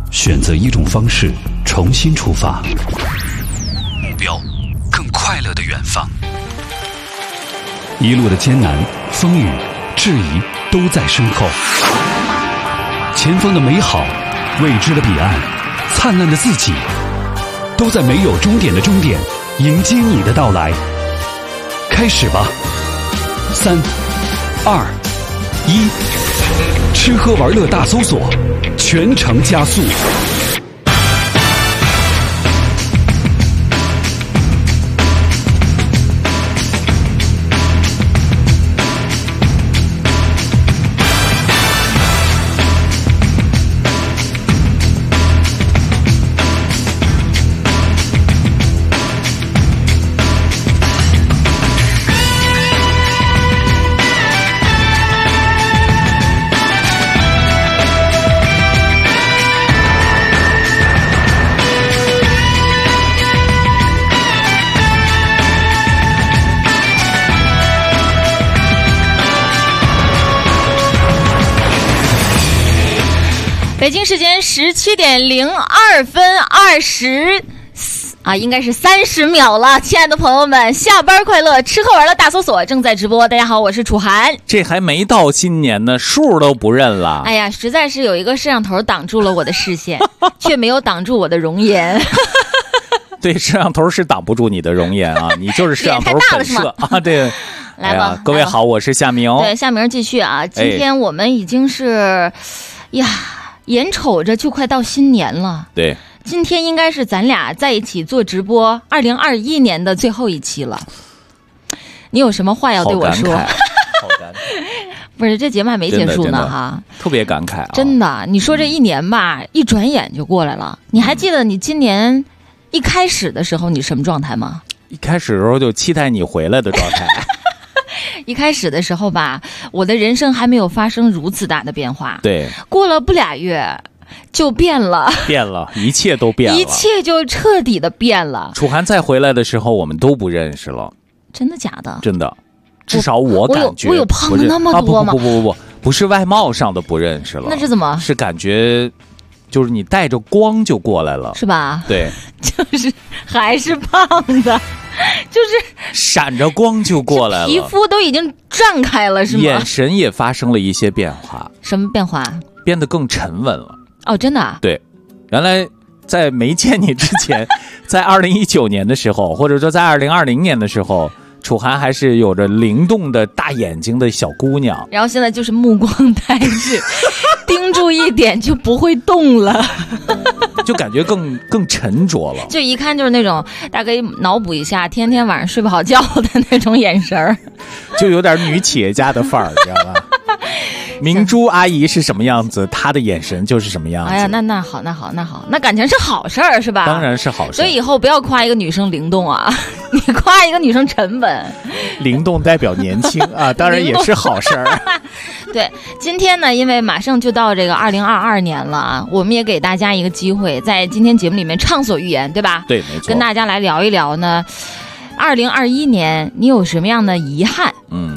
选择一种方式重新出发，目标更快乐的远方。一路的艰难、风雨、质疑都在身后，前方的美好、未知的彼岸、灿烂的自己，都在没有终点的终点迎接你的到来。开始吧，3、2、1，吃喝玩乐大搜索，全程加速。 北京时间17:02分20应该是30秒了。亲爱的朋友们，下班快乐，吃喝玩乐大搜索正在直播。大家好，我是楚涵。 这还没到新年呢，数都不认了。 哎呀，实在是有一个摄像头挡住了我的视线，却没有挡住我的容颜。 对，摄像头是挡不住你的容颜啊，你就是摄像头本色啊。对， 来吧， 各位好，我是夏明。 对，夏明继续啊。今天我们已经是，眼瞅着就快到新年了。对。今天应该是咱俩在一起做直播2021年的最后一期了，你有什么话要对我说？ 好感慨不是，这节目还没结束呢哈， 特别感慨啊！ 真的，你说这一年吧，一转眼就过来了。你还记得你今年一开始的时候你什么状态吗？ 一开始的时候就期待你回来的状态。 一开始的时候吧，我的人生还没有发生如此大的变化。 对， 过了不俩月。就变了， 一切都变了， 一切就彻底的变了。 楚涵再回来的时候，我们都不认识了。 真的假的？ 真的，至少我感觉我有胖的那么多吗？ 不是外貌上的不认识了。 那是怎么？ 是感觉，就是你带着光就过来了， 是吧？ 对， 就是还是胖的，就是闪着光就过来了， 皮肤都已经绽开了，是吗？ 眼神也发生了一些变化。 什么变化？ 变得更沉稳了。 哦，真的啊？ 对，原来在没见你之前，在2019年的时候，或者说在2020年的时候，楚涵还是有着灵动的大眼睛的小姑娘， 然后现在就是目光呆滞，盯住一点就不会动了， 就感觉更沉着了， 就一看就是那种大概脑补一下，天天晚上睡不好觉的那种眼神儿， 就有点女企业家的范儿，知道吧？明珠阿姨是什么样子，她的眼神就是什么样子。 哎呀，那好，那感情是好事儿，是吧？ 当然是好事。 所以以后不要夸一个女生灵动啊，你夸一个女生沉稳。 灵动代表年轻啊，当然也是好事儿。 对，今天呢，因为马上就到这个2022年了啊，我们也给大家一个机会，在今天节目里面畅所欲言，对吧？ 对，没错。 跟大家来聊一聊呢，2021年你有什么样的遗憾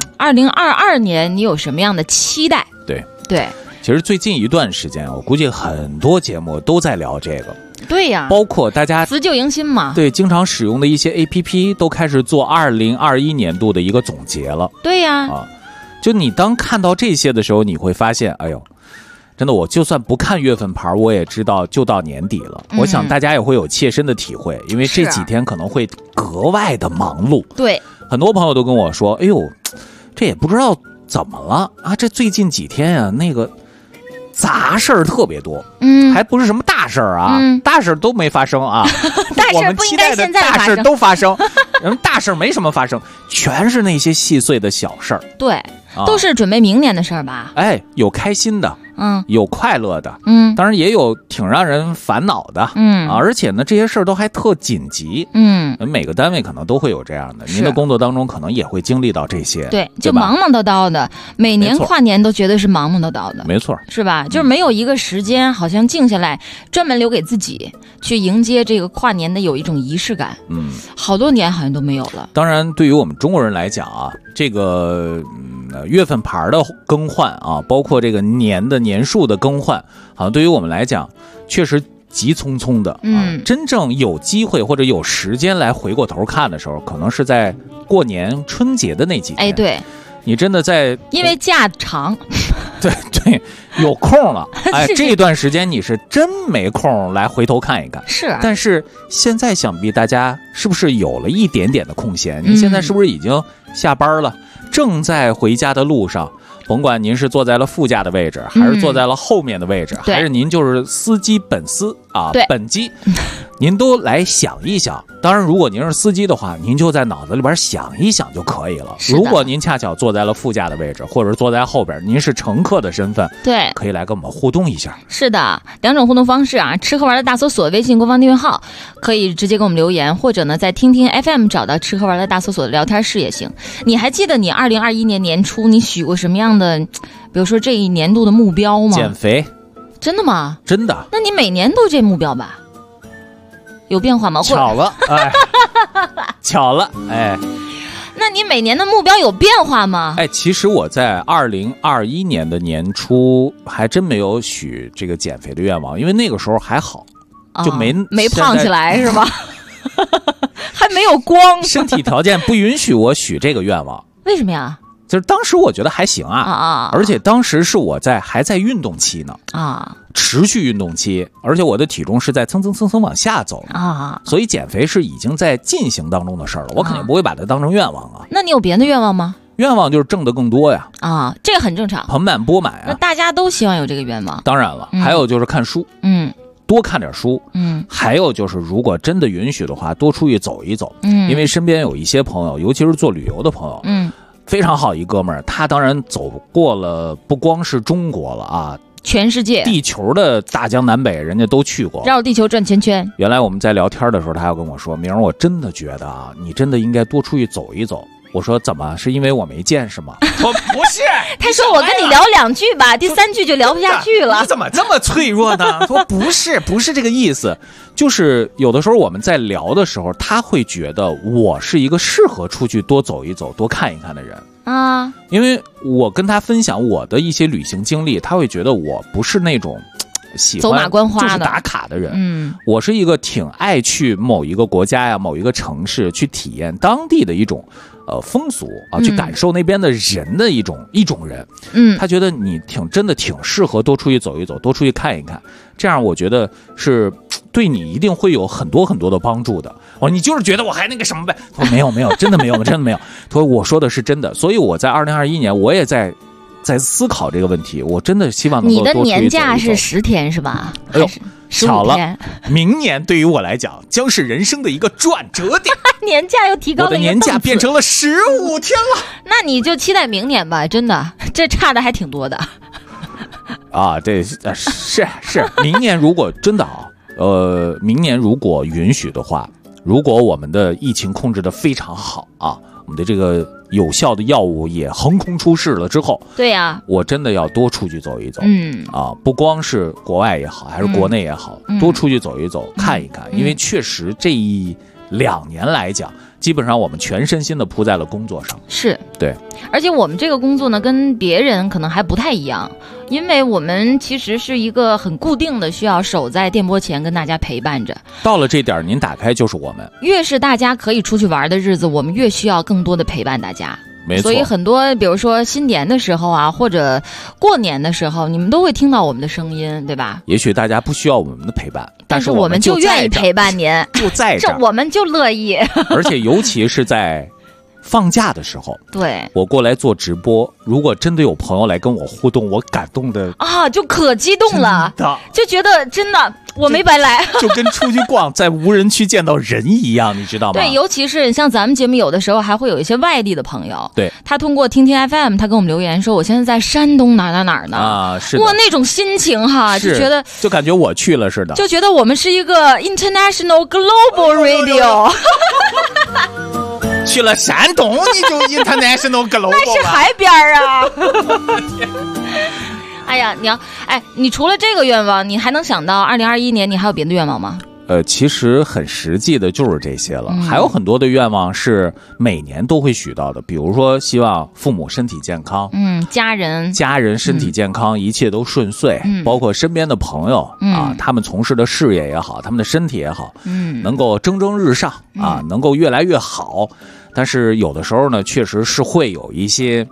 ？2022年你有什么样的期待？对， 其实最近一段时间，我估计很多节目都在聊这个。 对呀， 包括大家辞旧迎新嘛。 对，经常使用的一些 APP 都开始做2021年度的一个总结了。 对呀， 就你当看到这些的时候，你会发现，哎呦，真的，我就算不看月份牌，我也知道就到年底了。我想大家也会有切身的体会，因为这几天可能会格外的忙碌。 对， 很多朋友都跟我说，哎呦，这也不知道怎么了啊！这最近几天啊，那个杂事儿特别多，还不是什么大事儿啊，大事儿都没发生啊。 大事儿不应该现在大事儿都发生，大事儿没什么发生，全是那些细碎的小事儿。 对，都是准备明年的事儿吧？ 哎，有开心的，有快乐的，当然也有挺让人烦恼的，而且呢，这些事儿都还特紧急，每个单位可能都会有这样的，您的工作当中可能也会经历到这些， 对，就忙忙叨叨的，每年跨年都觉得是忙忙叨叨的， 没错， 是吧？就是没有一个时间，好像静下来，专门留给自己去迎接这个跨年的有一种仪式感，好多年好像都没有了。 当然，对于我们中国人来讲啊， 这个月份牌的更换啊，包括这个年的年数的更换，好像对于我们来讲确实急匆匆的真正有机会或者有时间来回过头看的时候，可能是在过年春节的那几天。 对， 你真的在因为假长， 对，有空了，这段时间你是真没空来回头看一看。 是， 但是现在想必大家是不是有了一点点的空闲？您现在是不是已经下班了，正在回家的路上？甭管您是坐在了副驾的位置，还是坐在了后面的位置，还是您就是司机本司啊，本机，您都来想一想。当然，如果您是司机的话，您就在脑子里边想一想就可以了。如果您恰巧坐在了副驾的位置，或者是坐在后边，您是乘客的身份， 对， 可以来跟我们互动一下。 是的，2种互动方式啊，吃喝玩的大搜索微信官方订阅号，可以直接给我们留言，或者呢在听听 FM 找到吃喝玩的大搜索的聊天室也行。你还记得你2021年年初你许过什么样的，比如说这一年度的目标吗？ 减肥。 真的吗？ 真的。 那你每年都这目标吧？有变化吗？ 巧了，巧了， 那你每年的目标有变化吗？ 其实我在2021年的年初还真没有许这个减肥的愿望，因为那个时候还好，就没胖起来是吧？还没有光， 身体条件不允许我许这个愿望。 为什么呀？ 就是当时我觉得还行而且当时是我还在运动期呢持续运动期，而且我的体重是在蹭往下走所以减肥是已经在进行当中的事儿了，我肯定不会把它当成愿望啊。 那你有别的愿望吗？ 愿望就是挣得更多呀这个很正常， 盆满钵满啊。 那大家都希望有这个愿望。 当然了，还有就是看书，多看点书，还有就是如果真的允许的话，多出去走一走，因为身边有一些朋友，尤其是做旅游的朋友，非常好一哥们儿，他当然走过了不光是中国了全世界地球的大江南北人家都去过， 绕地球转圈圈。 原来我们在聊天的时候，他要跟我说，明儿我真的觉得你真的应该多出去走一走。我说怎么，是因为我没见识吗？我不是， 他说我跟你聊2句吧，第3句就聊不下去了。 你怎么这么脆弱呢？说不是这个意思，就是有的时候我们在聊的时候，他会觉得我是一个适合出去多走一走、多看一看的人因为我跟他分享我的一些旅行经历，他会觉得我不是那种喜欢走马观花的就是打卡的人我是一个挺爱去某一个国家呀、某一个城市去体验当地的一种风俗去感受那边的人的一种人他觉得你真的挺适合多出去走一走，多出去看一看，这样我觉得是对你一定会有很多很多的帮助的。你就是觉得我还那个什么呗？他说没有，真的没有。他说我说的是真的，所以我在2021年我也在思考这个问题，我真的希望能够多出去走一走。 你的年假是10天是吧？ 哎呦，巧了，明年对于我来讲将是人生的一个转折点。 年假又提高了一个档次， 我的年假变成了15天了。 那你就期待明年吧，真的，这差的还挺多的。 这是明年如果真的明年如果允许的话，如果我们的疫情控制得非常好我们的这个有效的药物也横空出世了之后， 对呀， 我真的要多出去走一走，不光是国外也好，还是国内也好，多出去走一走，看一看，因为确实这2年来讲，基本上我们全身心的扑在了工作上， 是对， 而且我们这个工作呢，跟别人可能还不太一样，因为我们其实是一个很固定的，需要守在电波前跟大家陪伴着。 到了这点，您打开就是我们。 越是大家可以出去玩的日子，我们越需要更多的陪伴大家。 没错， 所以很多，比如说新年的时候或者过年的时候，你们都会听到我们的声音，对吧？ 也许大家不需要我们的陪伴， 但是我们就愿意陪伴您， 就在这我们就乐意。 而且尤其是在放假的时候， 对， 我过来做直播，如果真的有朋友来跟我互动，我感动的就可激动了，就觉得真的我没白来， 就跟出去逛在无人区见到人一样，你知道吗？ 对，尤其是像咱们节目有的时候还会有一些外地的朋友， 对， 他通过听听 FM， 他跟我们留言说我现在在山东哪呢是的， 哇，那种心情就觉得就感觉我去了似的， 就觉得我们是一个 international global radio。 去了山东你就 international global 那是海边哎呀，你除了这个愿望，你还能想到2021年你还有别的愿望吗？ 其实很实际的就是这些了，还有很多的愿望是每年都会许到的，比如说希望父母身体健康， 家人身体健康，一切都顺遂，包括身边的朋友啊，他们从事的事业也好，他们的身体也好，能够蒸蒸日上啊，能够越来越好。但是有的时候呢，确实是会有一些，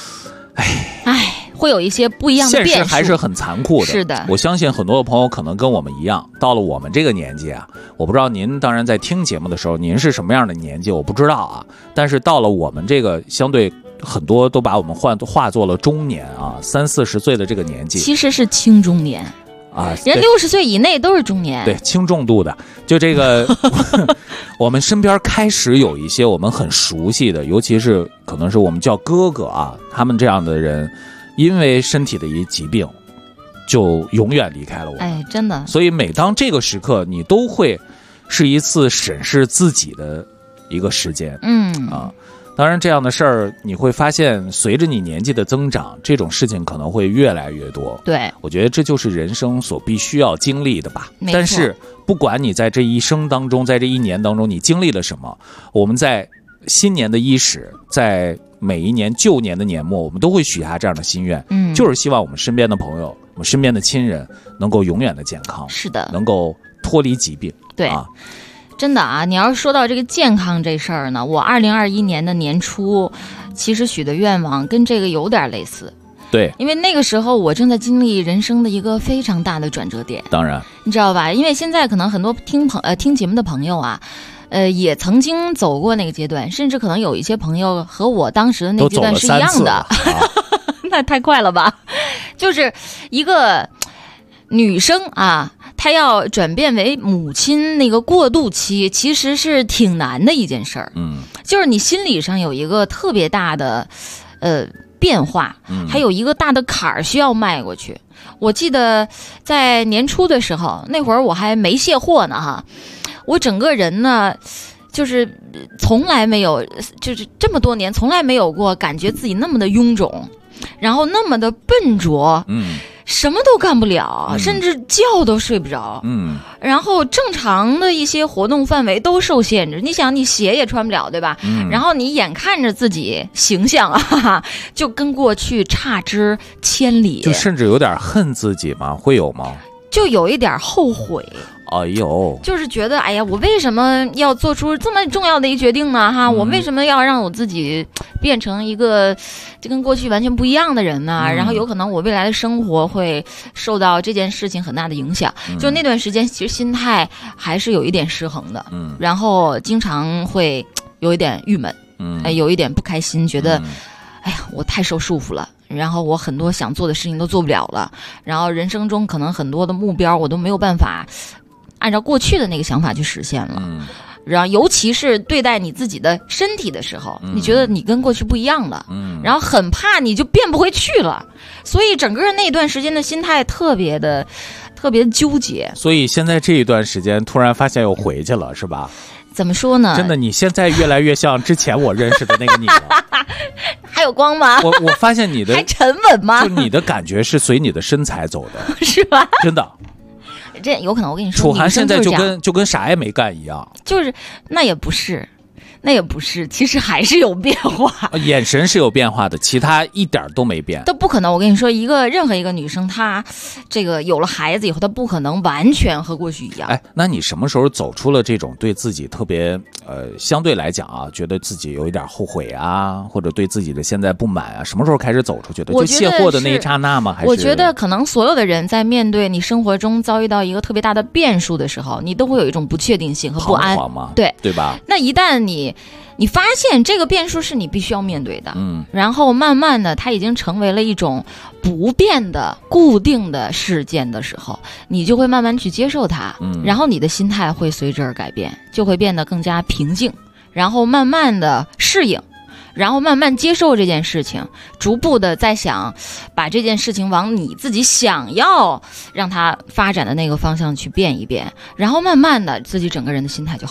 会有一些不一样的变数， 现实还是很残酷的。 是的， 我相信很多的朋友可能跟我们一样，到了我们这个年纪啊，我不知道您当然在听节目的时候您是什么样的年纪，我不知道啊。但是到了我们这个相对很多都把我们化作了中年啊，30-40岁的这个年纪， 其实是青中年啊，人60岁以内都是中年， 对，轻重度的。就这个，我们身边开始有一些我们很熟悉的，尤其是可能是我们叫哥哥啊，他们这样的人。因为身体的一疾病，就永远离开了我们。 真的。 所以每当这个时刻，你都会是一次审视自己的一个时间。当然这样的事儿，你会发现，随着你年纪的增长，这种事情可能会越来越多。 对， 我觉得这就是人生所必须要经历的吧。但是，不管你在这一生当中，在这一年当中，你经历了什么，我们在新年的伊始，在每一年旧年的年末，我们都会许下这样的心愿，就是希望我们身边的朋友，我们身边的亲人能够永远的健康， 是的， 能够脱离疾病。 对啊，真的啊，你要是说到这个健康这事儿呢，我2021年的年初，其实许的愿望跟这个有点类似。 对， 因为那个时候我正在经历人生的一个非常大的转折点。 当然， 你知道吧？因为现在可能很多听节目的朋友啊。也曾经走过那个阶段，甚至可能有一些朋友和我当时的那个阶段是一样的。那太快了吧！就是一个女生啊，她要转变为母亲那个过渡期，其实是挺难的一件事儿。就是你心理上有一个特别大的变化，还有一个大的坎儿需要迈过去。我记得在年初的时候，那会儿我还没卸货呢哈。我整个人呢，就是从来没有，就是这么多年从来没有过感觉自己那么的臃肿，然后那么的笨拙，什么都干不了，甚至觉都睡不着，然后正常的一些活动范围都受限制。你想，你鞋也穿不了，对吧？然后你眼看着自己形象啊，就跟过去差之千里， 就甚至有点恨自己吗？会有吗？ 就有一点后悔。 哎呦， 就是觉得，哎呀，我为什么要做出这么重要的一决定呢？哈，我为什么要让我自己变成一个就跟过去完全不一样的人呢？然后有可能我未来的生活会受到这件事情很大的影响。就那段时间，其实心态还是有一点失衡的，然后经常会有一点郁闷，有一点不开心，觉得，哎呀，我太受束缚了。然后我很多想做的事情都做不了了，然后人生中可能很多的目标我都没有办法按照过去的那个想法去实现了。然后尤其是对待你自己的身体的时候，你觉得你跟过去不一样了，然后很怕你就变不回去了，所以整个那段时间的心态特别的纠结。 所以现在这一段时间突然发现又回去了，是吧？ 怎么说呢？ 真的，你现在越来越像之前我认识的那个你了。 还有光吗？ 我发现你的还沉稳吗？ 就你的感觉是随你的身材走的， 是吧？ 真的。 这有可能，我跟你说， 楚涵现在就跟啥也没干一样。 就是那也不是，其实还是有变化。 眼神是有变化的，其他一点都没变。 都不可能，我跟你说，任何一个女生，她这个有了孩子以后，她不可能完全和过去一样。 哎，那你什么时候走出了这种对自己特别相对来讲啊，觉得自己有一点后悔啊，或者对自己的现在不满啊，什么时候开始走出去的？就卸货的那一刹那吗？还是我觉得可能所有的人在面对你生活中遭遇到一个特别大的变数的时候，你都会有一种不确定性和不安，对吧？那一旦你发现这个变数是你必须要面对的，然后慢慢的它已经成为了一种不变的固定的事件的时候，你就会慢慢去接受它，然后你的心态会随之而改变，就会变得更加平静，然后慢慢的适应，然后慢慢接受这件事情，逐步的再想把这件事情往你自己想要让它发展的那个方向去变一变，然后慢慢的自己整个人的心态就好了。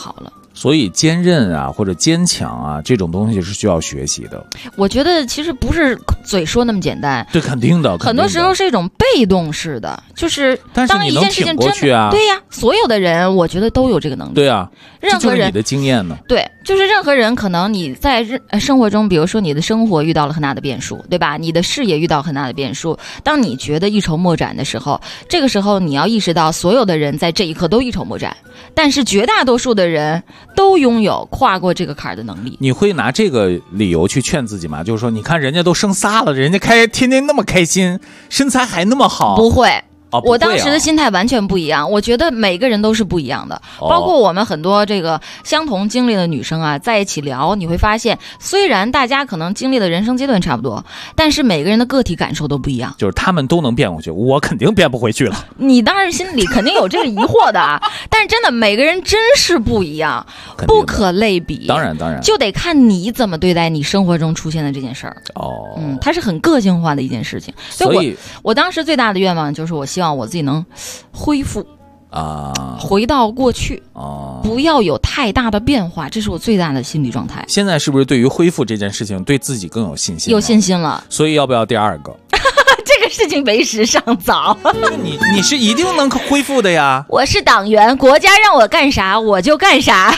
所以坚韧啊或者坚强啊这种东西是需要学习的。 我觉得其实不是嘴说那么简单， 对，肯定的， 很多时候是一种被动式的，就是当一件事情真的，对呀，所有的人我觉得都有这个能力。 对啊， 任何人，这就是你的经验呢。 对，就是任何人可能你在生活中，比如说你的生活遇到了很大的变数，对吧？你的事业遇到很大的变数，当你觉得一筹莫展的时候，这个时候你要意识到所有的人在这一刻都一筹莫展，但是绝大多数的人都拥有跨过这个坎儿的能力。 你会拿这个理由去劝自己吗？就是说你看人家都生仨了，人家天天那么开心，身材还那么好。 不会，我当时的心态完全不一样，我觉得每个人都是不一样的，包括我们很多这个相同经历的女生啊，在一起聊，你会发现，虽然大家可能经历的人生阶段差不多，但是每个人的个体感受都不一样。 就是他们都能变回去，我肯定变不回去了。 你当然心里肯定有这个疑惑的啊，但是真的每个人真是不一样，不可类比。 当然， 就得看你怎么对待你生活中出现的这件事儿。它是很个性化的一件事情。所以我当时最大的愿望就是我希望我自己能恢复回到过去不要有太大的变化，这是我最大的心理状态。 现在是不是对于恢复这件事情对自己更有信心？ 有信心了。 所以要不要第二个？ 这个事情为时尚早。 你是一定能恢复的呀。 我是党员，国家让我干啥我就干啥。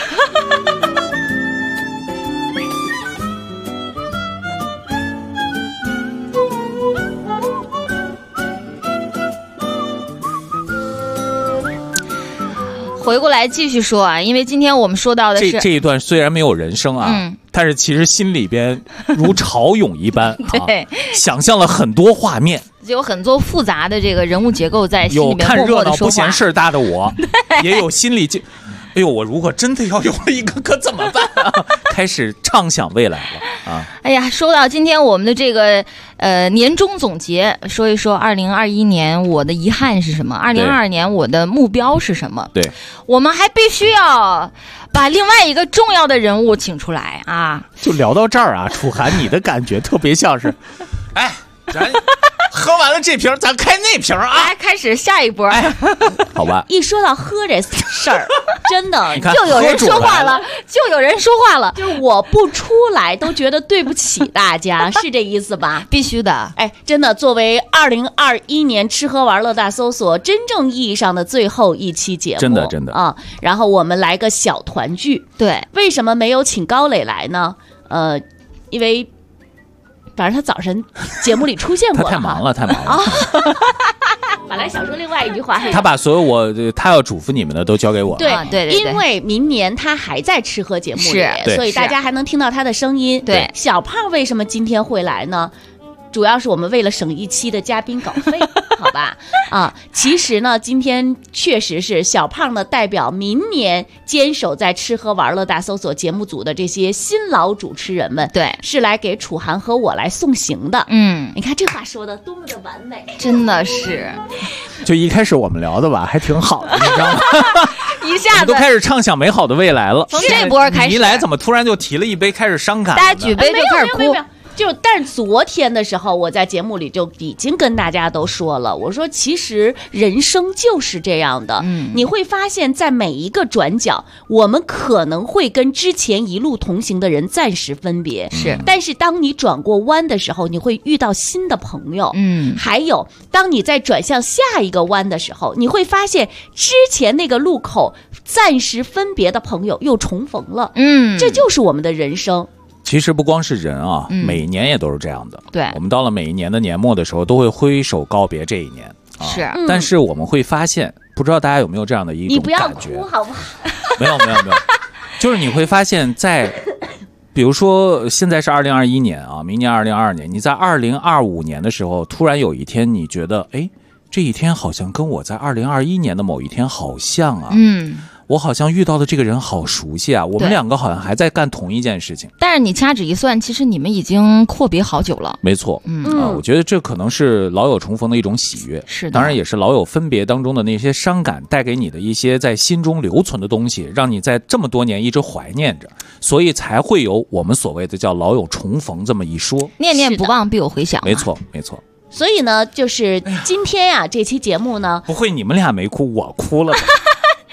回过来继续说啊，因为今天我们说到的是这一段虽然没有人声啊，但是其实心里边如潮涌一般对， 想象了很多画面， 有很多复杂的这个人物结构在心里面默默地说话。 有看热闹不嫌事儿大的我，也有心里哎呦，我如果真的要有了一个可怎么办啊？开始畅想未来了啊！ 哎呀，说到今天我们的这个年终总结，说一说2021年我的遗憾是什么，2022年我的目标是什么？ 对， 我们还必须要把另外一个重要的人物请出来啊！ 就聊到这儿啊，楚涵，你的感觉特别像是，哎，咱喝完了这瓶，咱开那瓶啊！ 来，开始下一波。 好吧。 一说到喝这事儿，真的就有人说话了， 就是我不出来都觉得对不起大家，是这意思吧？ 必须的。 哎，真的，作为2021年吃喝玩乐大搜索真正意义上的最后一期节目， 真的啊，然后我们来个小团聚。 对， 为什么没有请高磊来呢？因为反正他早晨节目里出现过了， 他太忙了啊！ 本来想说另外一句话， 他把所有他要嘱咐你们的都交给我了。 对，因为明年他还在吃喝节目里，所以大家还能听到他的声音。 对， 小胖为什么今天会来呢？主要是我们为了省一期的嘉宾稿费，好吧？其实呢，今天确实是小胖呢代表明年坚守在吃喝玩乐大搜索节目组的这些新老主持人们， 对， 是来给楚涵和我来送行的。你看这话说的多么的完美， 真的是。 就一开始我们聊的吧，还挺好的，你知道吗？ 一下子都开始畅想美好的未来了。 从这波开始， 你一来怎么突然就提了一杯，开始伤感？ 大家举杯就开始哭。 但是昨天的时候，我在节目里就已经跟大家都说了，我说其实人生就是这样的，你会发现在每一个转角，我们可能会跟之前一路同行的人暂时分别，但是当你转过弯的时候，你会遇到新的朋友，还有当你在转向下一个弯的时候，你会发现之前那个路口暂时分别的朋友又重逢了，这就是我们的人生。 其实不光是人啊，每一年也都是这样的。 对，我们到了每一年的年末的时候，都会挥手告别这一年啊。 是， 但是我们会发现，不知道大家有没有这样的一种感觉？ 你不要哭好不好？ 没有，就是你会发现在，比如说现在是2021年啊，明年2022年，你在2025年的时候，突然有一天你觉得，哎，这一天好像跟我在2021年的某一天好像啊。我好像遇到的这个人好熟悉啊，我们两个好像还在干同一件事情。 但是你掐指一算，其实你们已经阔别好久了。 没错，我觉得这可能是老友重逢的一种喜悦， 是的， 当然也是老友分别当中的那些伤感带给你的一些在心中留存的东西，让你在这么多年一直怀念着，所以才会有我们所谓的叫老友重逢这么一说。 念念不忘必有回响。 没错。 所以呢，就是今天啊，这期节目呢， 不会你们俩没哭，我哭了吧？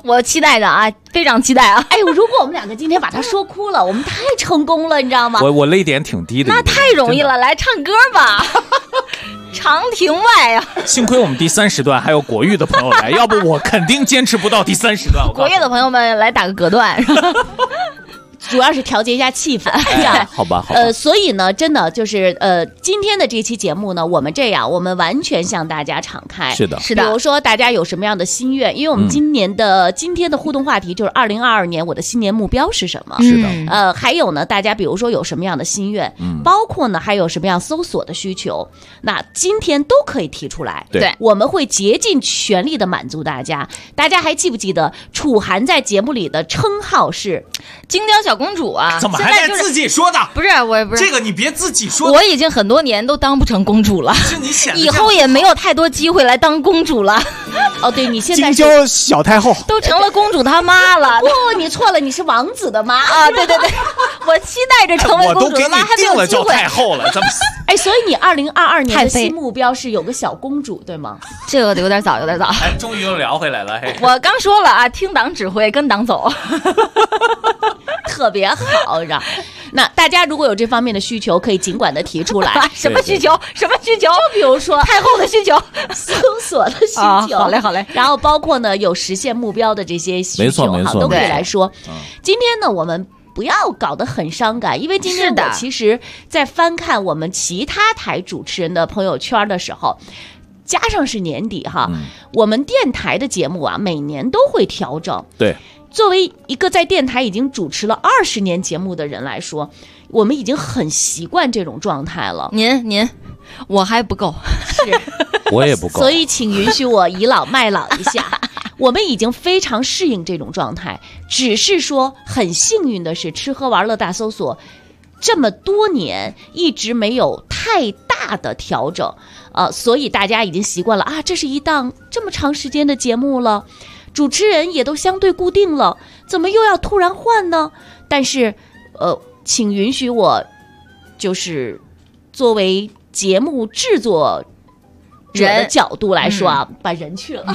我期待着啊，非常期待啊！ 哎呦，如果我们两个今天把他说哭了，我们太成功了，你知道吗？ 我泪点挺低的， 那太容易了，来唱歌吧。长亭外啊！ 幸亏我们第3时段还有国语的朋友来，要不我肯定坚持不到第3时段。 国乐的朋友们来打个隔断。 主要是调节一下气氛， 好吧。 所以呢，真的就是今天的这期节目呢，我们完全向大家敞开。 是的。 比如说大家有什么样的心愿，因为我们今天的互动话题就是2022年我的新年目标是什么？ 是的。 还有呢，大家比如说有什么样的心愿，包括呢还有什么样搜索的需求，那今天都可以提出来。 对， 我们会竭尽全力的满足大家。大家还记不记得楚涵在节目里的称号是金雕小公主啊？ 怎么还得自己说的？ 不是，我不是这个，你别自己说。 我已经很多年都当不成公主了， 是你显得以后也没有太多机会来当公主了。 哦，对，你现在金雕小太后都成了公主她妈了。 不，你错了，你是王子的妈啊！对，我期待着成为公主的妈，还没有机会。 叫太后了，咱们哎，所以你2022年的新目标是有个小公主，对吗？ 这个有点早。 哎，终于又聊回来了。 我刚说了啊，听党指挥，跟党走。 特别好，是吧？那大家如果有这方面的需求，可以尽管的提出来。 什么需求？什么需求？就比如说太后的需求， 搜索的需求。 好嘞。 然后包括呢有实现目标的这些需求， 没错， 都可以来说。今天呢，我们不要搞得很伤感，因为今天我其实在翻看我们其他台主持人的朋友圈的时候。加上是年底哈，我们电台的节目啊，每年都会调整。 对， 作为一个在电台已经主持了20年节目的人来说，我们已经很习惯这种状态了。 您，我还不够， 是， 我也不够， 所以请允许我倚老卖老一下。我们已经非常适应这种状态，只是说很幸运的是，吃喝玩乐大搜索这么多年一直没有太大的调整。所以大家已经习惯了啊，这是一档这么长时间的节目了，主持人也都相对固定了，怎么又要突然换呢？但是，请允许我，就是作为节目制作者的角度来说啊，把人去了。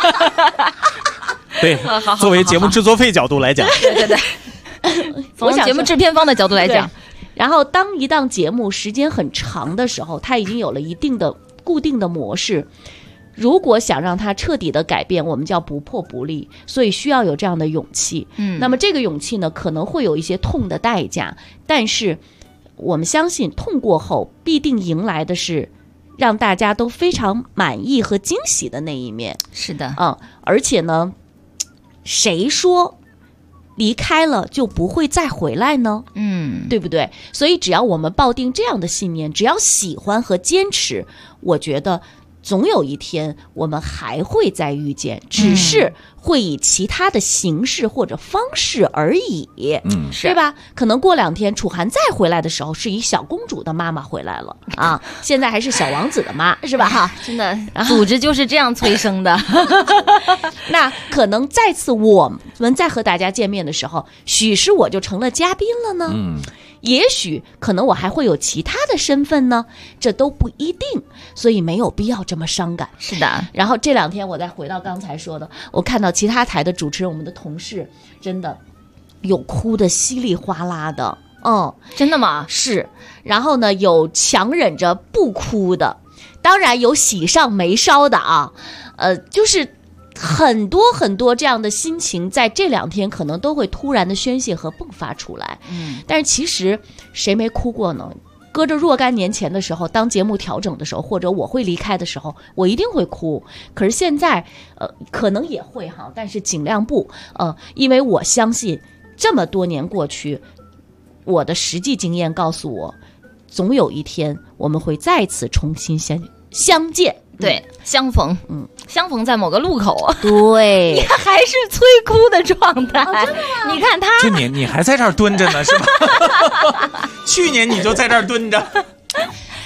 对，作为节目制作费角度来讲， 对，从节目制片方的角度来讲。 然后当一档节目时间很长的时候，它已经有了一定的固定的模式，如果想让它彻底的改变，我们叫不破不立，所以需要有这样的勇气。那么这个勇气呢，可能会有一些痛的代价，但是我们相信痛过后必定迎来的是让大家都非常满意和惊喜的那一面。 是的， 而且呢，谁说离开了就不会再回来呢？对不对？所以只要我们抱定这样的信念，只要喜欢和坚持，我觉得总有一天我们还会再遇见，只是会以其他的形式或者方式而已，对吧？可能过2天楚涵再回来的时候，是以小公主的妈妈回来了啊，现在还是小王子的妈，是吧？哈， 真的，组织就是这样催生的。 那可能再次我们再和大家见面的时候，许是我就成了嘉宾了呢。也许可能我还会有其他的身份呢，这都不一定，所以没有必要这么伤感。 是的。 然后这2天我再回到刚才说的，我看到其他台的主持人，我们的同事真的有哭的稀里哗啦的， 真的吗？ 是。然后呢，有强忍着不哭的，当然有喜上眉梢的啊，就是很多这样的心情在这2天可能都会突然的宣泄和迸发出来。但是其实谁没哭过呢？搁着若干年前的时候，当节目调整的时候，或者我会离开的时候，我一定会哭。可是现在可能也会哈，但是尽量不因为我相信这么多年过去，我的实际经验告诉我，总有一天我们会再次重新相见。 对，相逢，相逢在某个路口。 对， 你还是催哭的状态。真的吗？你看他， 就你还在这儿蹲着呢，是吧？去年你就在这儿蹲着。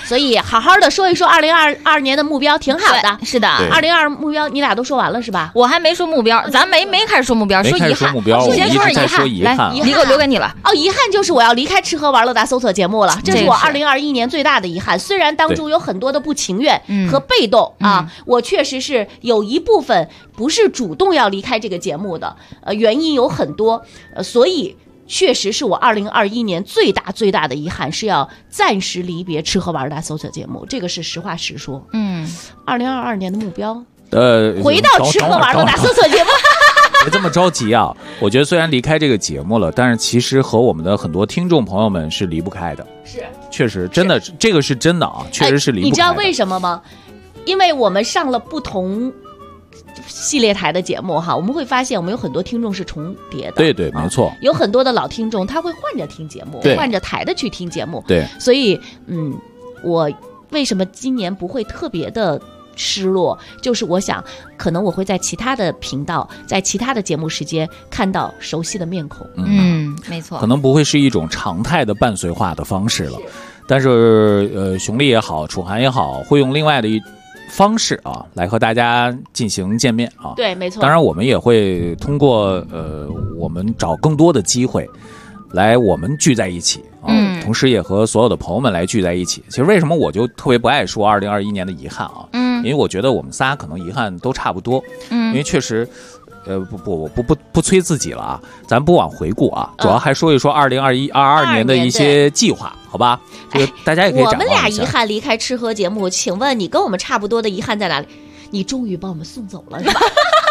所以好好的说一说2022年的目标，挺好的。 是的 ，2022目标你俩都说完了是吧？ 我还没说目标，咱没开始说目标，说遗憾。 我先说遗憾， 来，留给你了。 遗憾就是我要离开吃喝玩乐大搜索节目了，这是我2021年最大的遗憾。虽然当中有很多的不情愿和被动啊，我确实是有一部分不是主动要离开这个节目的，原因有很多，所以。确实是我2021年最大的遗憾，是要暂时离别吃喝玩大搜索节目，这个是实话实说。2022年的目标，回到吃喝玩乐大搜索节目。 别这么着急啊！我觉得虽然离开这个节目了，但是其实和我们的很多听众朋友们是离不开的。 是， 确实，真的，这个是真的啊，确实是离不开的。 你知道为什么吗？因为我们上了不同系列台的节目哈，我们会发现我们有很多听众是重叠的。 对，没错。 有很多的老听众他会换着听节目，换着台的去听节目。 对， 所以我为什么今年不会特别的失落，就是我想可能我会在其他的频道，在其他的节目时间看到熟悉的面孔。 没错， 可能不会是一种常态的伴随化的方式了，但是熊丽也好，楚涵也好，会用另外的方式啊，来和大家进行见面啊。 对，没错。 当然，我们也会通过我们找更多的机会，来我们聚在一起啊。同时也和所有的朋友们来聚在一起。其实为什么我就特别不爱说2021年的遗憾啊？因为我觉得我们仨可能遗憾都差不多。因为确实。不催自己了啊，咱不往回顾啊，主要还说一说2022年的一些计划，好吧？这个大家也可以展望一下。 我们俩遗憾离开吃喝节目，请问你跟我们差不多的遗憾在哪里？你终于把我们送走了，是吧？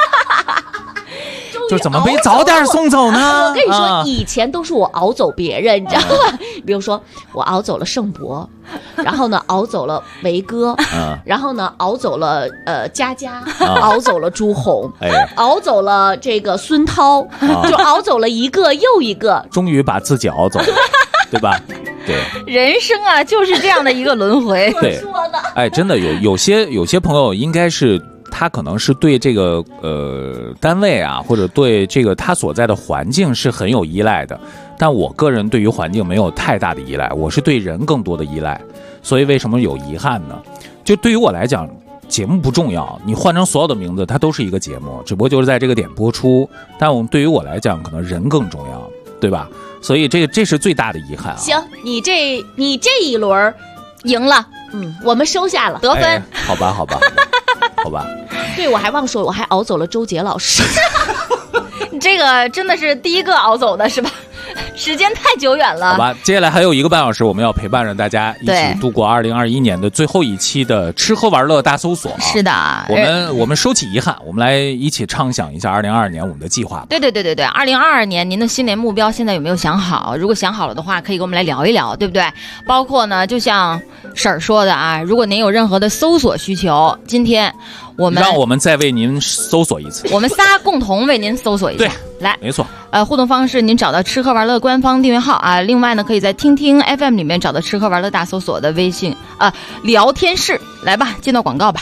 就怎么没早点送走呢？ 我跟你说，以前都是我熬走别人，你知道吗？比如说我熬走了盛博，然后呢熬走了维哥，然后呢熬走了佳佳，熬走了朱红，熬走了这个孙涛，就熬走了一个又一个， 终于把自己熬走了，对吧？对， 人生啊就是这样的一个轮回。 对，真的有些朋友应该是。他可能是对这个单位啊，或者对这个他所在的环境是很有依赖的，但我个人对于环境没有太大的依赖，我是对人更多的依赖，所以为什么有遗憾呢？就对于我来讲，节目不重要，你换成所有的名字，它都是一个节目，只不过就是在这个点播出，但对于我来讲，可能人更重要，对吧？所以这是最大的遗憾啊。 行，你这一轮赢了，我们收下了得分。 好吧。 对，我还忘说，我还熬走了周杰老师。 这个真的是第一个熬走的是吧？时间太久远了。 好吧，接下来还有1个半小时，我们要陪伴着大家一起度过2021年的最后一期的吃喝玩乐大搜索啊。 是的， 我们收起遗憾，我们来一起畅想一下2022年我们的计划。 对，2022年您的新年目标现在有没有想好？如果想好了的话，可以跟我们来聊一聊，对不对？包括呢，就像婶儿说的啊，如果您有任何的搜索需求，今天让我们再为您搜索一次， 我们仨共同为您搜索一下。 对， 来， 没错。 互动方式您找到吃喝玩乐官方订阅号啊，另外呢，可以在听听 FM 里面找到吃喝玩乐大搜索的微信聊天室。来吧，进到广告吧。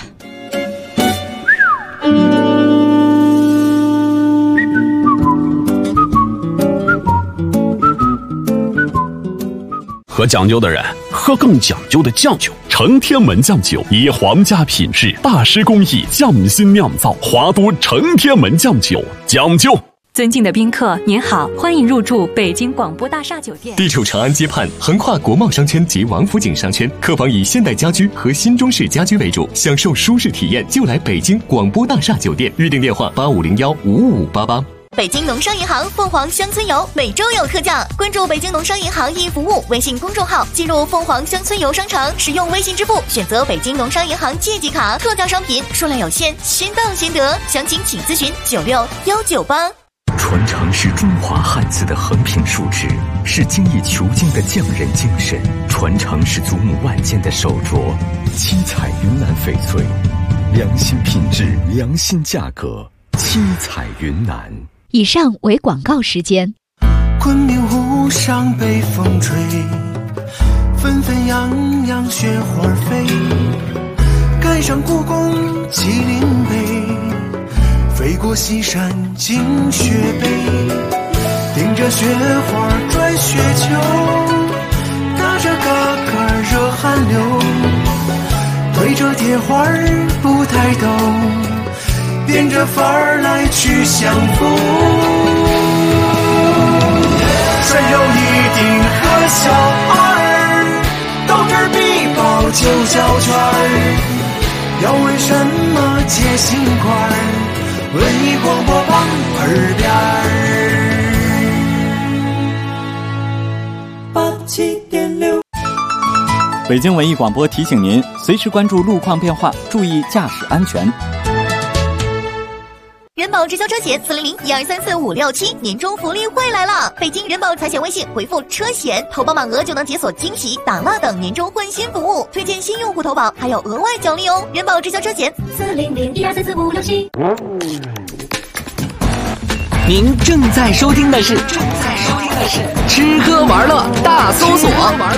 喝讲究的人喝更讲究的酱酒，承天门酱酒以皇家品质、大师工艺匠心酿造，华都承天门酱酒，讲究。 尊敬的宾客您好，欢迎入住北京广播大厦酒店， 地处长安街畔，横跨国贸商圈及王府井商圈，客房以现代家居和新中式家居为主，享受舒适体验就来北京广播大厦酒店，预订电话8501-55588。 北京农商银行凤凰乡村游每周有特价，关注北京农商银行易服务微信公众号，进入凤凰乡村游商城，使用微信支付，选择北京农商银行借记卡，特价商品数量有限，先到先得，详情请咨询96198。 传承是中华汉字的横平竖直，是精益求精的匠人精神；传承是祖母万件的手镯。七彩云南翡翠，良心品质，良心价格。七彩云南。 以上为广告时间。 昆明湖上北风吹，纷纷扬扬雪花飞，赶上故宫麒麟碑，飞过西山进雪北，顶着雪花拽雪球，打着嘎嘎热汗流，对着铁环不抬头，变着法儿来去相逢。穿上一顶和小二，斗智必报就交圈儿。要问什么解心块，文艺广播榜耳边87.6。 北京文艺广播提醒您，随时关注路况变化，注意驾驶安全。 人保直销车险400-1234567年终福利会来了！北京人保财险微信回复车险，投保满额就能解锁惊喜、打蜡等年终换新服务，推荐新用户投保还有额外奖励哦！人保直销车险400-1234567。 您正在收听的是吃喝玩乐大搜索。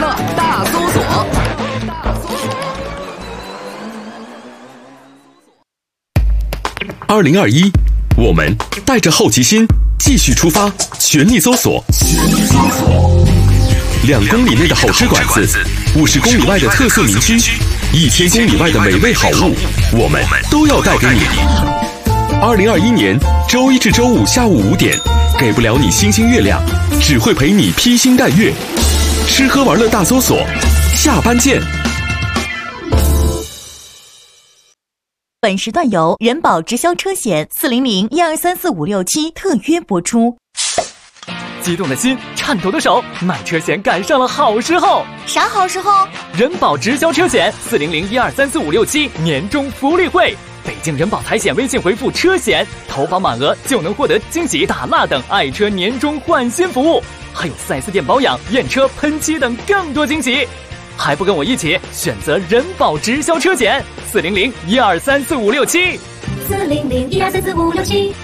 2021，我们带着好奇心继续出发，全力搜索。2公里内的好吃馆子，50公里外的特色名区，1000公里外的美味好物，我们都要带给你。2021年周一至周五下午5点，给不了你星星月亮，只会陪你披星戴月。吃喝玩乐大搜索，下班见。 本时段由人保直销车险400-1234567特约播出。 激动的心，颤抖的手，买车险赶上了好时候。 啥好时候？ 人保直销车险400-1234567年终福利会。北京人保财险微信回复车险，投保满额就能获得惊喜、打蜡等爱车年终换新服务，还有4S店保养、验车、喷漆等更多惊喜。还不跟我一起选择人保直销车险400-1234567。 400-1234567。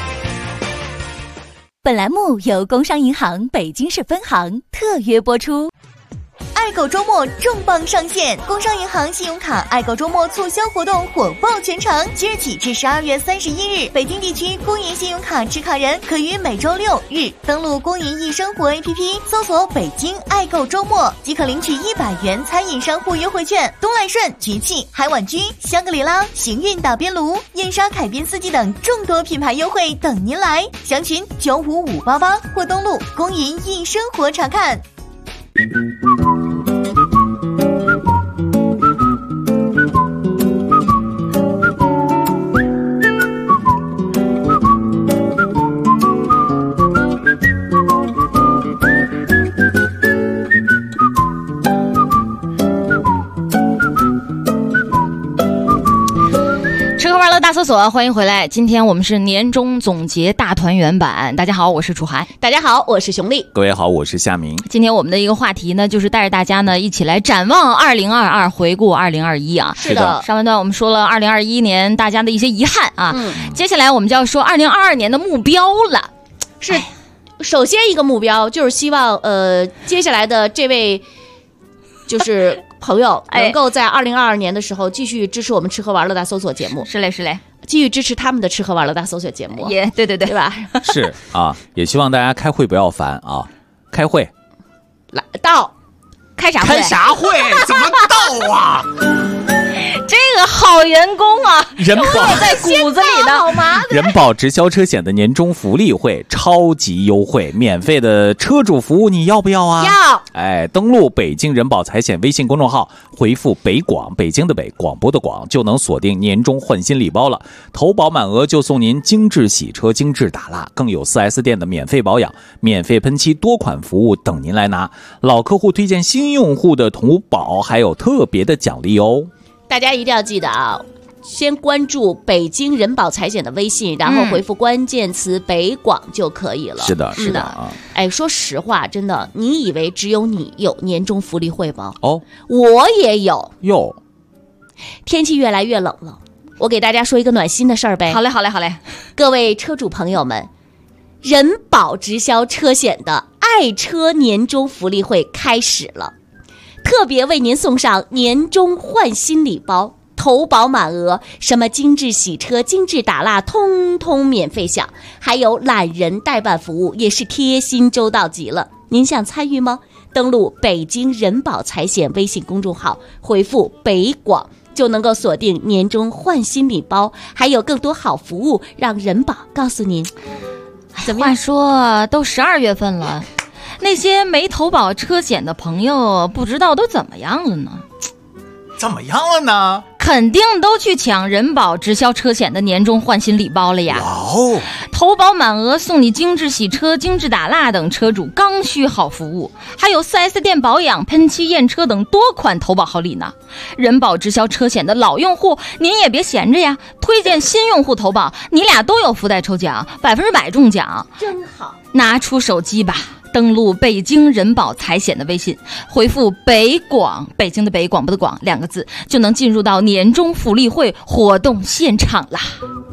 本栏目由工商银行北京市分行特约播出。 爱狗周末重磅上线，工商银行信用卡爱狗周末促销活动火爆全城，即日起至12月31日，北京地区公银信用卡持卡人可于每周6日登录公银易生活 APP， 搜索北京爱狗周末，即可领取100元餐饮商户优惠券，东来顺、局气、海碗居、香格里拉、行运打边炉、燕莎凯宾斯基等众多品牌优惠等您来，详询95588或登录公银易生活查看。 大搜索，欢迎回来！今天我们是年终总结大团圆版。大家好，我是楚涵。 大家好，我是熊丽。 各位好，我是夏明。 今天我们的一个话题呢，就是带着大家呢一起来展望2022，回顾2021啊。 是的， 上半段我们说了2021年大家的一些遗憾啊，接下来我们就要说2022年的目标了。 是，首先一个目标就是希望接下来的这位就是朋友能够在2022年的时候继续支持我们吃喝玩乐大搜索节目。 是嘞，是嘞， 继续支持他们的吃喝玩乐大搜索节目。 也对吧？ 是啊，也希望大家开会不要烦啊，开会来到开啥会？ 开啥会？怎么到啊？ 这个好员工啊， 人保在骨子里的好麻烦。 人保直销车险的年终福利会超级优惠，免费的车主服务你要不要啊？ 要。 登录北京人保财险微信公众号，回复北广，北京的北，广播的广，就能锁定年终换新礼包了。投保满额就送您精致洗车、精致打蜡，更有 4S 店的免费保养、免费喷漆多款服务等您来拿。老客户推荐新用户的投保还有特别的奖励哦。 大家一定要记得啊，先关注北京人保财险的微信，然后回复关键词北广就可以了。 是的，是的啊。 说实话，真的，你以为只有你有年终福利会吗？ 哦， 我也有哟。 天气越来越冷了，我给大家说一个暖心的事儿呗。 好嘞， 各位车主朋友们，人保直销车险的爱车年终福利会开始了。特别为您送上年终换新礼包，投保满额什么精致洗车、精致打蜡通通免费享，还有懒人代办服务，也是贴心周到极了。您想参与吗？ 登录北京人保财险微信公众号，回复北广就能够锁定年终换新礼包，还有更多好服务让人保告诉您。 怎么样？话说都12月份了，那些没投保车险的朋友不知道都怎么样了呢？ 怎么样了呢？ 肯定都去抢人保直销车险的年终换新礼包了呀！ 哇哦！ 投保满额送你精致洗车、精致打蜡等车主刚需好服务，还有 4S 店保养、喷漆验车等多款投保好礼呢。人保直销车险的老用户，您也别闲着呀，推荐新用户投保，你俩都有福袋抽奖，100%中奖， 真好！ 拿出手机吧。登录北京人保财险的微信，回复北广，北京的北，广播的广2个字，就能进入到年终福利会活动现场啦。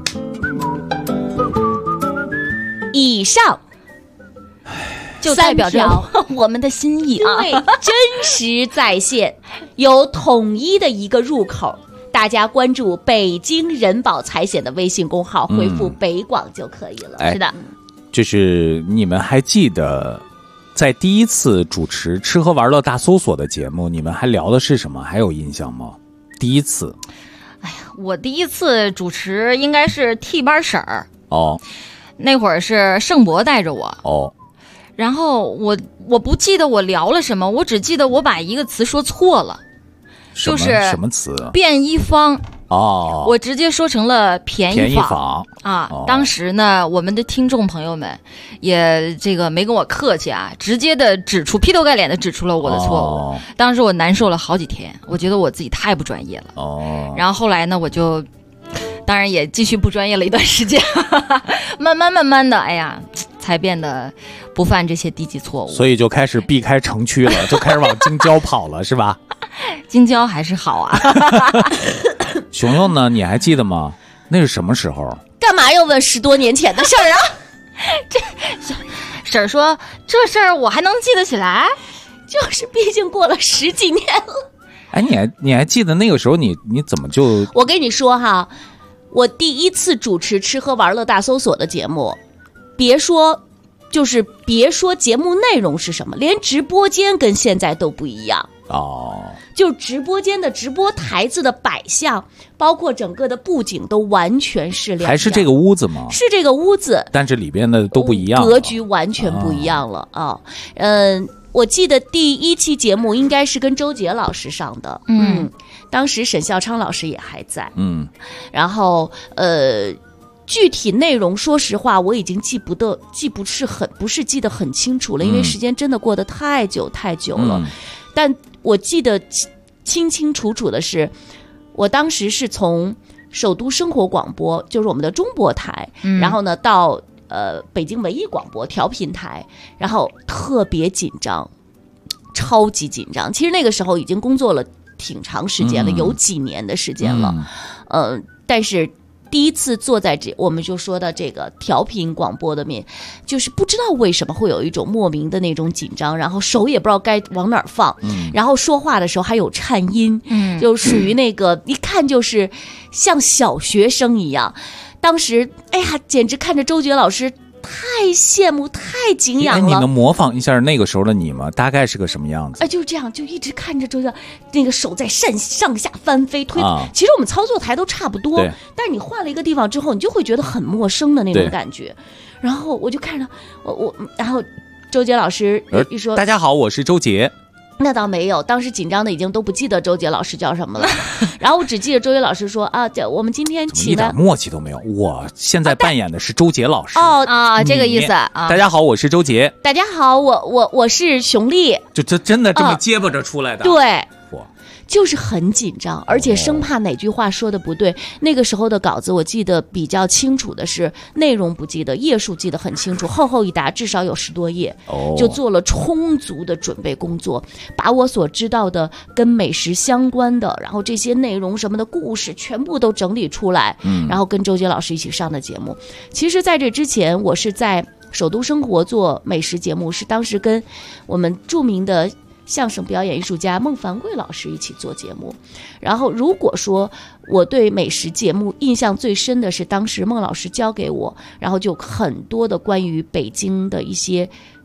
以上就代表着我们的心意啊， 对，真实在线，有统一的一个入口。大家关注北京人保财险的微信公号，回复北广就可以了。 是的， 就是你们还记得在第一次主持吃喝玩乐大搜索的节目，你们还聊的是什么？还有印象吗？第一次， 哎呀，我第一次主持应该是替班婶儿哦， 那会儿是盛博带着我哦， 然后我不记得我聊了什么，我只记得我把一个词说错了，就是什么词？ 便宜坊。 哦， 我直接说成了便宜坊啊！ 哦、 当时呢，我们的听众朋友们也这个没跟我客气啊，直接的劈头盖脸的指出了我的错误。 哦、 当时我难受了好几天，我觉得我自己太不专业了。 哦， 然后后来呢，我就当然也继续不专业了一段时间，慢慢的，哎呀，才变得不犯这些低级错误。 所以就开始避开城区了，就开始往京郊跑了，是吧？ 京郊还是好啊。 熊熊呢？你还记得吗？那是什么时候？ 干嘛要问10多年前的事儿啊？ 这婶儿说这事儿我还能记得起来， 就是毕竟过了10几年了。 哎，你还记得那个时候你怎么就？ 我跟你说哈，我第一次主持吃喝玩乐大搜索的节目，别说节目内容是什么，连直播间跟现在都不一样。 哦， 就直播间的直播台子的摆向，包括整个的布景都完全是两样。 还是这个屋子吗？ 是这个屋子， 但是里边的都不一样， 格局完全不一样了啊。我记得第一期节目应该是跟周杰老师上的，当时沈孝昌老师也还在，然后具体内容说实话我已经不是记得很清楚了，因为时间真的过得太久了，但我记得清清楚楚的是，我当时是从首都生活广播，就是我们的中播台，然后呢到北京文艺广播调频台，然后特别紧张，超级紧张。其实那个时候已经工作了挺长时间了，有几年的时间了，但是第一次坐在我们就说的这个调频广播的面，就是不知道为什么会有一种莫名的那种紧张，然后手也不知道该往哪儿放，然后说话的时候还有颤音，就属于那个一看就是像小学生一样。当时哎呀，简直看着周杰老师太羡慕太敬仰了。 你能模仿一下那个时候的你吗？大概是个什么样子？ 就是这样，就一直看着周杰那个手在上下翻飞推，其实我们操作台都差不多，但是你换了一个地方之后，你就会觉得很陌生的那种感觉。然后我就看着然后周杰老师一说， 大家好，我是周杰。 那倒没有，当时紧张的已经都不记得周杰老师叫什么了，然后我只记得周杰老师说啊，我们今天请来， 一点默契都没有。我现在扮演的是周杰老师这个意思啊。 大家好，我是周杰。 大家好，我是熊丽。 就这真的这么结巴着出来的？ 对。就是很紧张，而且生怕哪句话说的不对。那个时候的稿子我记得比较清楚的是内容不记得，页数记得很清楚，厚厚一沓，至少有10多页，就做了充足的准备工作，把我所知道的跟美食相关的，然后这些内容什么的故事全部都整理出来，然后跟周杰老师一起上的节目。其实在这之前我是在首都生活做美食节目，是当时跟我们著名的相声表演艺术家孟凡贵老师一起做节目。然后如果说我对美食节目印象最深的是当时孟老师教给我，然后就很多的关于北京的一些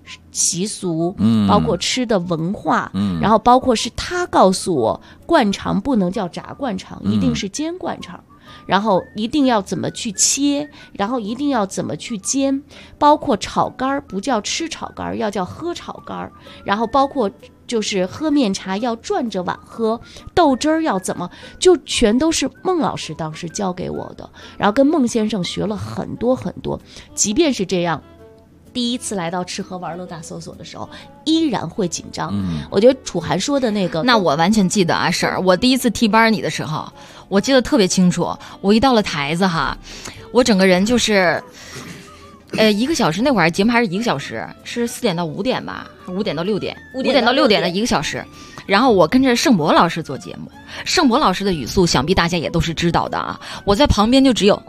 习俗，包括吃的文化，然后包括是他告诉我灌肠不能叫炸灌肠，一定是煎灌肠，然后一定要怎么去切，然后一定要怎么去煎，包括炒肝不叫吃炒肝，要叫喝炒肝，然后包括就是喝面茶要转着碗喝，豆汁儿要怎么，就全都是孟老师当时教给我的，然后跟孟先生学了很多很多。即便是这样，第一次来到吃喝玩乐大搜索的时候依然会紧张。我觉得楚涵说的那个， 那我完全记得啊，婶儿，我第一次替班你的时候我记得特别清楚，我一到了台子哈，我整个人就是1个小时，那会儿节目还是1个小时，是4点到5点吧，5点到6点，5点到6点的1个小时。然后我跟着盛博老师做节目，盛博老师的语速想必大家也都是知道的啊，我在旁边就只有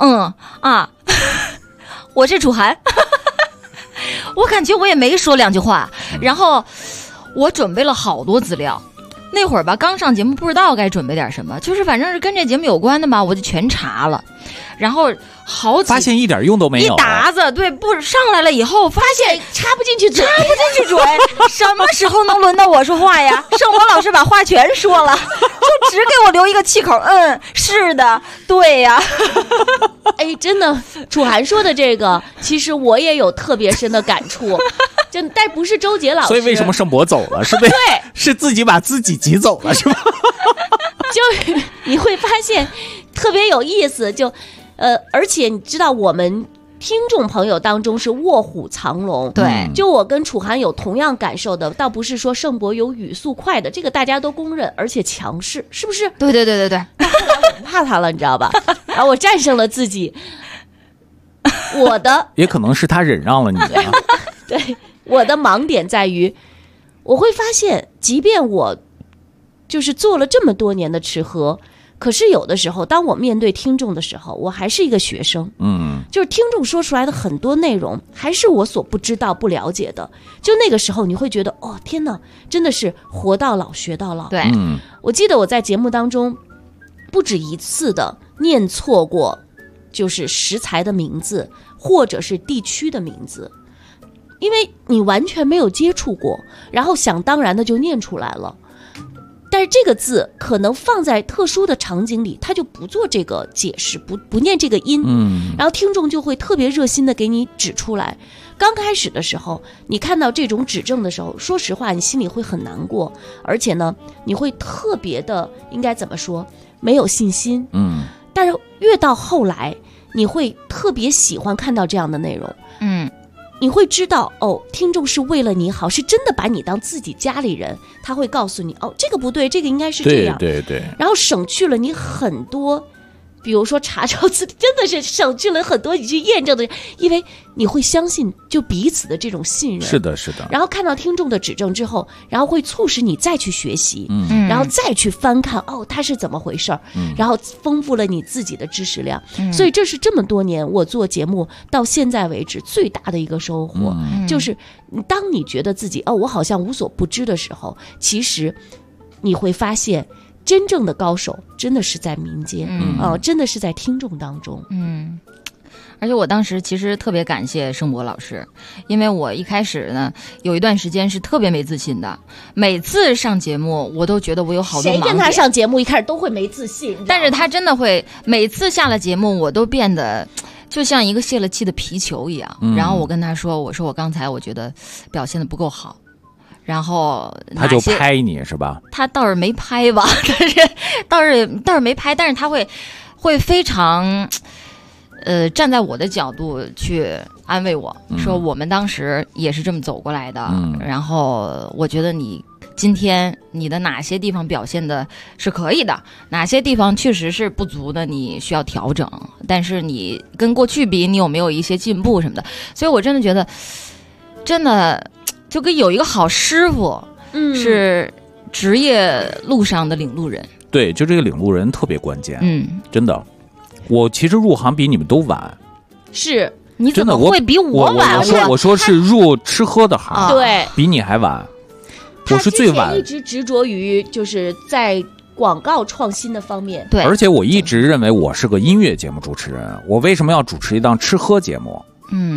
我是楚涵我感觉我也没说2句话，然后我准备了好多资料。那会儿吧，刚上节目不知道该准备点什么，就是反正是跟这节目有关的吧，我就全查了，然后发现一点用都没有， 一沓子，对，不上来了以后发现插不进去嘴， 什么时候能轮到我说话呀？盛博老师把话全说了，就只给我留一个气口，是的，对呀。 哎，真的，楚涵说的这个，其实我也有特别深的感触。但不是周杰老师， 所以为什么盛博走了？是不是？ 对， 是自己把自己挤走了，是吧？ 就你会发现特别有意思，而且你知道我们听众朋友当中是卧虎藏龙， 对， 就我跟楚涵有同样感受的，倒不是说盛博有语速快的，这个大家都公认，而且强势，是不是？ 对。 但后来我不怕他了，你知道吧？然后我战胜了自己，我的也可能是他忍让了你啊。 对，我的盲点在于，我会发现，即便我就是做了这么多年的吃喝，可是有的时候，当我面对听众的时候，我还是一个学生。就是听众说出来的很多内容，还是我所不知道、不了解的。就那个时候，你会觉得，哦，天哪，真的是活到老学到老。 对， 我记得我在节目当中不止一次的念错过，就是食材的名字或者是地区的名字。因为你完全没有接触过，然后想当然的就念出来了，但是这个字可能放在特殊的场景里，他就不做这个解释，不念这个音，然后听众就会特别热心的给你指出来。刚开始的时候，你看到这种指正的时候，说实话，你心里会很难过，而且呢，你会特别的应该怎么说，没有信心。但是越到后来，你会特别喜欢看到这样的内容。你会知道哦，听众是为了你好，是真的把你当自己家里人，他会告诉你哦，这个不对，这个应该是这样， 对， 然后省去了你很多，比如说查找字，真的是省去了很多你去验证的，因为你会相信就彼此的这种信任， 是的， 然后看到听众的指正之后，然后会促使你再去学习，然后再去翻看哦，它是怎么回事，然后丰富了你自己的知识量，所以这是这么多年我做节目到现在为止最大的一个收获，就是当你觉得自己我好像无所不知的时候，其实你会发现真正的高手真的是在民间，真的是在听众当中。 而且我当时其实特别感谢盛博老师，因为我一开始呢有一段时间是特别没自信的，每次上节目我都觉得我有好多盲点。 谁跟他上节目一开始都会没自信， 但是他真的会每次下了节目我都变得就像一个泄了气的皮球一样，然后我跟他说，我说我刚才我觉得表现的不够好，然后他就拍你是吧？ 他倒是没拍吧，但是倒是没拍，但是他会非常站在我的角度去安慰我，说我们当时也是这么走过来的，然后我觉得你今天你的哪些地方表现的是可以的，哪些地方确实是不足的，你需要调整，但是你跟过去比，你有没有一些进步什么的。所以我真的觉得真的就跟有一个好师傅，是职业路上的领路人。 对，就这个领路人特别关键。真的，我其实入行比你们都晚。 是， 你怎么会比我晚？ 我说是入吃喝的行， 对， 比你还晚。我是最晚。 他之前一直执着于就是在广告创新的方面。 对， 而且我一直认为我是个音乐节目主持人，我为什么要主持一档吃喝节目？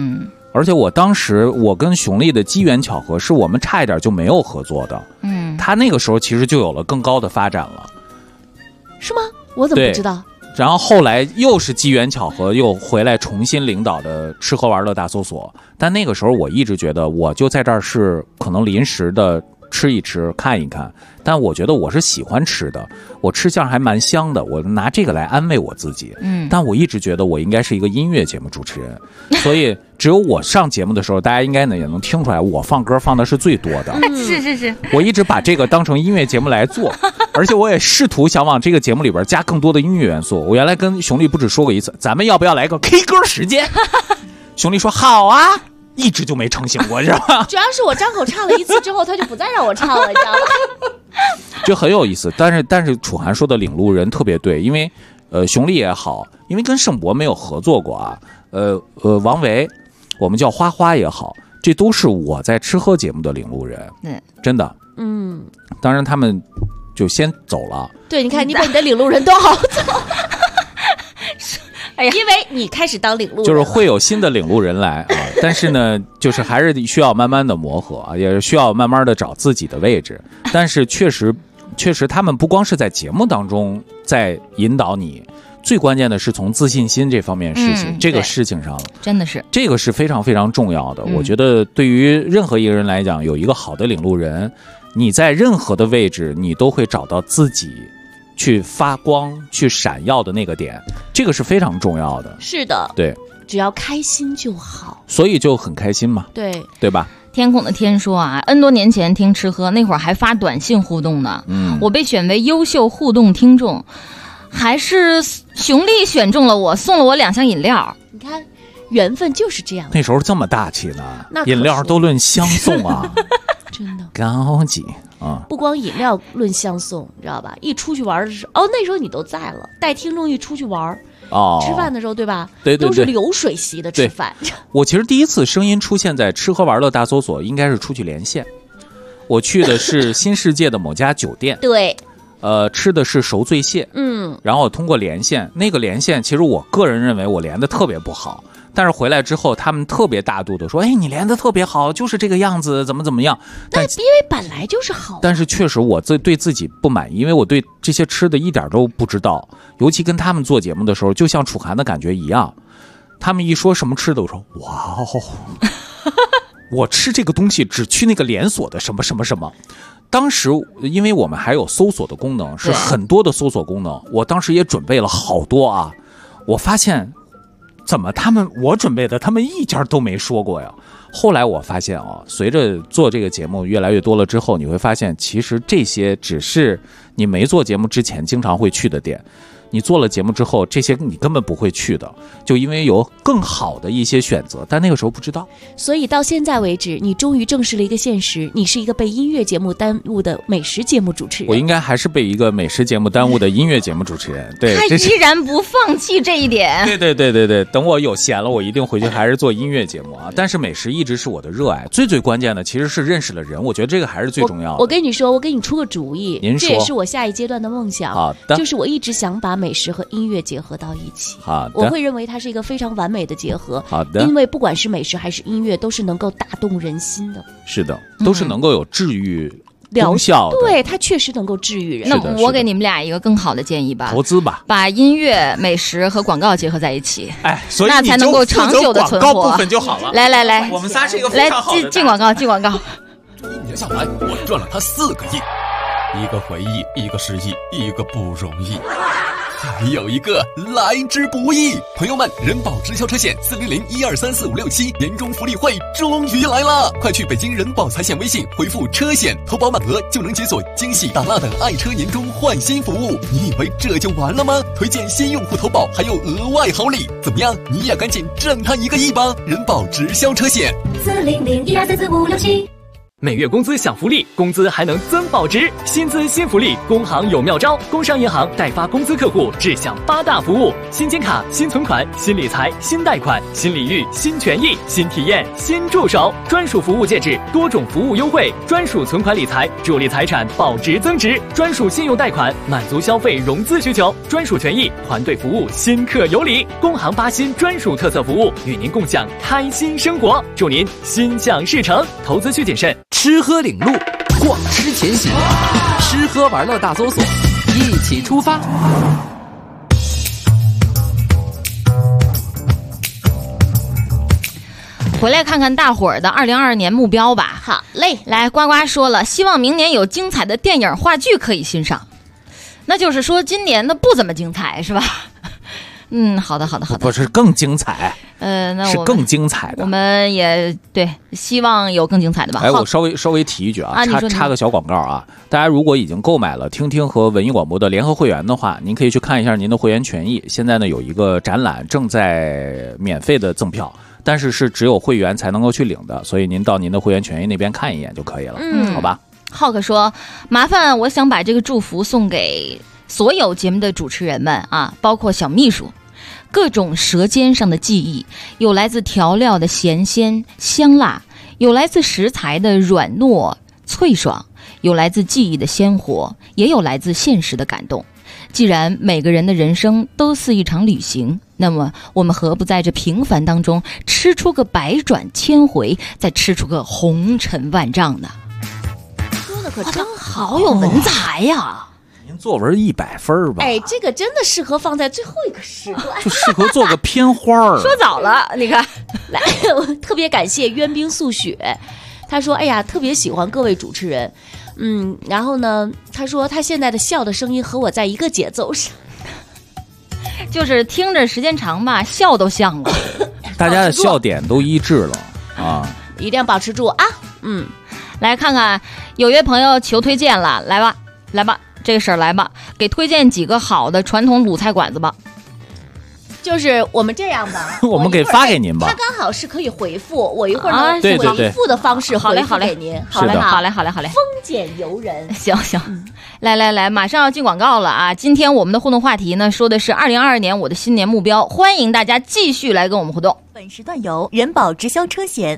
而且我当时我跟熊丽的机缘巧合是我们差一点就没有合作的。他那个时候其实就有了更高的发展了。 是吗？我怎么不知道？ 然后后来又是机缘巧合，又回来重新领导的吃喝玩乐大搜索。但那个时候我一直觉得，我就在这儿是可能临时的吃一吃看一看，但我觉得我是喜欢吃的，我吃相还蛮香的，我拿这个来安慰我自己。但我一直觉得我应该是一个音乐节目主持人，所以只有我上节目的时候，大家应该呢也能听出来，我放歌放的是最多的。 是， 我一直把这个当成音乐节目来做，而且我也试图想往这个节目里边加更多的音乐元素。我原来跟熊丽不止说过一次，咱们要不要来个 K 歌时间？熊丽说好啊。一直就没成型过，是吧？ 主要是我张口唱了一次之后，他就不再让我唱了，你知道吗？ 就很有意思。但是楚涵说的领路人特别对，因为熊丽也好，因为跟盛博没有合作过啊。王维，我们叫花花也好，这都是我在吃喝节目的领路人。真的。当然他们就先走了。 对，你看你把你的领路人都好走。因为你开始当领路人， 就是会有新的领路人来啊，但是呢，就是还是需要慢慢的磨合啊，也是需要慢慢的找自己的位置。但是确实，他们不光是在节目当中在引导你，最关键的是从自信心这方面这个事情上， 真的是这个是非常非常重要的。我觉得对于任何一个人来讲，有一个好的领路人，你在任何的位置，你都会找到自己去发光去闪耀的那个点，这个是非常重要的。 是的， 对， 只要开心就好， 所以就很开心嘛。对吧？ 天空的天说啊，N 多年前听吃喝那会儿还发短信互动呢，我被选为优秀互动听众，还是熊丽选中了我，送了我2箱饮料。 你看缘分就是这样， 那时候这么大气呢，饮料都论箱送啊。 真的高级啊！ 不光饮料论相送，你知道吧？一出去玩的时候，那时候你都在了，带听众一出去玩，吃饭的时候，对吧？ 对， 都是流水席的吃饭。 我其实第一次声音出现在吃喝玩乐大搜索，应该是出去连线。我去的是新世界的某家酒店， 对， 吃的是熟醉蟹，然后通过连线，那个连线其实我个人认为我连的特别不好。但是回来之后，他们特别大度的说：“哎，你连得特别好，就是这个样子，怎么样？” 但因为本来就是好。 但是确实我对自己不满意，因为我对这些吃的一点都不知道。尤其跟他们做节目的时候，就像楚涵的感觉一样，他们一说什么吃的，我说：“哇哦，我吃这个东西只去那个连锁的什么什么什么。”当时因为我们还有搜索的功能，是很多的搜索功能，我当时也准备了好多啊，我发现。怎么我准备的他们一家都没说过呀？后来我发现随着做这个节目越来越多了之后，你会发现其实这些只是你没做节目之前经常会去的点，你做了节目之后，这些你根本不会去的，就因为有更好的一些选择，但那个时候不知道。 所以到现在为止，你终于证实了一个现实，你是一个被音乐节目耽误的美食节目主持人。 我应该还是被一个美食节目耽误的音乐节目主持人。对， 他依然不放弃这一点。 对，等我有闲了，我一定回去还是做音乐节目啊。但是美食一直是我的热爱，最关键的其实是认识了人，我觉得这个还是最重要的。 我跟你说，我给你出个主意， 您说， 这也是我下一阶段的梦想。 好的， 就是我一直想把美食和音乐结合到一起。 好的， 我会认为它是一个非常完美的结合。 好的， 因为不管是美食还是音乐，都是能够打动人心的。 是的，都是能够有治愈功效的。 对，它确实能够治愈人。 那我给你们俩一个更好的建议吧， 投资吧， 把音乐、美食和广告结合在一起。 所以那才能够长久的存活。 广告部分就好了。 来， 我们仨是一个非常好的。 来进广告。 这1年下来，我赚了他4个亿，一个回忆，一个失忆，一个不容易。还有一个来之不易，朋友们，人保直销车险400-1234567年终福利会终于来了，快去北京人保财险微信回复车险，投保满额就能解锁惊喜大辣的爱车年终换新服务。你以为这就完了吗？推荐新用户投保还有额外好礼，怎么样？你也赶紧挣他1个亿吧！人保直销车险 400-1234567。 每月工资享福利，工资还能增保值，薪资新福利，工行有妙招。工商银行代发工资客户只享8大服务：新金卡、新存款、新理财、新贷款、新礼遇、新权益、新体验、新助手，专属服务介质，多种服务优惠，专属存款理财，助力财产保值增值，专属信用贷款，满足消费融资需求，专属权益，团队服务，新客有礼。工行8新专属特色服务，与您共享开心生活，祝您心想事成。投资需谨慎。 吃喝领路，逛吃前行，吃喝玩乐大搜索，一起出发。 回来看看大伙儿的2022年目标吧。 好嘞， 来，呱呱说了，希望明年有精彩的电影话剧可以欣赏。那就是说今年的不怎么精彩是吧？好的。 不是更精彩？ 那是更精彩的。 我们也对，希望有更精彩的吧。 我稍微提一句啊，插个小广告啊。大家如果已经购买了听听和文艺广播的联合会员的话，您可以去看一下您的会员权益。现在呢有一个展览正在免费的赠票，但是只有会员才能够去领的，所以您到您的会员权益那边看一眼就可以了，好吧？ 浩克说，麻烦我想把这个祝福送给所有节目的主持人们啊，包括小秘书。各种舌尖上的记忆，有来自调料的咸鲜香辣，有来自食材的软糯脆爽，有来自记忆的鲜活，也有来自现实的感动。既然每个人的人生都是一场旅行，那么我们何不在这平凡当中吃出个百转千回，再吃出个红尘万丈呢？ 说的可真好有文采呀！ 作文100分吧？ 这个真的适合放在最后一个时段， 就适合做个片花儿。 说早了，你看， 来，我特别感谢渊冰素雪，他说：“哎呀，特别喜欢各位主持人，然后呢，他说他现在的笑的声音和我在一个节奏上， 就是听着时间长吧，笑都像了， 大家的笑点都一致了啊， 一定要保持住啊！ 来看看有位朋友求推荐了，来吧。”这个事儿来吧，给推荐几个好的传统鲁菜馆子吧。 就是我们这样吧， 我们给发给您吧。 他刚好是可以回复，我一会儿呢回复的方式回复给您。 好嘞。 丰俭由人。 行，来，马上要进广告了啊！今天我们的互动话题呢，说的是2022年我的新年目标，欢迎大家继续来跟我们互动。 本时段由人保直销车险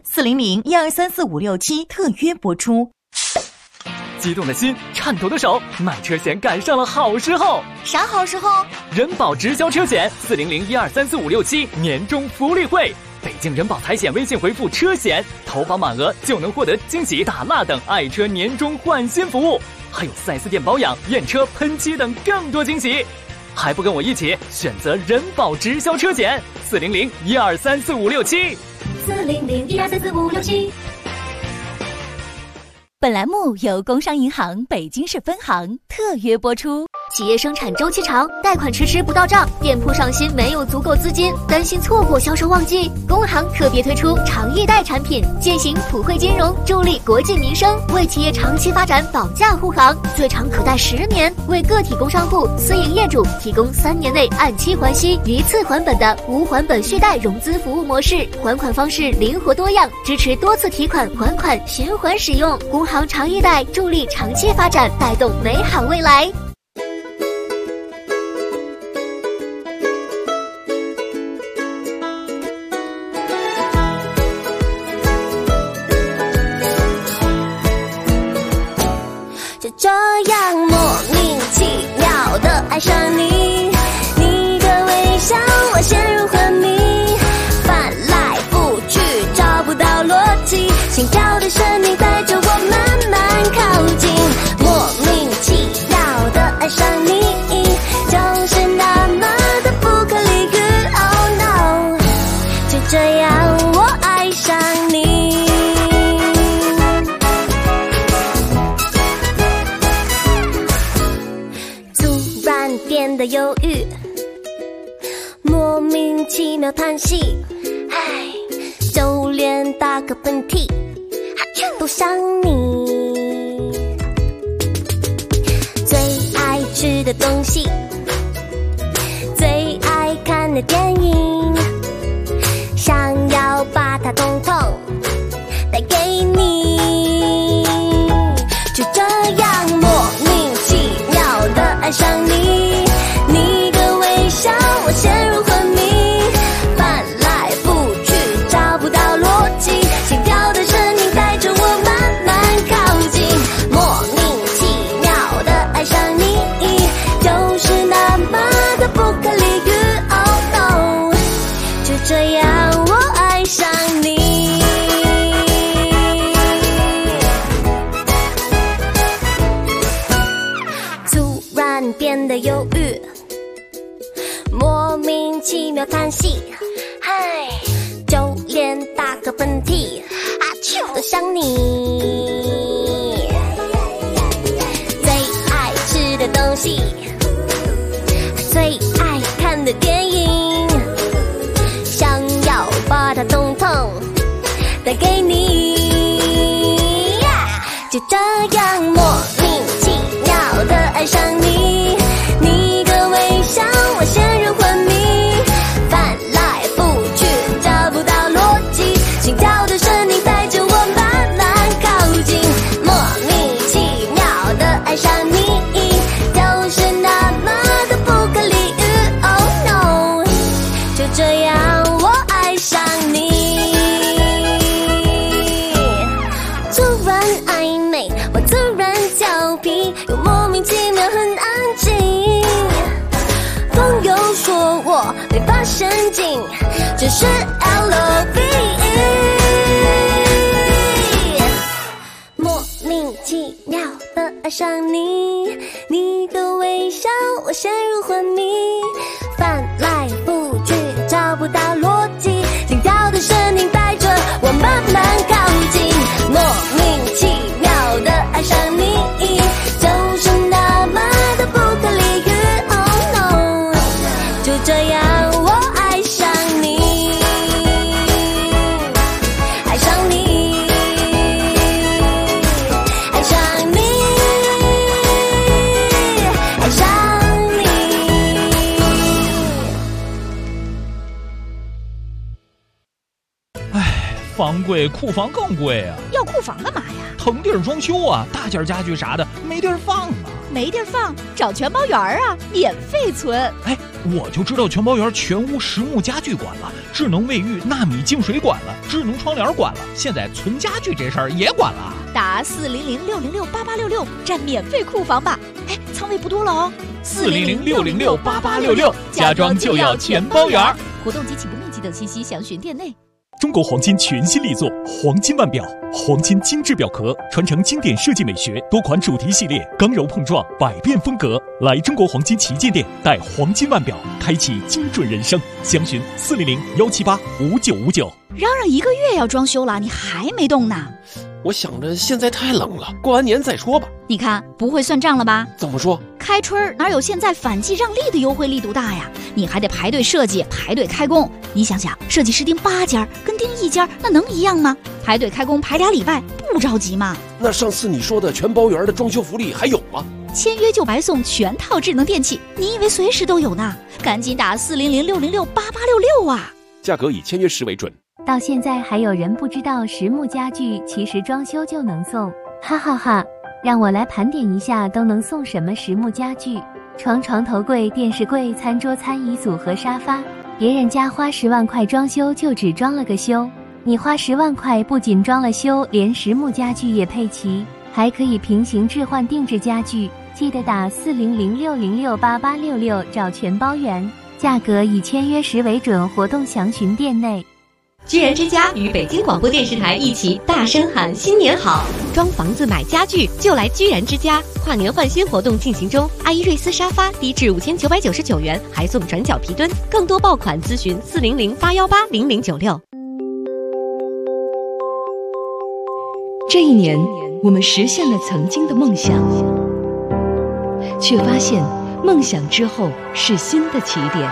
400-1234567特约播出。 激动的心，颤抖的手，买车险赶上了好时候。 啥好时候？ 人保直销车险400-1234567年终福利会，北京人保财险微信回复车险，投保满额就能获得惊喜大蜡等爱车年终换新服务，还有4S店保养、验车、喷漆等更多惊喜。还不跟我一起选择人保直销车险400-1234567 400-1234567。本栏目由工商银行北京市分行特约播出。 企业生产周期长，贷款迟迟不到账，店铺上新没有足够资金，担心错过销售旺季。工行特别推出长易贷产品，践行普惠金融，助力国计民生，为企业长期发展保驾护航，最长可贷10年，为个体工商户、私营业主提供3年内按期还息、一次还本的无还本续贷融资服务模式，还款方式灵活多样，支持多次提款还款循环使用。工行长易贷助力长期发展，带动美好未来。 这样莫名其妙的爱上你，你的微笑我陷入昏迷，翻来覆去找不到逻辑，心跳的声音带着我慢慢靠近，莫名其妙的爱上你，就是那么的不可理喻。 Oh no， 就这样我爱上你。变得忧郁，莫名其妙叹息，唉，就连打个喷嚏都想你。最爱吃的东西，最爱看的电影，想要把它统统带给你。 上你。最爱吃的东西，最爱看的电影，想要把它统统带给你，就这样莫名其妙的爱上你，你的微笑我陷入昏迷，翻来覆去找不到逻辑，心跳的声音带着我慢慢靠近，莫名其妙的爱上你，就是那么的不可理喻。 Oh no， 就这样我爱上你，突然暧昧，我突然调皮，又莫名其妙很安静，朋友说我没发神经，这是 LOVE， 莫名其妙的爱上你，你的微笑我陷入昏迷，翻来覆去找不到逻辑，心跳的声音带着我慢慢靠近，莫名其妙的爱上你，就是那么的不可理喻。 Oh no， 就这样我爱上你，爱上你，爱上你，爱上你。 房贵库房更贵啊！ 要库房干嘛呀？ 腾地儿装修啊，大件家具啥的没地儿放啊。 没地儿放，找全包园啊，免费存。 哎，我就知道全包园全屋实木家具管了，智能卫浴、纳米净水管了，智能窗帘管了，现在存家具这事儿也管了。 打400-606-8866占免费库房吧。哎，仓位不多了哦。 400-606-8866，家装就要全包园。 活动及起步面积等信息详询店内。 中国黄金全新力作黄金腕表，黄金精致表壳，传承经典设计美学，多款主题系列，刚柔碰撞，百变风格。来中国黄金旗舰店，带黄金腕表，开启精准人生。详询400-178-5959。 嚷嚷1个月要装修了，你还没动呢？ 我想着现在太冷了，过完年再说吧。 你看不会算账了吧？ 怎么说？ 开春哪有现在反季让利的优惠力度大呀？你还得排队设计，排队开工。你想想，设计师盯8家跟盯1家，那能一样吗？排队开工排2礼拜，不着急吗？ 那上次你说的全包园的装修福利还有吗？ 签约就白送全套智能电器，你以为随时都有呢？赶紧打400-606-8866啊！ 价格以签约时为准。 到现在还有人不知道实木家具其实装修就能送，哈哈哈！让我来盘点一下都能送什么实木家具：床、床头柜、电视柜、餐桌、餐椅组合、沙发。别人家花10万块装修就只装了个修，你花10万块不仅装了修，连实木家具也配齐，还可以平行置换定制家具。记得打400-606-8866找全包园，价格以签约时为准，活动详询店内。 居然之家与北京广播电视台一起大声喊新年好！装房子买家具就来居然之家，跨年换新活动进行中，阿依瑞斯沙发低至5999元，还送转角皮墩。更多爆款咨询400-818-0096。 这一年，我们实现了曾经的梦想，却发现梦想之后是新的起点。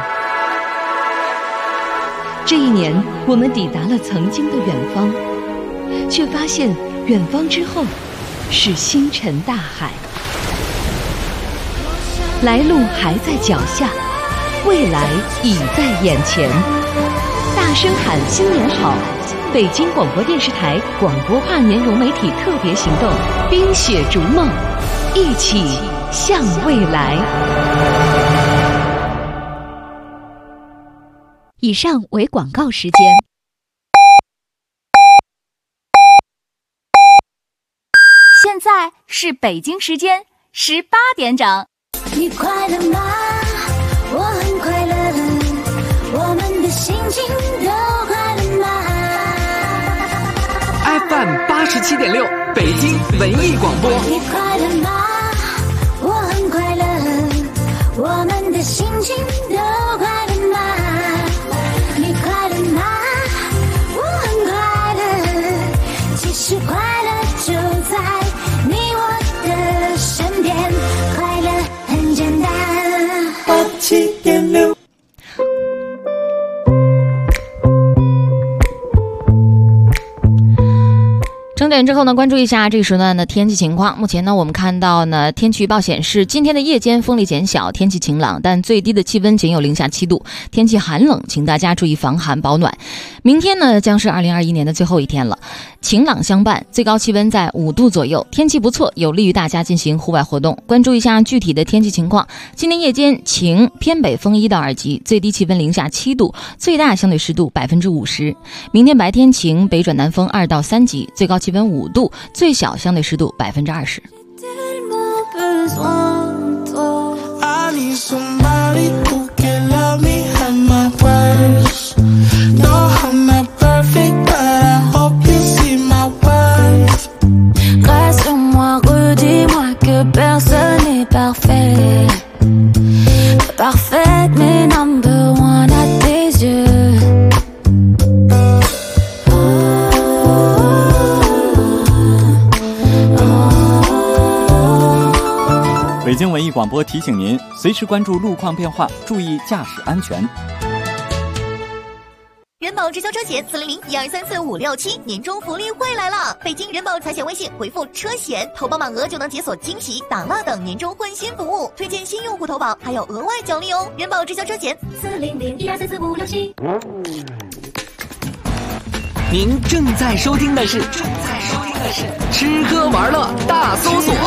这一年，我们抵达了曾经的远方，却发现远方之后是星辰大海。来路还在脚下，未来已在眼前。大声喊新年好！北京广播电视台广播跨年融媒体特别行动，冰雪逐梦，一起向未来。 以上为广告时间。 现在是北京时间18点整。 你快乐吗？我很快乐，我们的心情都快乐吗 ？FM 87.6，北京文艺广播。 你快乐吗？我很快乐，我们的心情都快乐吗？你快乐吗？我很快乐，其实快整点之后呢，关注一下这个时段的天气情况。目前呢，我们看到呢，天气预报显示，今天的夜间风力减小，天气晴朗，但最低的气温仅有零下7度，天气寒冷，请大家注意防寒保暖。明天呢，将是2021年的最后一天了，晴朗相伴，最高气温在5度左右，天气不错，有利于大家进行户外活动。关注一下具体的天气情况。今天夜间晴，偏北风1到2级，最低气温零下7度，最大相对湿度50%。明天白天晴，北转南风2到3级，最高气温5度，最小相对湿度20%。 北京文艺广播提醒您，随时关注路况变化，注意驾驶安全。 人保直销车险400-1234-567年终福利会来了！北京人保财险微信回复车险，投保满额就能解锁惊喜、打蜡等年终换新服务，推荐新用户投保还有额外奖励哦！人保直销车险400-1234-567。 您正在收听的是吃喝玩乐大搜索。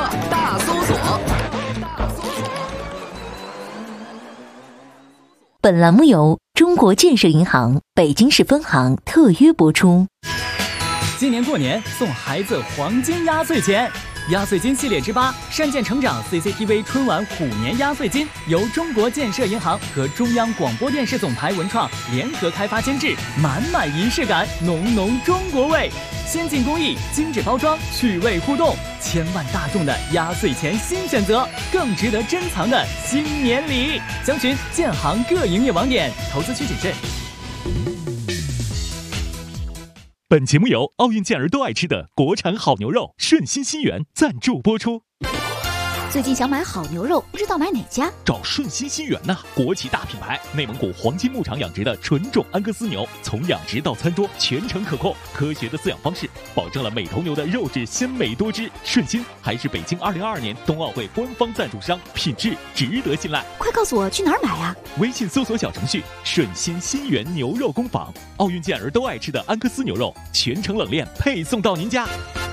本栏目由中国建设银行北京市分行特约播出。 今年过年送孩子黄金压岁钱，压岁金系列之8善见成长 CCTV 春晚虎年压岁金由中国建设银行和中央广播电视总台文创联合开发监制，满满仪式感，浓浓中国味，先进工艺，精致包装，趣味互动，千万大众的压岁钱新选择，更值得珍藏的新年礼。详询建行各营业网点，投资需谨慎。 本节目由奥运健儿都爱吃的国产好牛肉顺心心源赞助播出。 最近想买好牛肉，不知道买哪家？ 找顺心心源呐，国际大品牌，内蒙古黄金牧场养殖的纯种安格斯牛，从养殖到餐桌全程可控，科学的饲养方式保证了每头牛的肉质鲜美多汁。顺心还是北京2022年冬奥会官方赞助商，品质值得信赖。 快告诉我去哪儿买啊？ 微信搜索小程序顺心心源牛肉工坊，奥运健儿都爱吃的安格斯牛肉，全程冷链配送到您家。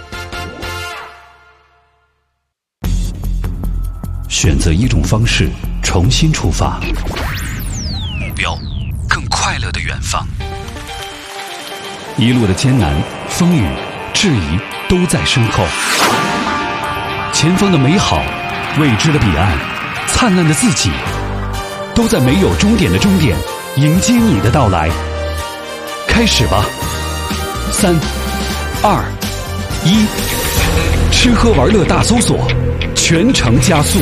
选择一种方式，重新出发，目标更快乐的远方。一路的艰难、风雨、质疑都在身后，前方的美好、未知的彼岸、灿烂的自己，都在没有终点的终点迎接你的到来。开始吧，3、2、1，吃喝玩乐大搜索，全程加速。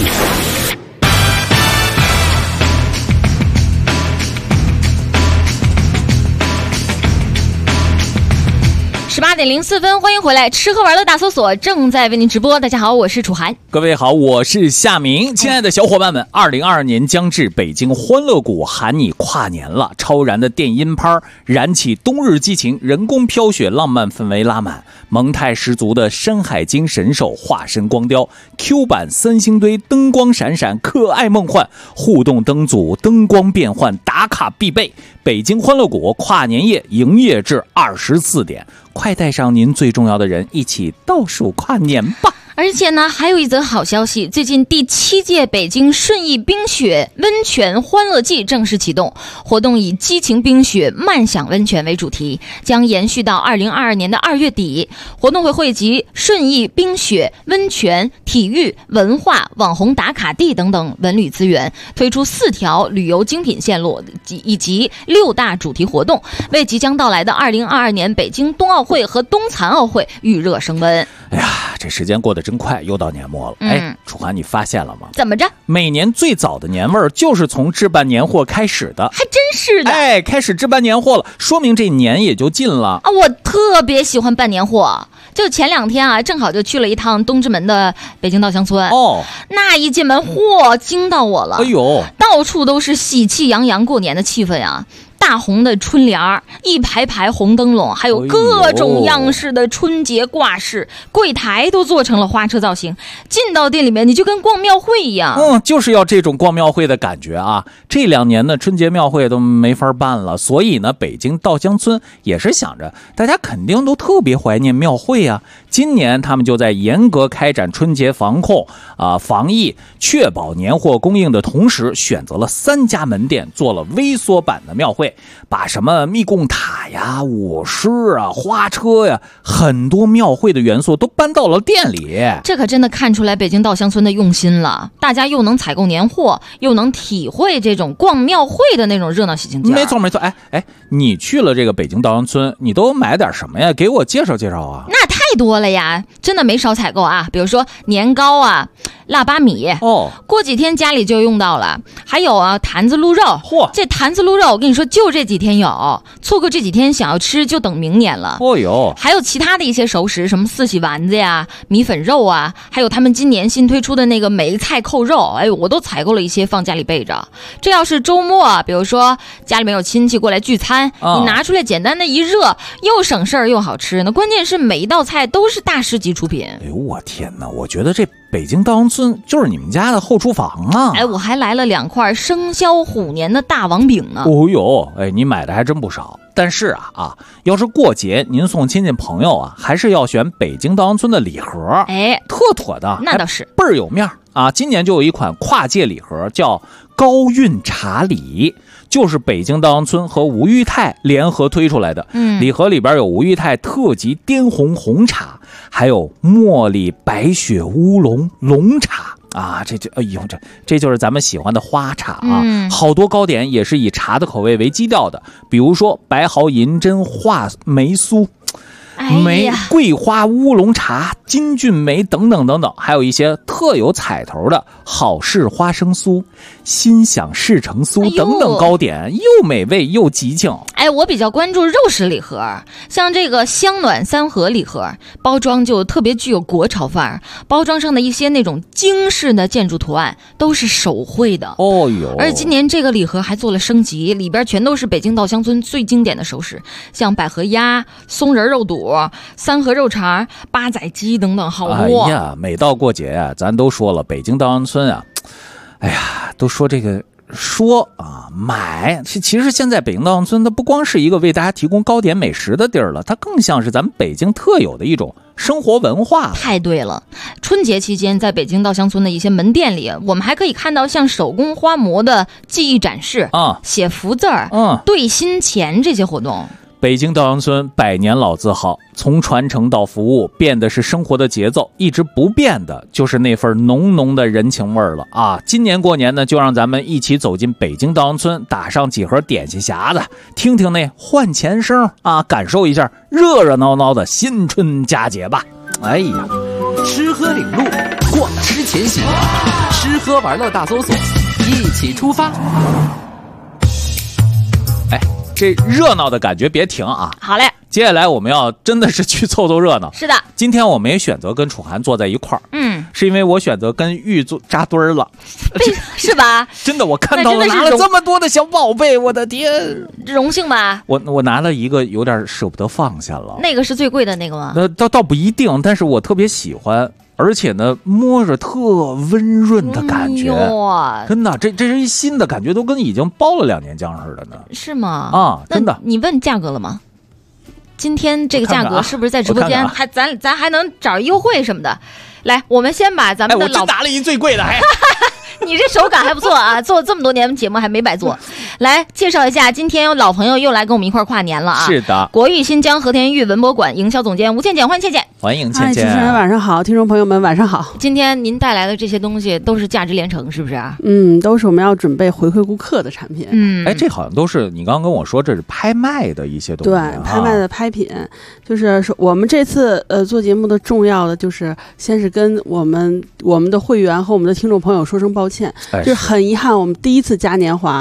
18:04，欢迎回来，吃喝玩乐大搜索正在为您直播。大家好，我是楚涵。 各位好，我是夏明。亲爱的小伙伴们，2022年将至，北京欢乐谷喊你跨年了。超燃的电音趴燃起冬日激情，人工飘雪浪漫氛围拉满，萌态十足的山海经神兽化身光雕， Q 版三星堆灯光闪闪，可爱梦幻，互动灯组灯光变换，打卡必备。北京欢乐谷跨年夜营业至24点，快带上您最重要的人一起倒数跨年吧。 而且呢，还有一则好消息，最近第7届北京顺义冰雪温泉欢乐季正式启动，活动以激情冰雪慢享温泉为主题，将延续到2022年的2月底。活动会汇集顺义冰雪、温泉、体育、文化、网红打卡地等等文旅资源，推出4条旅游精品线路以及6大主题活动，为即将到来的2022年北京冬奥会和冬残奥会预热升温。 哎呀，这时间过得真快，又到年末了。楚涵，你发现了吗？ 怎么着？ 每年最早的年味儿就是从置办年货开始的。 还真是的。 开始置办年货了，说明这年也就近了啊！我特别喜欢办年货，就前2天啊，正好就去了一趟东直门的北京稻香村。那一进门，惊到我了！ 哎呦， 到处都是喜气洋洋过年的气氛啊！大大红的春联儿，一排排红灯笼，还有各种样式的春节挂饰，柜台都做成了花车造型。进到店里面，你就跟逛庙会一样。 就是要这种逛庙会的感觉啊！这2年呢，春节庙会都没法办了，所以呢，北京稻香村也是想着大家肯定都特别怀念庙会啊。今年他们就在严格开展春节防控防疫，确保年货供应的同时，选择了3家门店做了微缩版的庙会，把什么密供塔呀、舞狮啊、花车呀，很多庙会的元素都搬到了店里。 这可真的看出来北京稻香村的用心了，大家又能采购年货，又能体会这种逛庙会的那种热闹喜庆劲儿。 没错没错，哎，你去了这个北京稻香村，你都买点什么呀？给我介绍介绍啊。 那太多了呀，真的没少采购啊，比如说年糕啊、腊八米过几天家里就用到了，还有坛子鹿肉。这坛子鹿肉我跟你说就这几天有，错过这几天想要吃就等明年了。还有其他的一些熟食，什么四喜丸子呀、米粉肉啊，还有他们今年新推出的那个梅菜扣肉，我都采购了一些放家里备着。这要是周末，比如说家里面有亲戚过来聚餐，你拿出来简单的一热，又省事儿又好吃。那关键是每一道菜都是大师级出品。 我天哪，我觉得这北京稻香村就是你们家的后厨房啊！ 我还来了2块生肖虎年的大王饼呢。 你买的还真不少。但是要是过节您送亲戚朋友还是要选北京稻香村的礼盒，特妥的。 那倒是， 倍儿有面啊！今年就有一款跨界礼盒，叫高韵茶礼，就是北京稻香村和吴裕泰联合推出来的。礼盒里边有吴裕泰特级滇红红茶，还有茉莉白雪乌龙龙茶。这就是咱们喜欢的花茶啊！好多糕点也是以茶的口味为基调的，比如说白毫银针话梅酥、桂花乌龙茶、金骏眉等等等等，还有一些特有彩头的好事花生酥、心想事成酥等等糕点，又美味又吉庆。 我比较关注肉食礼盒，像这个香暖3盒礼盒，包装就特别具有国潮范儿，包装上的一些那种精致的建筑图案都是手绘的。而今年这个礼盒还做了升级，里边全都是北京稻香村最经典的熟食，像百合鸭、松仁肉肚、3盒肉肠、八仔鸡等等，好多。 每到过节咱都说了北京稻香村都说这个买，其实现在北京稻香村它不光是一个为大家提供糕点美食的地儿了，它更像是咱们北京特有的一种生活文化。 太对了，春节期间在北京稻香村的一些门店里，我们还可以看到像手工花模的技艺展示写福字儿、兑新钱这些活动。 北京稻香村100年老字号，从传承到服务，变的是生活的节奏，一直不变的就是那份浓浓的人情味儿了啊！今年过年呢，就让咱们一起走进北京稻香村，打上几盒点心匣子，听听那换钱声感受一下热热闹闹的新春佳节吧！ 吃喝领路，逛吃前行，吃喝玩乐大搜索，一起出发。 这热闹的感觉别停啊！ 好嘞， 接下来我们要真的是去凑凑热闹。 是的， 今天我们也选择跟楚涵坐在一块儿，是因为我选择跟玉扎堆儿了， 是吧？ 真的，我看到了拿了这么多的小宝贝，我的天， 荣幸吧？ 我拿了一个有点舍不得放下了， 那个是最贵的那个吗？ 倒不一定，但是我特别喜欢。而且呢，摸着特温润的感觉，真的，这是一新的感觉，都跟已经包了2年浆似的呢。 是吗？ 真的。 你问价格了吗？今天这个价格是不是在直播间？咱还能找优惠什么的？来，我们先把咱们的我真拿了一最贵的， 你这手感还不错啊！做这么多年节目还没白做。来介绍一下，今天有老朋友又来跟我们一块跨年了啊！ 是的， 国誉新疆和田玉文博馆营销总监吴倩倩，欢迎倩倩。 欢迎倩倩。 主持人晚上好，听众朋友们晚上好。 今天您带来的这些东西都是价值连城，是不是？ 都是我们要准备回馈顾客的产品。 这好像都是你刚刚跟我说这是拍卖的一些东西。 对，拍卖的拍品，就是说我们这次做节目的重要的就是先是跟我们的会员和我们的听众朋友说声抱歉，就是很遗憾，我们第一次嘉年华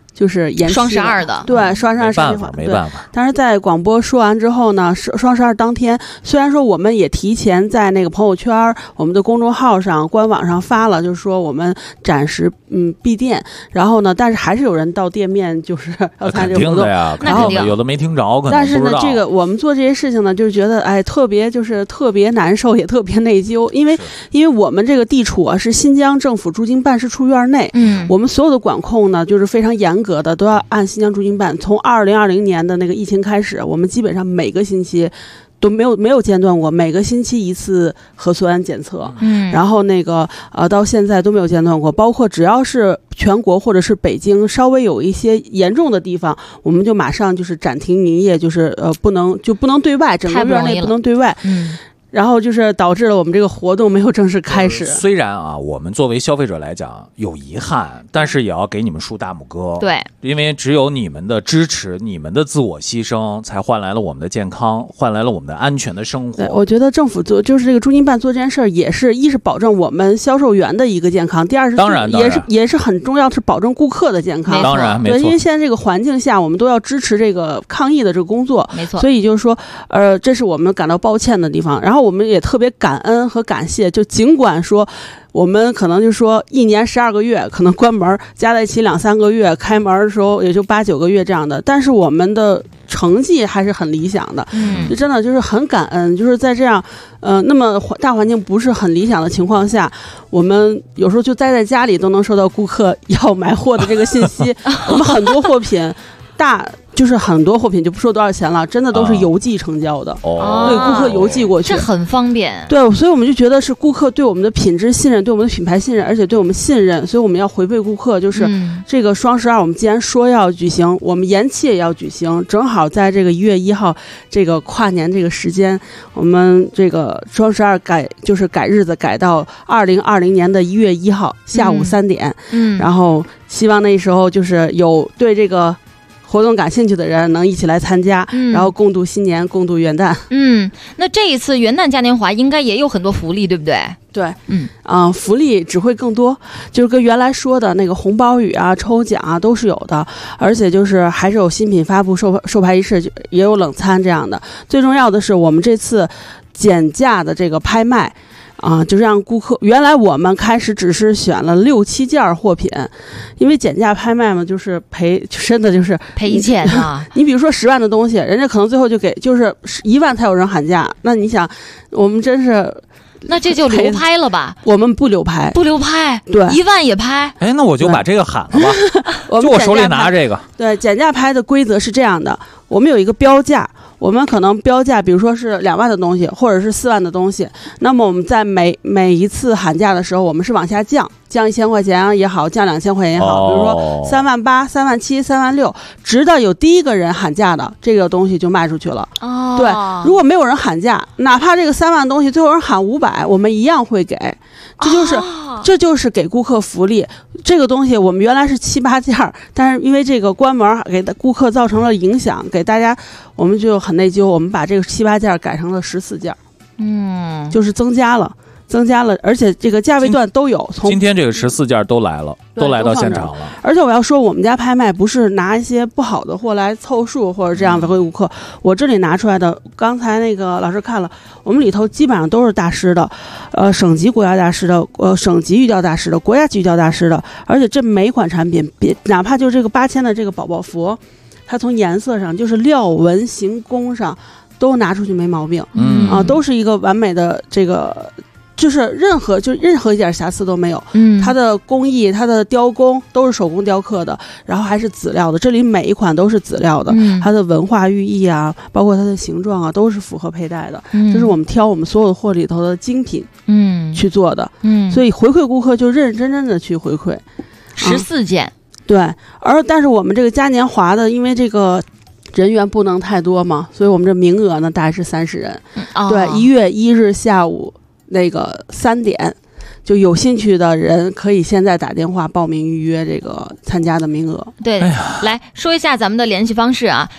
就是延期双12的， 对，双12 没办法。 但是在广播说完之后呢，双12当天，虽然说我们也提前在那个朋友圈、我们的公众号上、官网上发了，就是说我们暂时闭店，然后呢，但是还是有人到店面就是要参加这个活动呀，然后有的没听着，可能但是呢，这个我们做这些事情呢，就是觉得特别难受，也特别内疚，因为我们这个地处是新疆政府驻京办事处院内，我们所有的管控呢就是非常严格的，都要按新疆驻京办。从2020年的那个疫情开始，我们基本上每个星期都没有间断过，每个星期一次核酸检测，然后那个到现在都没有间断过，包括只要是全国或者是北京稍微有一些严重的地方，我们就马上就是暂停营业，就是不能对外，整个院内不能对外。然后就是导致了我们这个活动没有正式开始。 虽然啊，我们作为消费者来讲有遗憾，但是也要给你们竖大拇哥。 对， 因为只有你们的支持，你们的自我牺牲，才换来了我们的健康，换来了我们的安全的生活。 对，我觉得政府就是这个驻京办做这件事儿，也是一是保证我们销售员的一个健康，第二是当然也是很重要，是保证顾客的健康。 当然，没错。 对，因为现在这个环境下，我们都要支持这个抗疫的这个工作。 没错。 所以就是说，这是我们感到抱歉的地方。然后我们也特别感恩和感谢，就尽管说我们可能就说1年12个月可能关门，加在一起2-3个月，开门的时候也就8-9个月这样的，但是我们的成绩还是很理想的。就真的就是很感恩，就是在这样那么大环境不是很理想的情况下，我们有时候就待在家里都能收到顾客要买货的这个信息。我们很多货品就是很多货品就不说多少钱了，真的都是邮寄成交的，对顾客邮寄过去， 这很方便。 对，所以我们就觉得是顾客对我们的品质信任，对我们的品牌信任，而且对我们信任，所以我们要回馈顾客。就是这个双12，我们既然说要举行，我们延期也要举行，正好在这个1月1号这个跨年这个时间，我们这个双12改日子改到2020年的1月1号下午3点，然后希望那时候就是有对这个活动感兴趣的人能一起来参加，然后共度新年，共度元旦。 那这一次元旦嘉年华应该也有很多福利，对不对？ 对，福利只会更多，就是跟原来说的那个红包雨啊、抽奖啊都是有的，而且就是还是有新品发布、授牌仪式，也有冷餐这样的。最重要的是，我们这次减价的这个拍卖。就是让顾客，原来我们开始只是选了6-7件货品，因为减价拍卖嘛，就是真的就是赔钱啊。 你比如说10万的东西，人家可能最后就给就是1万才有人喊价，那你想，我们真是。 那这就流拍了吧？ 我们不流拍，对 ，1万也拍。 那我就把这个喊了吧。就我手里拿这个。 对，减价拍的规则是这样的，我们有一个标价。我们可能标价，比如说是2万的东西，或者是4万的东西，那么我们在每一次喊价的时候，我们是往下降1000块钱也好，降2000块钱也好，比如说3万8、3万7、3万6，直到有第一个人喊价的，这个东西就卖出去了。对，如果没有人喊价，哪怕这个3万的东西最后人喊500，我们一样会给。这就是给顾客福利。这个东西我们原来是7-8件，但是因为这个关门给顾客造成了影响，给大家我们就很内疚，我们把这个7-8件改成了14件，就是增加了，而且这个价位段都有。 今天这个14件都来了，都来到现场了。 而且我要说，我们家拍卖不是拿一些不好的货来凑数或者这样回馈顾客，我这里拿出来的，刚才那个老师看了，我们里头基本上都是大师的，省级国家大师的，省级玉雕大师的，国家级玉雕大师的，而且这每一款产品，哪怕就这个8000的这个宝宝佛，它从颜色上就是料纹形工上都拿出去没毛病，都是一个完美的这个。就是任何一点瑕疵都没有，它的工艺、它的雕工都是手工雕刻的，然后还是籽料的，这里每一款都是籽料的，它的文化寓意啊，包括它的形状啊，都是符合佩戴的，这是我们挑我们所有的货里头的精品，去做的，所以回馈顾客就认认真真的去回馈 ，14件， 对，但是我们这个嘉年华的，因为这个。人员不能太多嘛，所以我们这名额呢大概是30人，对，1月1日下午那个3点，就有兴趣的人可以现在打电话报名预约这个参加的名额。 对，来说一下咱们的联系方式啊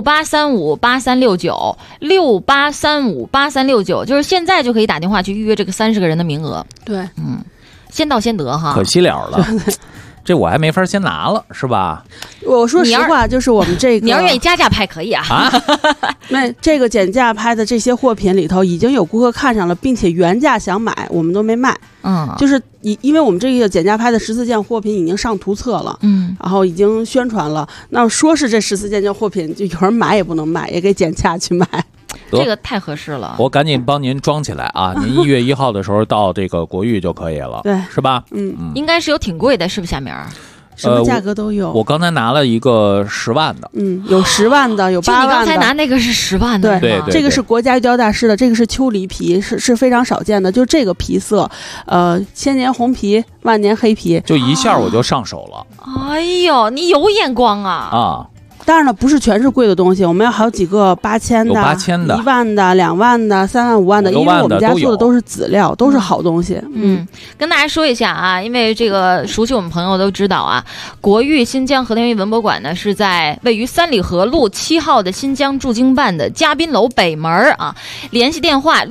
，68358369，68358369，就是现在就可以打电话去预约这个30个人的名额。 对， 先到先得哈， 可惜了了。 这我还没法先拿了，是吧？ 我说实话，就是我们这个， 你要愿意加价拍可以啊。 那这个减价拍的这些货品里头，已经有顾客看上了，并且原价想买，我们都没卖。就是因为我们这个减价拍的14件货品已经上图册了，然后已经宣传了。那说是这14件货品，就有人买也不能卖，也给减价去卖。 这个太合适了， 我赶紧帮您装起来啊！您1月1号的时候到这个国誉就可以了， 对， 是吧？ 应该是有挺贵的，是不是夏明？ 什么价格都有。 我刚才拿了一个10万的， 有10万的，有8万的。 就你刚才拿那个是10万的， 对，这个是国家玉雕大师的，这个是秋梨皮，是非常少见的，就这个皮色，千年红皮，万年黑皮， 就一下我就上手了。 哎呦，你有眼光啊！ 啊。 当然了，不是全是贵的东西，我们还有几个8000的、 8000的、 1万的、2万的、3万、5万的，因为我们家做的都是籽料，都是好东西。 跟大家说一下啊，因为这个熟悉我们朋友都知道啊，国誉新疆和田玉文博馆呢是在位于三里河路7号的新疆驻京办的嘉宾楼北门啊，联系电话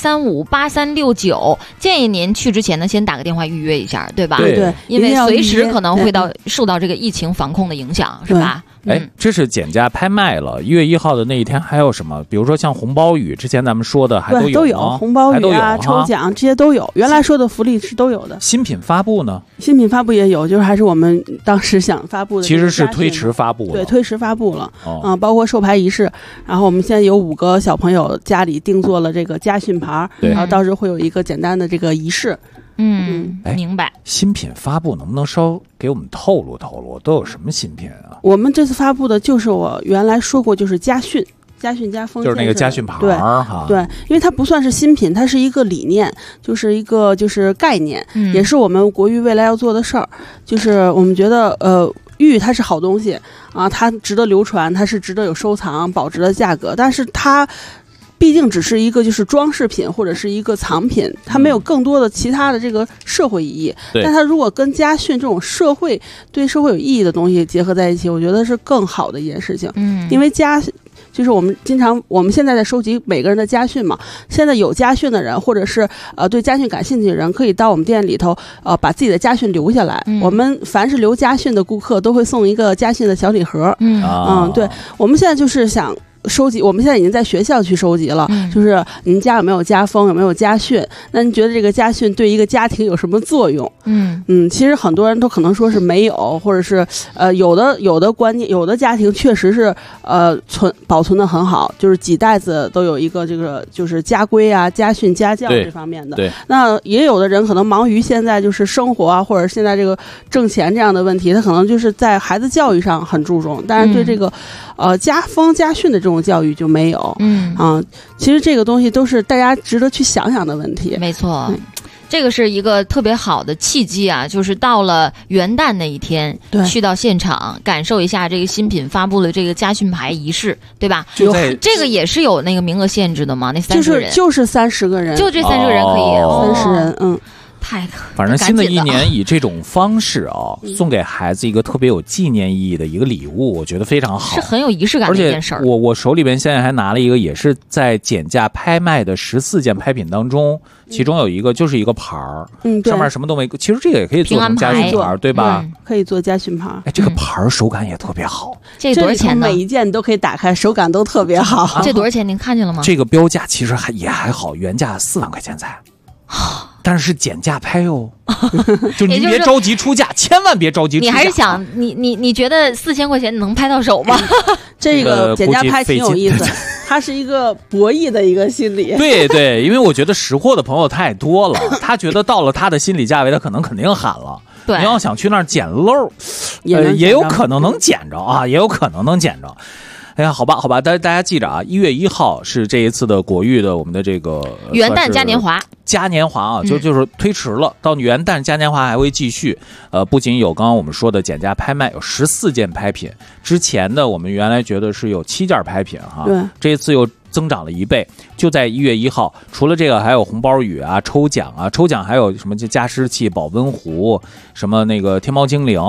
68358369，建议您去之前呢先打个电话预约一下，对吧？ 对， 因为随时可能会受到这个疫情防控的影响，是吧？ 这是减价拍卖了。1月1号的那一天还有什么？比如说像红包雨，之前咱们说的还都有红包雨啊、抽奖这些都有。原来说的福利是都有的。 新品发布呢？ 新品发布也有，就是还是我们当时想发布的。 其实是推迟发布了。 对，推迟发布了。包括授牌仪式。然后我们现在有5个小朋友家里定做了这个家训牌，然后到时候会有一个简单的这个仪式。 明白。 新品发布能不能稍给我们透露透露，都有什么新品啊？ 我们这次发布的就是我原来说过，就是家训家风， 就是那个家训牌哈。 对，因为它不算是新品，它是一个理念，就是一个概念，也是我们国誉未来要做的事儿。就是我们觉得玉它是好东西啊，它值得流传，它是值得有收藏保值的价格，但是它毕竟只是一个就是装饰品或者是一个藏品，它没有更多的其他的这个社会意义。但它如果跟家训这种对社会有意义的东西结合在一起，我觉得是更好的一件事情。因为就是我们现在在收集每个人的家训嘛。现在有家训的人，或者是对家训感兴趣的人，可以到我们店里头把自己的家训留下来。我们凡是留家训的顾客都会送一个家训的小礼盒。对，我们现在就是想收集，我们现在已经在学校去收集了，就是您家有没有家风，有没有家训？那您觉得这个家训对一个家庭有什么作用？其实很多人都可能说是没有，或者是有的观念，有的家庭确实是保存的很好，就是几代子都有一个这个就是家规啊、家训、家教这方面的。 对， 那也有的人可能忙于现在就是生活啊，或者现在这个挣钱这样的问题，他可能就是在孩子教育上很注重，但是对这个家风家训的这种教育就没有。其实这个东西都是大家值得去想想的问题。 没错。这个是一个特别好的契机啊，就是到了元旦那一天，去到现场感受一下这个新品发布的这个家训牌仪式，对吧？这个也是有那个名额限制的吗？那30个人就是30个人， 就这30个人可以 ，30人， 反正新的一年以这种方式送给孩子一个特别有纪念意义的一个礼物，我觉得非常好， 是很有仪式感的一件事儿。 我手里边现在还拿了一个，也是在减价拍卖的14件拍品当中，其中有一个就是一个牌儿，上面什么都没。其实这个也可以做成家训牌，对吧？ 可以做家训牌。 这个牌手感也特别好。 这多少钱呢？ 每一件你都可以打开，手感都特别好。 这多少钱？您看见了吗？ 这个标价其实也还好，原价4万块钱才。但是减价拍就您别着急出价，千万别着急出价。 你还是想你觉得4000块钱能拍到手吗？ 这个减价拍挺有意思，它是一个博弈的一个心理。 对，因为我觉得识货的朋友太多了，他觉得到了他的心理价位，他肯定喊了。 对， 你要想去那儿捡漏，也有可能能捡着啊，也有可能能捡着。哎呀，好吧，大家记着啊，1月1号是这一次的国誉的我们的这个元旦嘉年华啊，就是推迟了，到元旦嘉年华还会继续。不仅有刚刚我们说的减价拍卖，有14件拍品，之前的我们原来觉得是有7件拍品哈， 对， 这一次又增长了1倍。就在1月1号，除了这个还有红包雨啊、抽奖还有什么加湿器、保温壶，什么那个天猫精灵。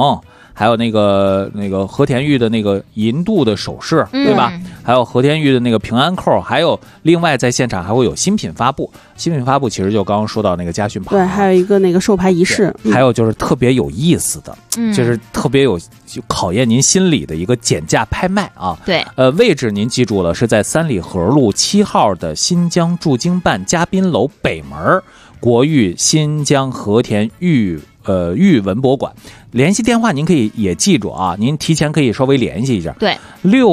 还有那个和田玉的那个银镀的首饰，对吧？还有和田玉的那个平安扣，还有另外在现场还会有新品发布。新品发布其实就刚刚说到那个家训牌， 对，还有一个那个授牌仪式， 还有就是特别有意思的，就是特别有就考验您心理的一个减价拍卖啊。 对， 位置您记住了，是在三里河路7号的新疆驻京办嘉宾楼北门，国誉新疆和田玉文博馆。联系电话您可以也记住啊，您提前可以稍微联系一下。 对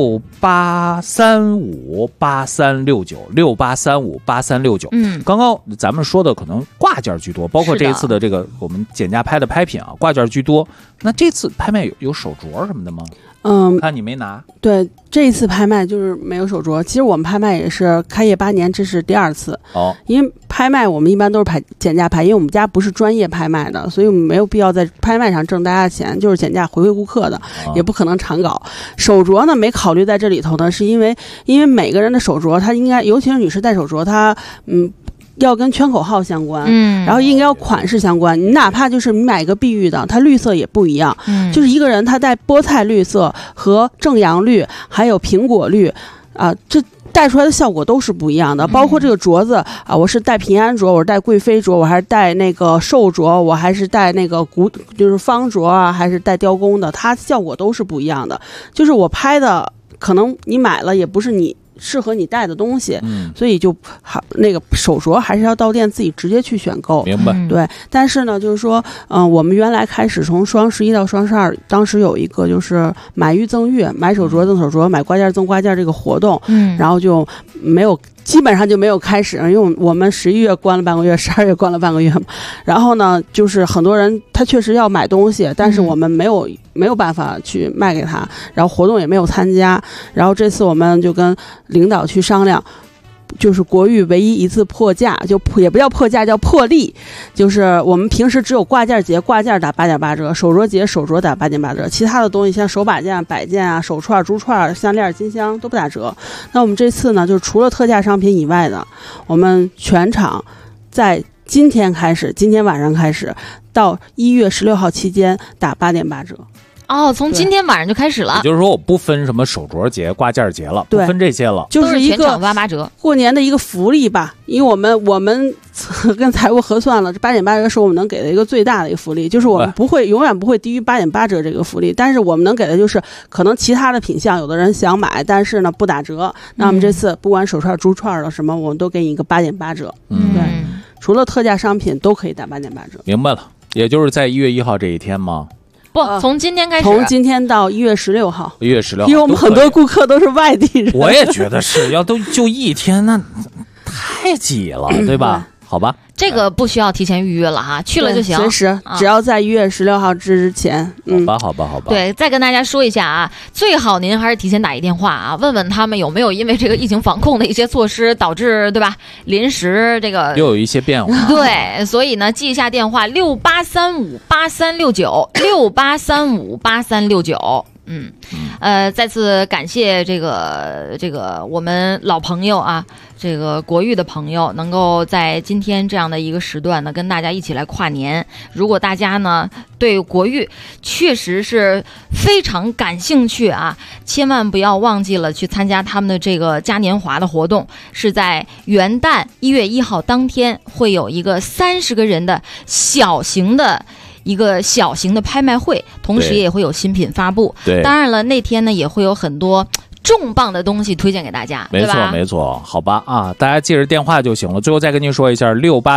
，68358369，68358369。刚刚咱们说的可能挂件居多，包括这一次的这个我们减价拍的拍品啊，挂件居多。那这次拍卖有手镯什么的吗？看你没拿。 对，这一次拍卖就是没有手镯。其实我们拍卖也是开业8年，这是第2次。因为拍卖我们一般都是减价拍，因为我们家不是专业拍卖的，所以我们没有必要在拍卖上挣大家钱，就是减价回顾客的，也不可能常搞。手镯呢没考虑在这里头呢，是因为每个人的手镯，它应该，尤其是女士戴手镯，它要跟圈口号相关，然后应该要款式相关。你哪怕就是你买一个碧玉的，它绿色也不一样，就是一个人他戴菠菜绿色和正阳绿，还有苹果绿啊，这戴出来的效果都是不一样的。包括这个镯子啊，我是戴平安镯，我是戴贵妃镯，我还是戴那个寿镯，我还是戴那个就是方镯啊，还是戴雕工的，它效果都是不一样的。就是我拍的，可能你买了也不是你适合你戴的东西，所以就好那个手镯还是要到店自己直接去选购。 明白。 对，但是呢，就是说，我们原来开始从双11到双12，当时有一个就是买玉赠玉，买手镯赠手镯，买挂件赠挂件这个活动，然后就没有。基本上就没有开始，因为我们11月关了半个月，12月关了半个月嘛。然后呢，就是很多人他确实要买东西，但是我们没有办法去卖给他，然后活动也没有参加。然后这次我们就跟领导去商量，就是国誉唯一一次破价，就也不叫破价，叫破例。就是我们平时只有挂件节，挂件打8.8折，手镯节手镯打8.8折，其他的东西像手把件、摆件啊、手串、珠串、项链、金香都不打折。那我们这次呢，就是除了特价商品以外的，我们全场在今天晚上开始到1月16号期间打8.8折。 从今天晚上就开始了， 也就是说我不分什么手镯节、挂件节了，不分这些了， 就是一个全场88折过年的一个福利吧。因为我们跟财务核算了，这8.8折是我们能给的一个最大的一个福利，就是我们永远不会低于8.8折这个福利，但是我们能给的就是可能其他的品项有的人想买，但是呢不打折。那我们这次不管手串、珠串的什么，我们都给你一个8.8折。对，除了特价商品都可以打8.8折。 明白了，也就是在1月1号这一天吗？ 不，从今天开始， 从今天到1月16号。 1月16号， 因为我们很多顾客都是外地人。 我也觉得是，要就一天，那太挤了，对吧？好吧， 这个不需要提前预约了哈，去了就行， 随时，只要在1月16号之前。 好吧。 对，再跟大家说一下啊，最好您还是提前打一电话啊，问问他们有没有因为这个疫情防控的一些措施导致，对吧？临时这个又有一些变化。 对，所以呢，记一下电话68358369，68358369。再次感谢这个我们老朋友啊，这个国誉的朋友，能够在今天这样的一个时段呢，跟大家一起来跨年。如果大家呢对国誉确实是非常感兴趣啊，千万不要忘记了去参加他们的这个嘉年华的活动，是在元旦1月1号当天会有一个30个人的小型的拍卖会，同时也会有新品发布。 对， 当然了，那天呢也会有很多重磅的东西推荐给大家。 没错，没错，好吧啊，大家记着电话就行了。最后再跟您说一下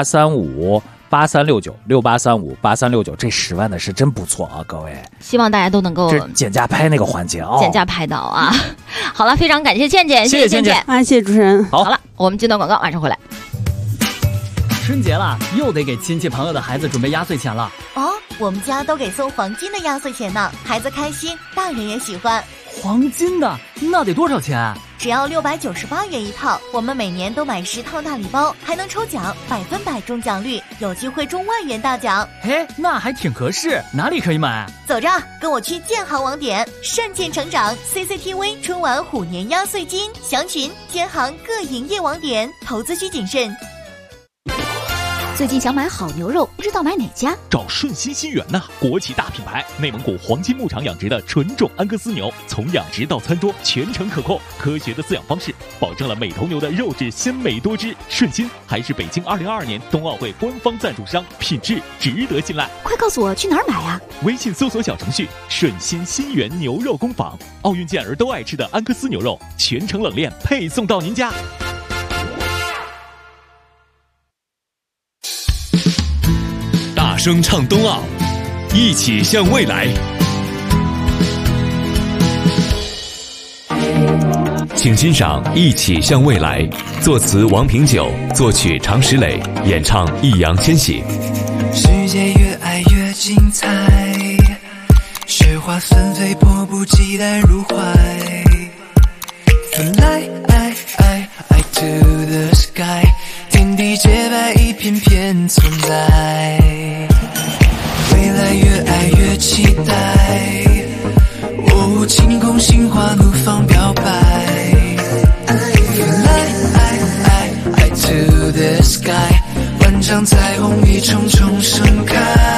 ，68358369，68358369，这10万的是真不错啊，各位。 希望大家都能够这减价拍那个环节啊， 减价拍到啊。好了，非常感谢倩倩，谢谢倩倩， 谢谢主持人。 好了，我们进到广告，马上回来。 春节了，又得给亲戚朋友的孩子准备压岁钱了。 我们家都给送黄金的压岁钱呢，孩子开心，大人也喜欢。 黄金的那得多少钱？ 只要698元一套，我们每年都买10套大礼包，还能抽奖，100%中奖率，有机会中万元大奖。 那还挺合适，哪里可以买？ 走着，跟我去建行网点，善建成长 CCTV 春晚虎年压岁金，详询建行各营业网点，投资需谨慎。 最近想买好牛肉，不知道买哪家？ 找顺心新源呐，国企大品牌，内蒙古黄金牧场养殖的纯种安格斯牛，从养殖到餐桌全程可控，科学的饲养方式，保证了每头牛的肉质鲜美多汁。顺心还是北京2022年冬奥会官方赞助商，品质值得信赖。 快告诉我去哪儿买啊？ 微信搜索小程序顺心新源牛肉工坊，奥运健儿都爱吃的安格斯牛肉，全程冷链配送到您家。 大声唱冬奥，一起向未来。请欣赏《一起向未来》，作词王平久，作曲常石磊，演唱易烊千玺。 世界越爱越精彩，雪花纷飞，迫不及待入怀。Fly to the sky， 天地洁白，一片片存在。未来越爱越期待，哦，晴空心花怒放表白。Fly to the sky， 万丈彩虹一重重盛开。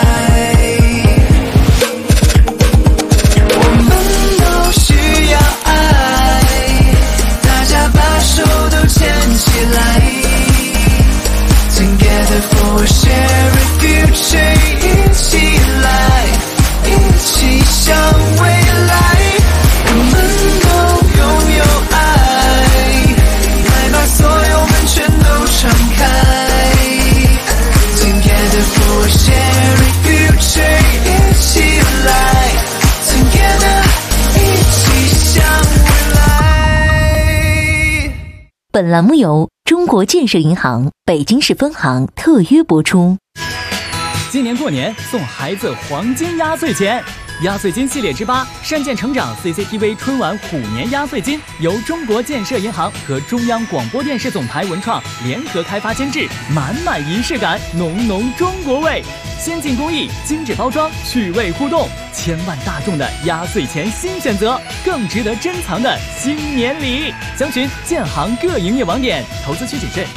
我们都需要爱，大家把手都牵起来。Together for a shared future， 一起来，一起向未来。我们都拥有爱，来把所有门全都敞开。Together for a shared future， 一起来 ，Together， 一起向未来。 本栏目由中国建设银行北京市分行特约播出。 今年过年送孩子黄金压岁钱，压岁金系列之8善见成长 CCTV 春晚虎年压岁金由中国建设银行和中央广播电视总台文创联合开发监制，满满仪式感，浓浓中国味，先进工艺，精致包装，趣味互动，千万大众的压岁钱新选择，更值得珍藏的新年礼。详询建行各营业网点，投资需谨慎。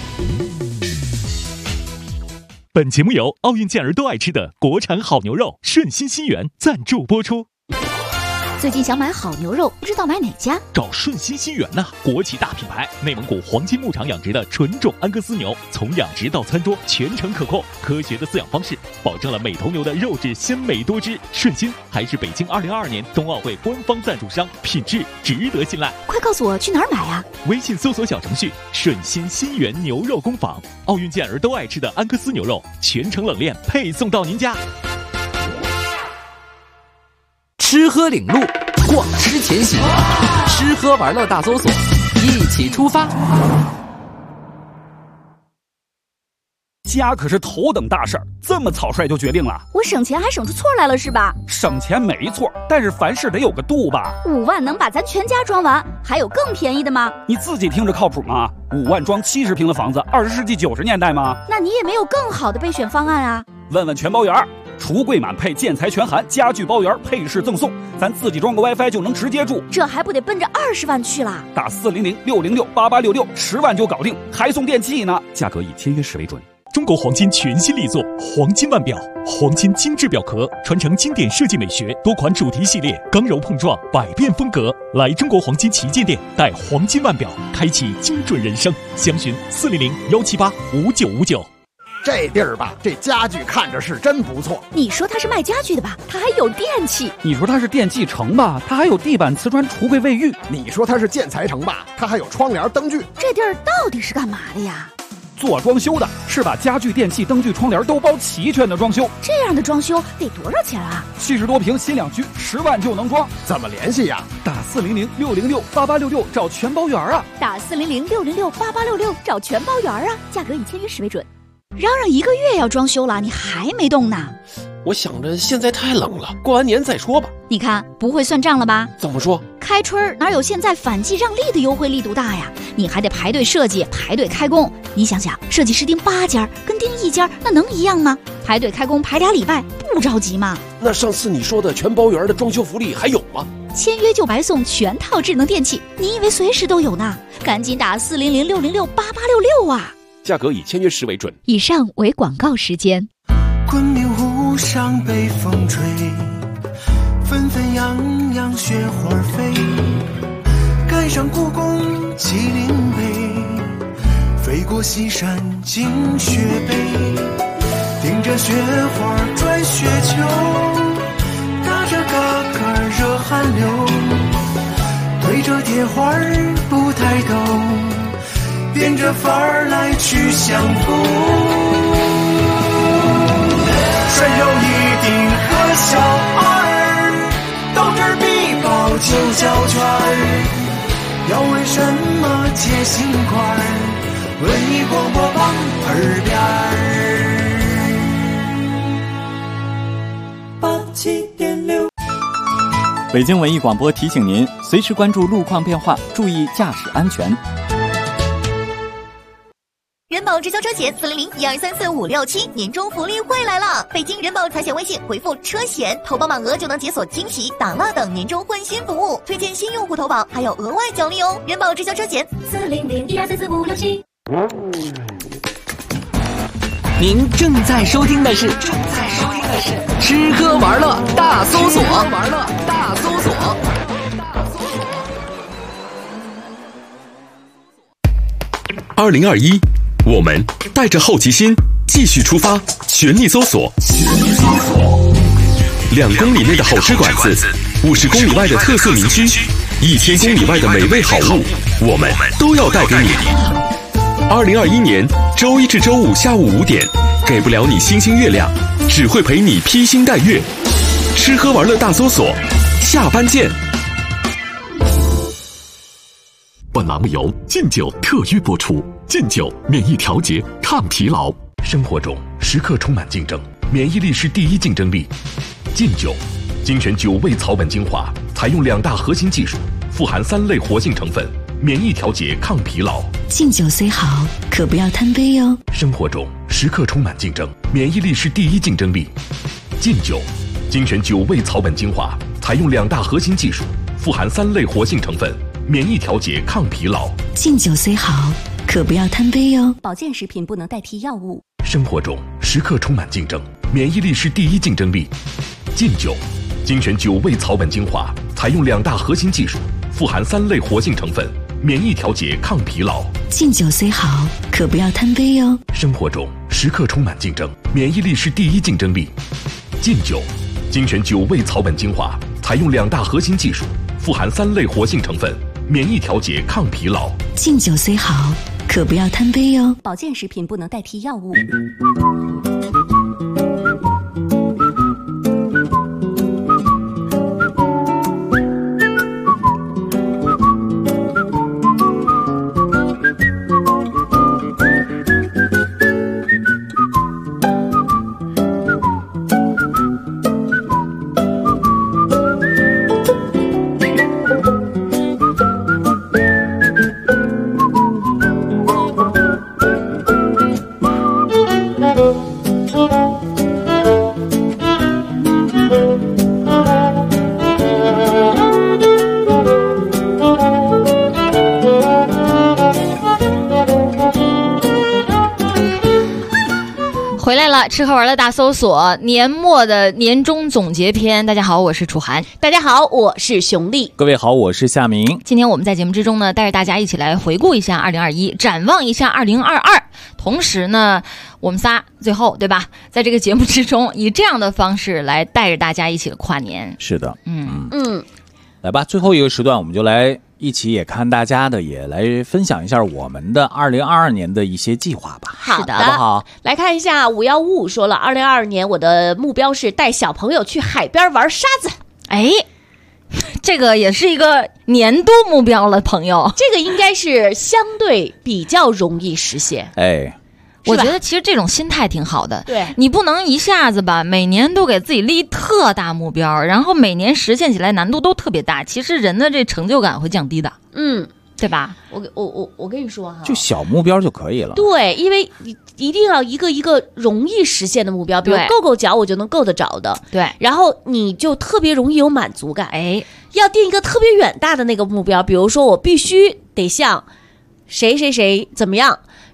本节目由奥运健儿都爱吃的国产好牛肉顺心新源赞助播出。 最近想买好牛肉，不知道买哪家？ 找顺心新源呐，国企大品牌，内蒙古黄金牧场养殖的纯种安格斯牛，从养殖到餐桌全程可控，科学的饲养方式，保证了每头牛的肉质鲜美多汁。顺心还是北京2022年冬奥会官方赞助商，品质值得信赖。 快告诉我去哪儿买啊？ 微信搜索小程序顺心新源牛肉工坊，奥运健儿都爱吃的安格斯牛肉，全程冷链配送到您家。 吃喝领路，逛吃前行，吃喝玩乐大搜索，一起出发。 家可是头等大事儿，这么草率就决定了？ 我省钱还省出错来了是吧？ 省钱没错，但是凡事得有个度吧。 5万能把咱全家装完，还有更便宜的吗？ 你自己听着靠谱吗？5万装70平的房子，20世纪90年代吗？ 那你也没有更好的备选方案啊？ 问问全包园，橱柜满配，建材全含，家具包圆，配饰赠送，咱自己装个 WiFi 就能直接住， 这还不得奔着20万去了？ 打400-606-8866，10万就搞定，还送电器呢，价格以签约时为准。 中国黄金全新力作黄金腕表，黄金精致表壳，传承经典设计美学，多款主题系列，刚柔碰撞，百变风格。来中国黄金旗舰店，带黄金腕表，开启精准人生。详询400-178-5959。 这地儿吧，这家具看着是真不错。 你说它是卖家具的吧，它还有电器。 你说它是电器城吧，它还有地板、瓷砖、橱柜、卫浴。 你说它是建材城吧，它还有窗帘、灯具。 这地儿到底是干嘛的呀？ 做装修的，是把家具、电器、灯具、窗帘都包齐全的装修。 这样的装修得多少钱啊 ？70多平新两居，10万就能装。 怎么联系呀？ 打400-606-8866找全包圆啊！ 打400-606-8866找全包圆啊！价格以签约时为准。嚷嚷1个月要装修了，你还没动呢？ 我想着现在太冷了，过完年再说吧。 你看不会算账了吧？ 怎么说？ 开春哪有现在反季让利的优惠力度大呀？你还得排队设计，排队开工。你想想，设计师盯8家，跟盯1家，那能一样吗？排队开工排2礼拜，不着急吗？ 那上次你说的全包圆的装修福利还有吗？ 签约就白送全套智能电器，你以为随时都有呢？赶紧打400-606-8866啊！ 价格以签约时为准。 以上为广告时间。 昆明湖上北风吹，纷纷扬扬雪花飞，赶上故宫麒麟碑，飞过西山进雪北，顶着雪花转雪球，打着嘎嘎热汗流，对着铁花不抬头，变着法儿来去相逢。涮肉一定和小二，豆汁必报就叫圈儿。要问什么解心块，文艺广播榜耳边儿。87.6。 北京文艺广播提醒您，随时关注路况变化，注意驾驶安全。 人保直销车险400-1234567年终福利会来了！北京人保财险微信回复车险，投保满额就能解锁惊喜、打蜡等年终换新服务，推荐新用户投保还有额外奖励哦！人保直销车险400-1234567。 您正在收听的是吃喝玩乐大搜索。 2021，我们带着好奇心继续出发，全力搜索。2公里内的好吃馆子，50公里外的特色名区，1000公里外的美味好物，我们都要带给你。2021年周一至周五下午5点，给不了你星星月亮，只会陪你披星戴月。吃喝玩乐大搜索，下班见。本栏目由劲酒特约播出。劲酒免疫调节抗疲劳，生活中时刻充满竞争，免疫力是第一竞争力。劲酒精选9味草本精华，采用2大核心技术，富含3类活性成分，免疫调节抗疲劳。 劲酒虽好，可不要贪杯哟。 生活中时刻充满竞争，免疫力是第一竞争力。劲酒精选9味草本精华，采用2大核心技术，富含3类活性成分，免疫调节抗疲劳。 劲酒虽好，可不要贪杯哟。保健食品不能代替药物。 生活中时刻充满竞争，免疫力是第一竞争力。劲酒精选9味草本精华，采用2大核心技术，富含3类活性成分，免疫调节抗疲劳。 劲酒虽好，可不要贪杯哟。 生活中时刻充满竞争，免疫力是第一竞争力。劲酒精选9味草本精华，采用2大核心技术，富含3类活性成分，免疫调节抗疲劳。 劲酒虽好，可不要贪杯哟。保健食品不能代替药物。 回来了，吃喝玩乐大搜索，年末的年终总结篇。大家好，我是楚涵。 大家好，我是熊丽。 各位好，我是夏明。 今天我们在节目之中呢，带着大家一起来回顾一下2021，展望一下2022。同时呢，我们仨最后对吧，在这个节目之中，以这样的方式来带着大家一起跨年。 是的，来吧，最后一个时段，我们就来一起也看大家的，也来分享一下我们的2022年的一些计划吧。 好的， 好不好？ 来看一下5155说了，2022年我的目标是带小朋友去海边玩沙子。 哎，这个也是一个年度目标了，朋友。 这个应该是相对比较容易实现。 哎。 我觉得其实这种心态挺好的， 对， 你不能一下子吧，每年都给自己立特大目标，然后每年实现起来难度都特别大，其实人的这成就感会降低的，对吧？ 我跟你说哈， 就小目标就可以了。 对，因为你一定要一个容易实现的目标，比如够脚我就能够得着的， 对， 然后你就特别容易有满足感。哎，要定一个特别远大的那个目标，比如说我必须得像谁谁谁怎么样。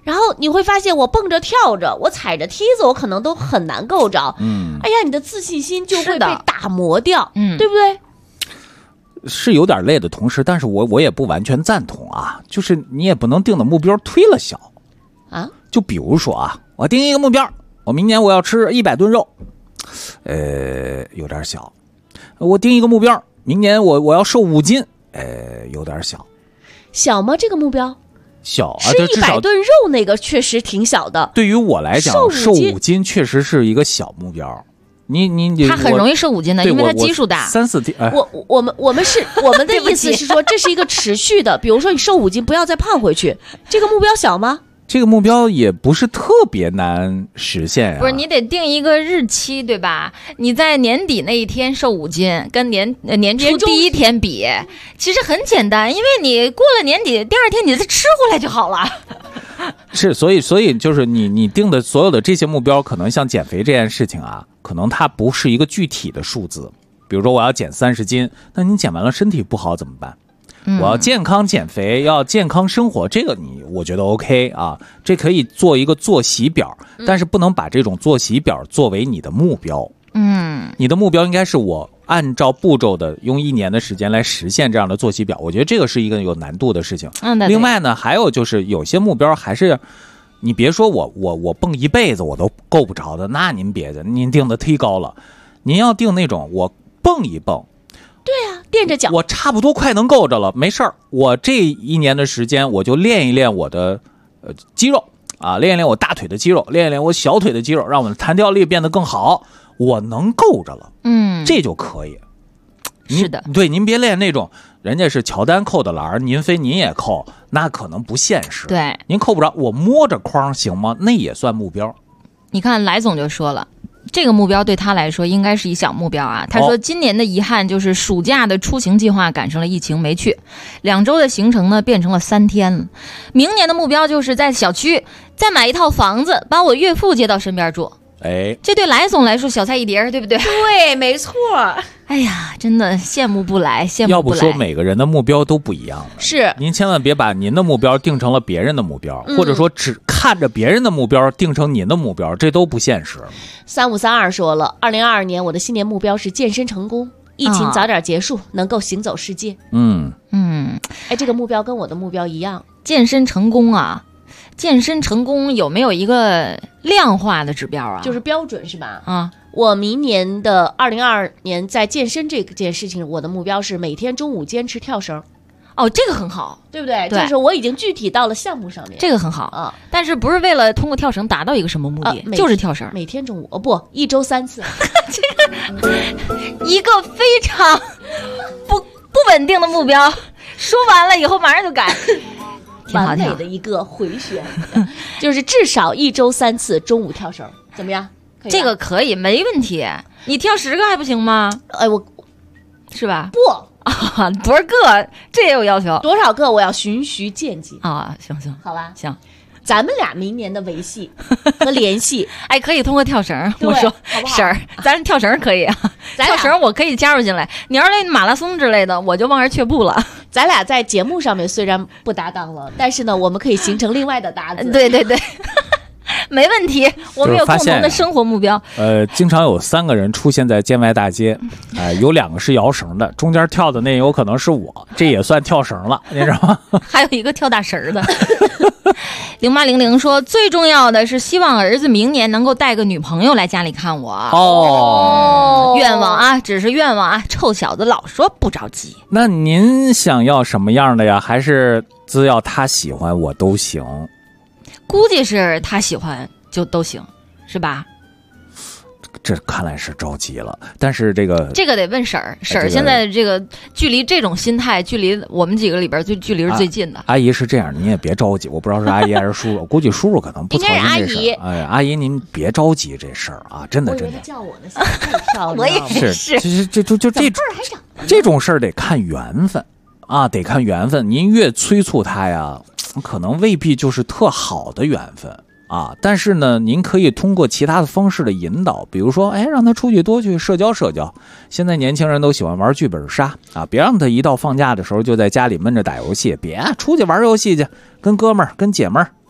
然后你会发现，我蹦着跳着，我踩着梯子，我可能都很难够着。哎呀，你的自信心就会被打磨掉，对不对？ 是有点累的同时，但是我也不完全赞同啊，就是你也不能定的目标忒了小啊。 就比如说啊，我定一个目标，我明年我要吃100吨肉，有点小。我定一个目标，明年我要瘦5斤，有点小。 小吗？这个目标？ 小啊， 吃100吨肉那个确实挺小的。 对于我来讲，瘦5斤确实是一个小目标。 他很容易瘦5斤的，因为他基数大。 3、4天， 我们的意思是说，这是一个持续的。比如说你瘦5斤，不要再胖回去，这个目标小吗？ 这个目标也不是特别难实现啊。 不是，你得定一个日期，对吧？你在年底那一天瘦5斤，跟年初第一天比，其实很简单，因为你过了年底，第二天你再吃回来就好了。 是，所以就是你定的所有的这些目标，可能像减肥这件事情啊，可能它不是一个具体的数字。比如说我要减30斤，那你减完了身体不好怎么办？我要健康减肥，要健康生活，这个我觉得 OK 啊，这可以做一个作息表，但是不能把这种作息表作为你的目标。你的目标应该是我按照步骤的用1年的时间来实现这样的作息表，我觉得这个是一个有难度的事情。另外呢，还有就是有些目标还是你别说我蹦一辈子我都够不着的，那您别的，您定的忒高了，您要定那种我蹦一蹦。 对啊，垫着脚， 我差不多快能够着了，没事儿。我这1年的时间，我就练一练我的肌肉啊，练一练我大腿的肌肉，练一练我小腿的肌肉，让我的弹跳力变得更好，我能够着了，这就可以。 是的， 对，您别练那种人家是乔丹扣的篮，您非您也扣，那可能不现实。 对， 您扣不着，我摸着框行吗？那也算目标。 你看，来总就说了。这个目标对他来说应该是一小目标啊。他说今年的遗憾就是暑假的出行计划赶上了疫情没去，2周的行程呢变成了3天了。明年的目标就是在小区再买一套房子，把我岳父接到身边住。这对来总来说小菜一碟，对不对？ 对，没错。 哎呀，真的羡慕不来，羡慕不来。 要不说每个人的目标都不一样。 是， 您千万别把您的目标定成了别人的目标，或者说只看着别人的目标定成您的目标，这都不现实。 3532说了，2022年我的新年目标是健身成功，疫情早点结束，能够行走世界。这个目标跟我的目标一样， 健身成功啊。健身成功有没有一个量化的指标啊？ 就是标准是吧？我明年的2022年在健身这件事情，我的目标是每天中午坚持跳绳。 这个很好， 对不对？就是我已经具体到了项目上面， 这个很好啊。但是不是为了通过跳绳达到一个什么目的？就是跳绳， 每天中午1周3次。 这个一个非常不稳定的目标，说完了以后马上就改。 完美的一个回旋，就是至少1周3次中午跳绳，怎么样？ 这个可以，没问题。你跳10个还不行吗？ 我是吧？ 不啊，多少个？这也有要求？ 多少个？我要循序渐进啊！行， 好吧， 行。 咱们俩明年的维系和联系， 可以通过跳绳。我说， 好不好？ 婶儿，咱跳绳可以啊，跳绳我可以加入进来。你要是那马拉松之类的，我就望而却步了。 咱俩在节目上面虽然不搭档了，但是呢，我们可以形成另外的搭子。 对，没问题。我们有共同的生活目标。 经常有3个人出现在建外大街，有2个是摇绳的，中间跳的那有可能是我，这也算跳绳了，你知道吗？ 还有一个跳大绳的。0800说，最重要的是希望儿子明年能够带个女朋友来家里看我。愿望啊，只是愿望啊，臭小子老说不着急。 那您想要什么样的呀？还是只要他喜欢我都行？ 估计是他喜欢就都行，是吧？ 这看来是着急了，但是这个得问婶儿。婶儿现在这个距离这种心态，距离我们几个里边距离是最近的。 阿姨是这样，您也别着急，我不知道是阿姨还是叔叔，估计叔叔可能不操心这事儿。阿姨您别着急这事儿啊，真的。 我以为他叫我呢，现在跳我也是。 这种事儿得看缘分啊，得看缘分。您越催促他呀，可能未必就是特好的缘分。但是呢，您可以通过其他的方式的引导，比如说，让他出去多去社交社交。现在年轻人都喜欢玩剧本杀啊，别让他一到放假的时候就在家里闷着打游戏，别出去玩游戏去，跟哥们儿、跟姐们儿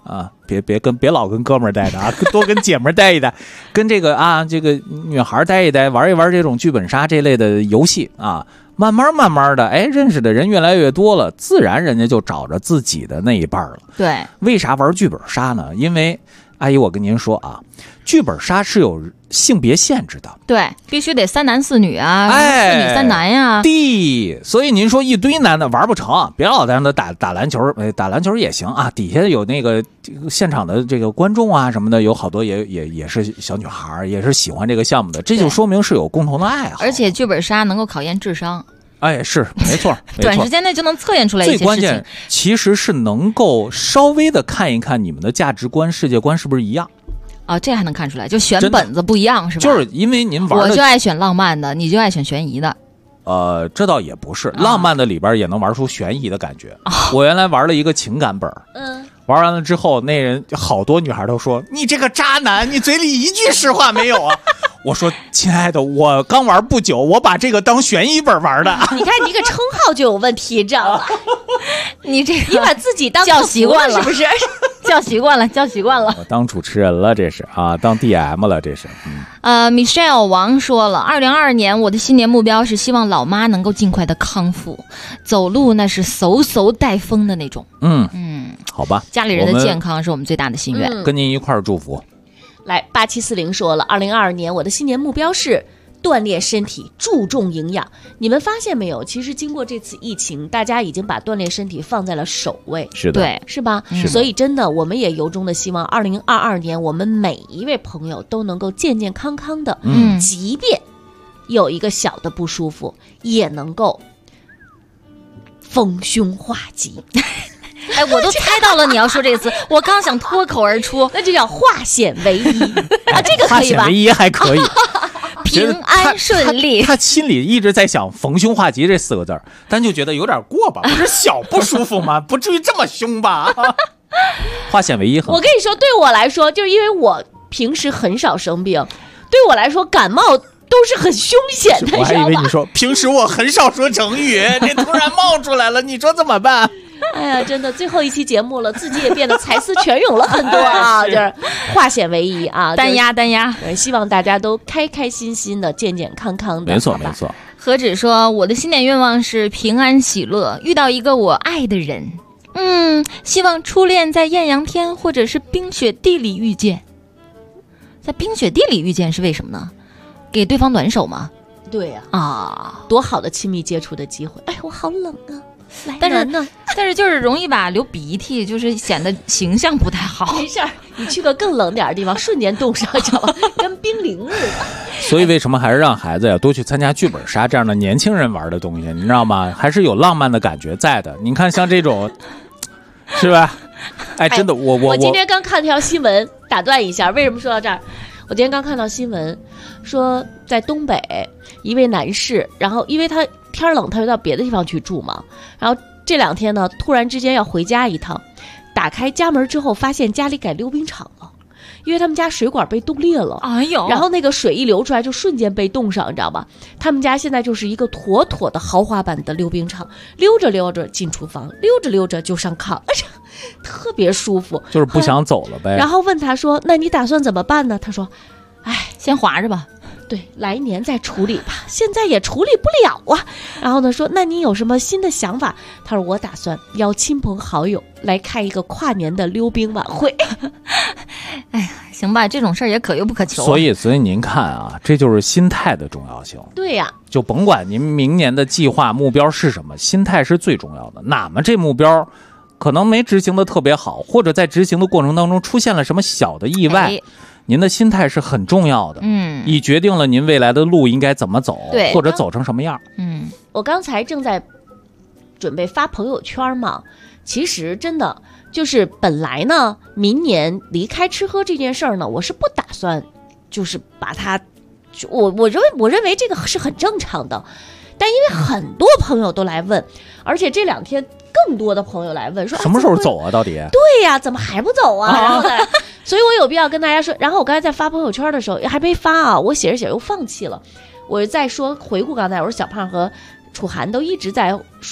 啊，别老跟哥们儿待着啊，多跟姐们儿待一待，跟这个女孩待一待，玩一玩这种剧本杀这类的游戏啊，慢慢的，哎，认识的人越来越多了，自然人家就找着自己的那一半了。 对， 为啥玩剧本杀呢？因为阿姨，我跟您说啊，剧本杀是有性别限制的， 对，必须得3男4女啊，4女3男呀。 所以您说一堆男的玩不成，别老在那打篮球，打篮球也行啊。底下有那个现场的这个观众啊什么的，有好多也是小女孩，也是喜欢这个项目的，这就说明是有共同的爱好。 而且剧本杀能够考验智商。 哎，是没错， 短时间内就能测验出来一些事情。 最关键其实是能够稍微的看一看你们的价值观、世界观是不是一样。 啊，这还能看出来，就选本子不一样是吧？ 就是因为您玩的， 我就爱选浪漫的，你就爱选悬疑的。 这倒也不是，浪漫的里边也能玩出悬疑的感觉。我原来玩了一个情感本，玩完了之后，那人好多女孩都说：“你这个渣男，你嘴里一句实话没有啊！”我说：“亲爱的，我刚玩不久，我把这个当悬疑本玩的。” 你看你这个称号就有问题，知道吧？ 你把自己当叫习惯了， 是不是？ 叫习惯了。 我当主持人了，这是啊，当 DM 了，这是。 Michelle 王说了，2022年我的新年目标是希望老妈能够尽快的康复，走路那是嗖带风的那种。 好吧， 家里人的健康是我们最大的心愿， 跟您一块儿祝福。 来，8740说了，2022年我的新年目标是锻炼身体，注重营养。你们发现没有？其实经过这次疫情，大家已经把锻炼身体放在了首位， 是的， 对， 是吧？所以真的，我们也由衷的希望2022年我们每一位朋友都能够健健康康的，即便有一个小的不舒服，也能够丰胸化吉。 哎，我都猜到了你要说这个词，我刚想脱口而出， 那就叫化险为夷啊，这个可以吧？ 化险为夷还可以。 平安顺利， 他心里一直在想逢凶化吉这4个字，但就觉得有点过吧，不是小不舒服吗？不至于这么凶吧？化险为夷很好。 我跟你说，对我来说，就是因为我平时很少生病，对我来说感冒都是很凶险的。 我还以为你说平时我很少说成语，这突然冒出来了，你说怎么办？ 哎呀，真的，最后一期节目了，自己也变得才思泉涌了很多啊，就是化险为夷啊， 单压。 希望大家都开开心心的、健健康康的。 没错。 何止说我的新年愿望是平安喜乐，遇到一个我爱的人。希望初恋在艳阳天或者是冰雪地里遇见。在冰雪地里遇见是为什么呢？给对方暖手吗？ 对呀，多好的亲密接触的机会。哎，我好冷啊。 但是就是容易吧，流鼻涕，就是显得形象不太好。 没事儿，你去个更冷点的地方，瞬间冻上，知道吧？跟冰凌似的。 所以为什么还是让孩子呀多去参加剧本杀这样的年轻人玩的东西，你知道吗？还是有浪漫的感觉在的。你看像这种，是吧？哎，真的，我今天刚看条新闻，打断一下，为什么说到这儿？我今天刚看到新闻，说在东北一位男士，然后因为他天冷，他就到别的地方去住嘛。然后这2天呢，突然之间要回家一趟，打开家门之后，发现家里改溜冰场了，因为他们家水管被冻裂了。 哎呦！ 然后那个水一流出来，就瞬间被冻上，你知道吧？他们家现在就是一个妥妥的豪华版的溜冰场，溜着进厨房，溜着就上炕，特别舒服。 就是不想走了呗。 然后问他说：“那你打算怎么办呢？”他说：“哎， 先划着吧。” 对，来年再处理吧，现在也处理不了啊。然后呢说，那你有什么新的想法？他说我打算邀亲朋好友来开一个跨年的溜冰晚会。 哎呀，行吧，这种事儿也可遇不可求。 所以您看啊，这就是心态的重要性。 对呀， 就甭管您明年的计划目标是什么，心态是最重要的。哪么这目标可能没执行的特别好，或者在执行的过程当中出现了什么小的意外，您的心态是很重要的，以决定了您未来的路应该怎么走，或者走成什么样。 我刚才正在准备发朋友圈嘛，其实真的就是本来呢，明年离开吃喝这件事儿呢，我是不打算就是把它，我认为这个是很正常的，但因为很多朋友都来问，而且这2天更多的朋友来问说什么时候走啊？到底？ 对呀，怎么还不走啊？然后呢，所以我有必要跟大家说。然后我刚才在发朋友圈的时候还没发啊，我写着又放弃了。我在说回顾刚才，我说小胖和楚涵都一直在说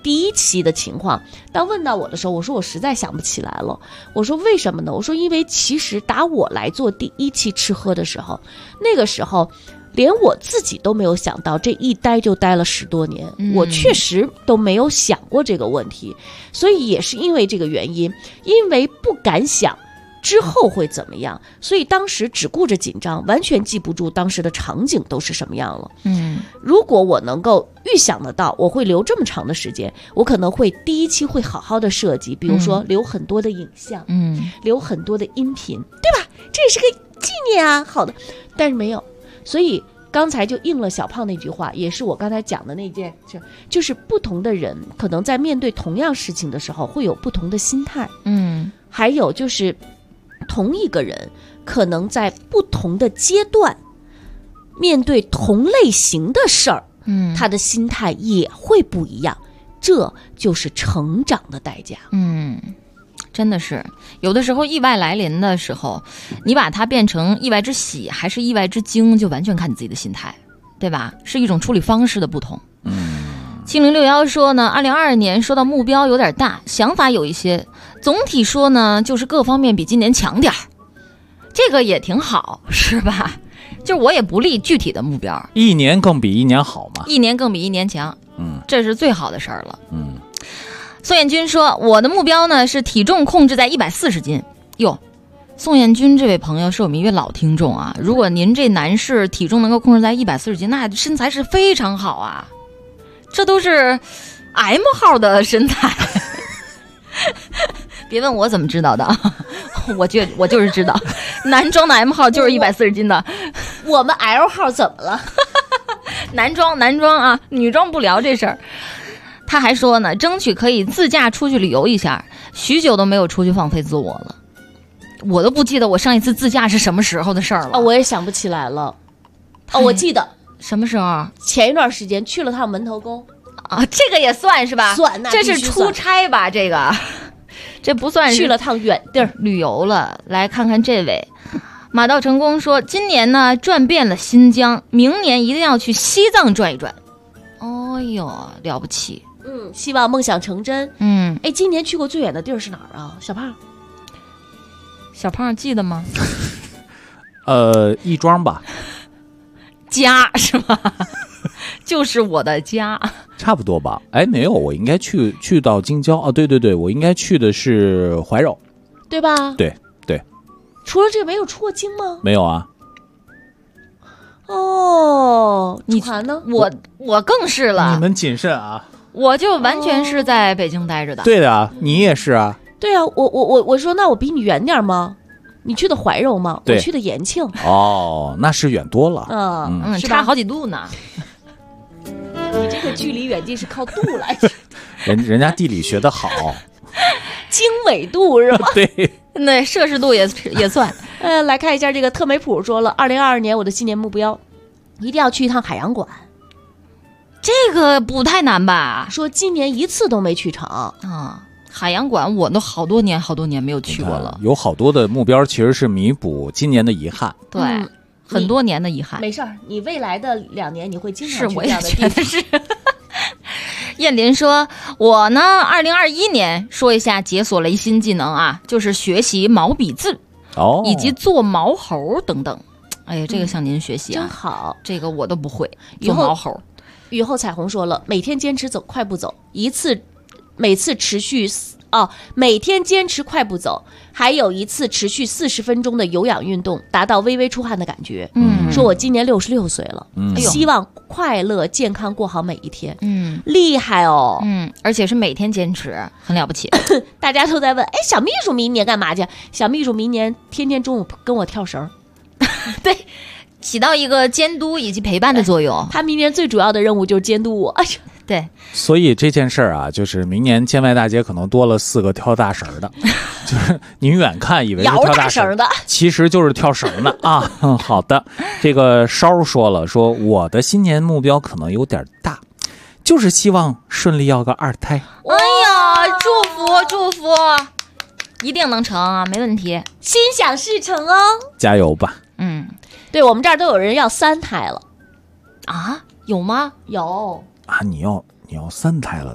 第一期的情况，当问到我的时候，我说我实在想不起来了。我说为什么呢？我说因为其实打我来做第一期吃喝的时候，那个时候连我自己都没有想到，这一待就待了10多年，我确实都没有想过这个问题，所以也是因为这个原因，因为不敢想之后会怎么样，所以当时只顾着紧张，完全记不住当时的场景都是什么样了。如果我能够预想得到我会留这么长的时间，我可能会第一期会好好的设计，比如说留很多的影像，留很多的音频，对吧？这也是个纪念啊，好的，但是没有，所以刚才就应了小胖那句话，也是我刚才讲的那件事，就是不同的人可能在面对同样事情的时候会有不同的心态，还有就是同一个人可能在不同的阶段面对同类型的事儿，他的心态也会不一样，这就是成长的代价。 真的是有的时候意外来临的时候，你把它变成意外之喜还是意外之惊，就完全看你自己的心态，对吧？是一种处理方式的不同。7061说呢，2022年说到目标有点大，想法有一些，总体说呢就是各方面比今年强点儿，这个也挺好，是吧？就我也不立具体的目标， 一年更比一年好嘛， 一年更比一年强，这是最好的事儿了。宋彦军说，我的目标呢是体重控制在140斤。哟，宋彦军这位朋友是我们一位老听众啊，如果您这男士体重能够控制在140斤，那身材是非常好啊，这都是 M 号的身材。别问我怎么知道的，我就是知道，男装的 M 号就是140斤的。 我们 L 号怎么了？ 男装啊，女装不聊这事儿。他还说呢，争取可以自驾出去旅游一下，许久都没有出去放飞自我了。我都不记得我上一次自驾是什么时候的事儿了。 我也想不起来了。我记得什么时候？ 前一段时间去了趟门头沟啊，这个也算是吧？ 算， 这是出差吧？这个，这不算是去了趟远地儿旅游了。来看看这位马到成功说，今年呢转遍了新疆，明年一定要去西藏转一转。哦哟，了不起！ 希望梦想成真。今年去过最远的地儿是哪儿啊？小胖记得吗？ 亦庄吧。 家是吧？就是我的家。 差不多吧？没有，我应该去到京郊啊。对，我应该去的是怀柔， 对吧？ 对。 除了这个没有出过京吗？ 没有啊。 你还呢？ 我更是了。 你们谨慎啊！ 我就完全是在北京待着的。 对的啊，你也是啊。 对啊，我说那我比你远点吗？你去的怀柔吗？我去的延庆。 那是远多了。 差好几度呢。 你这个距离远近是靠度来的。 人家地理学得好。 经纬度是吧？ 对， 那摄氏度也算。 来看一下这个特美普说了，2022年我的新年目标，一定要去一趟海洋馆。 这个不太难吧？ 说今年一次都没去成啊。海洋馆我都好多年没有去过了。 有好多的目标其实是弥补今年的遗憾。 对，很多年的遗憾。 没事儿，你未来的2年你会经常去这样的地方。 是，我也觉得是。燕林说，我呢2021年说一下解锁了一新技能啊，就是学习毛笔字以及做毛猴等等。哎呀，这个向您学习啊， 真好。 这个我都不会做毛猴。 雨后彩虹说了，每天坚持走快步走每天坚持快步走，还有一次持续40分钟的有氧运动，达到微微出汗的感觉。说我今年66岁了，希望快乐健康过好每一天。厉害哦。 而且是每天坚持，很了不起。 大家都在问，小秘书明年干嘛去？小秘书明年天天中午跟我跳绳。 对，起到一个监督以及陪伴的作用。 他明年最主要的任务就是监督我。 对， 所以这件事儿啊，就是明年建外大街可能多了4个跳大绳的，就是您远看以为是跳大绳的， 其实就是跳绳的啊。好的，这个烧说了，说我的新年目标可能有点大，就是希望顺利要个2胎。 哎呀，祝福，一定能成啊，没问题， 心想事成哦， 加油吧。 对，我们这儿都有人要3胎了啊？有吗？ 有。 啊，你要3胎了都？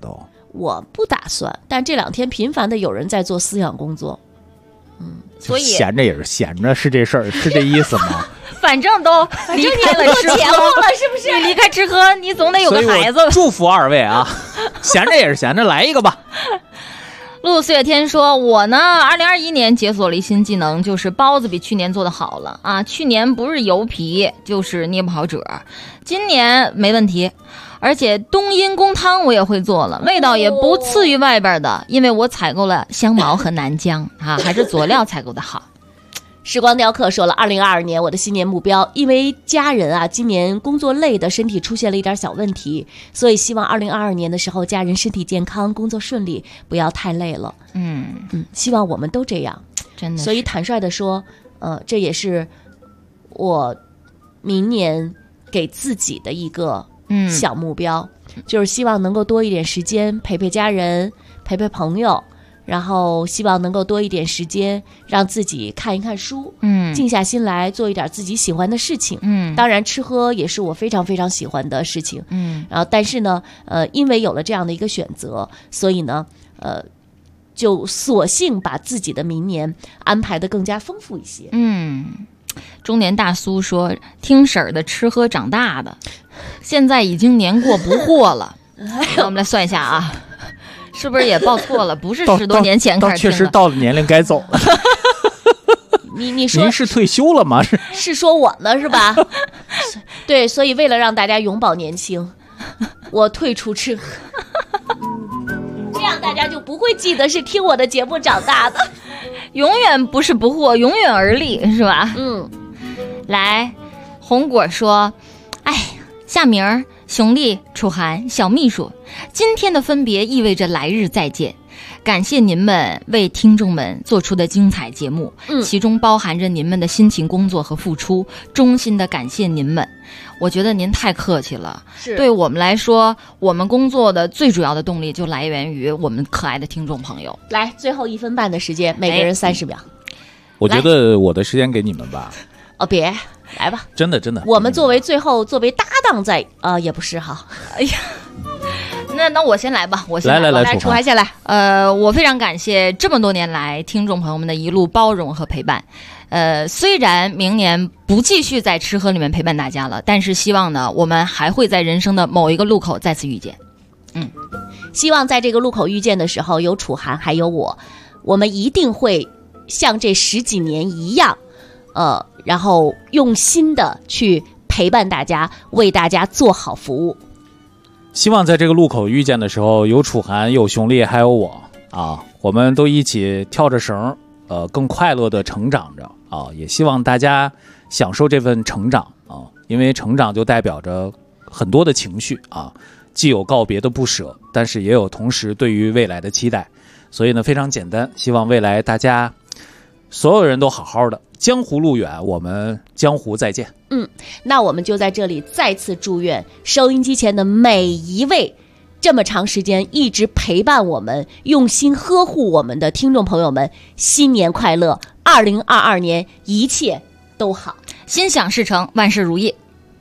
我不打算，但这2天频繁的有人在做思想工作。 所以闲着也是闲着，是这事儿，是这意思吗？ 反正都离开了吃喝了，是不是？ 你离开吃喝，你总得有个孩子。 祝福2位啊，闲着也是闲着，来一个吧。 陆岁月天说，我呢2021年解锁了一新技能，就是包子比去年做的好了啊。去年不是油皮就是捏不好褶，今年没问题。而且冬阴功汤我也会做了，味道也不次于外边的，因为我采购了香茅和南姜啊，还是佐料采购的好。 时光雕刻说了，2022年我的新年目标，因为家人啊今年工作累的身体出现了一点小问题，所以希望2022年的时候家人身体健康，工作顺利，不要太累了。希望我们都这样， 真的。 所以坦率的说，这也是我明年给自己的一个小目标，就是希望能够多一点时间陪陪家人，陪陪朋友。然后希望能够多一点时间让自己看一看书，静下心来做一点自己喜欢的事情。当然吃喝也是我非常非常喜欢的事情。然后但是呢，因为有了这样的一个选择，所以呢，就索性把自己的明年安排的更加丰富一些。 中年大苏说，听婶儿的吃喝长大的，现在已经年过不惑了。我们来算一下啊。是不是也报错了？不是10多年前开始听的， 确实到了年龄该走了。 你说您是退休了吗？ 是说我呢是吧？对，所以为了让大家永葆年轻，我退出吃喝，这样大家就不会记得是听我的节目长大的。 永远不是不惑，永远而立，是吧？来，红果说，夏明儿、熊丽、楚涵、小秘书，今天的分别意味着来日再见。感谢您们为听众们做出的精彩节目，其中包含着您们的辛勤工作和付出，衷心的感谢您们。我觉得您太客气了，对我们来说，我们工作的最主要的动力就来源于我们可爱的听众朋友。 来，最后1分半的时间，每个人30秒。 我觉得我的时间给你们吧。 别来吧， 真的， 我们作为搭档在也不是哈。 哎呀，那我先来吧， 来， 楚涵先来。 我非常感谢这么多年来听众朋友们的一路包容和陪伴。虽然明年不继续在吃喝里面陪伴大家了，但是希望呢，我们还会在人生的某一个路口再次遇见。 希望在这个路口遇见的时候，有楚涵还有我们一定会像这10几年一样，然后用心的去陪伴大家，为大家做好服务。 希望在这个路口遇见的时候，有楚涵，有熊丽，还有我啊，我们都一起跳着绳，更快乐的成长着啊！也希望大家享受这份成长啊，因为成长就代表着很多的情绪啊，既有告别的不舍，但是也有同时对于未来的期待。所以呢，非常简单，希望未来大家所有人都好好的。江湖路远，我们江湖再见。 那我们就在这里再次祝愿收音机前的每一位这么长时间一直陪伴我们、用心呵护我们的听众朋友们，新年快乐！2022年一切都好， 心想事成，万事如意。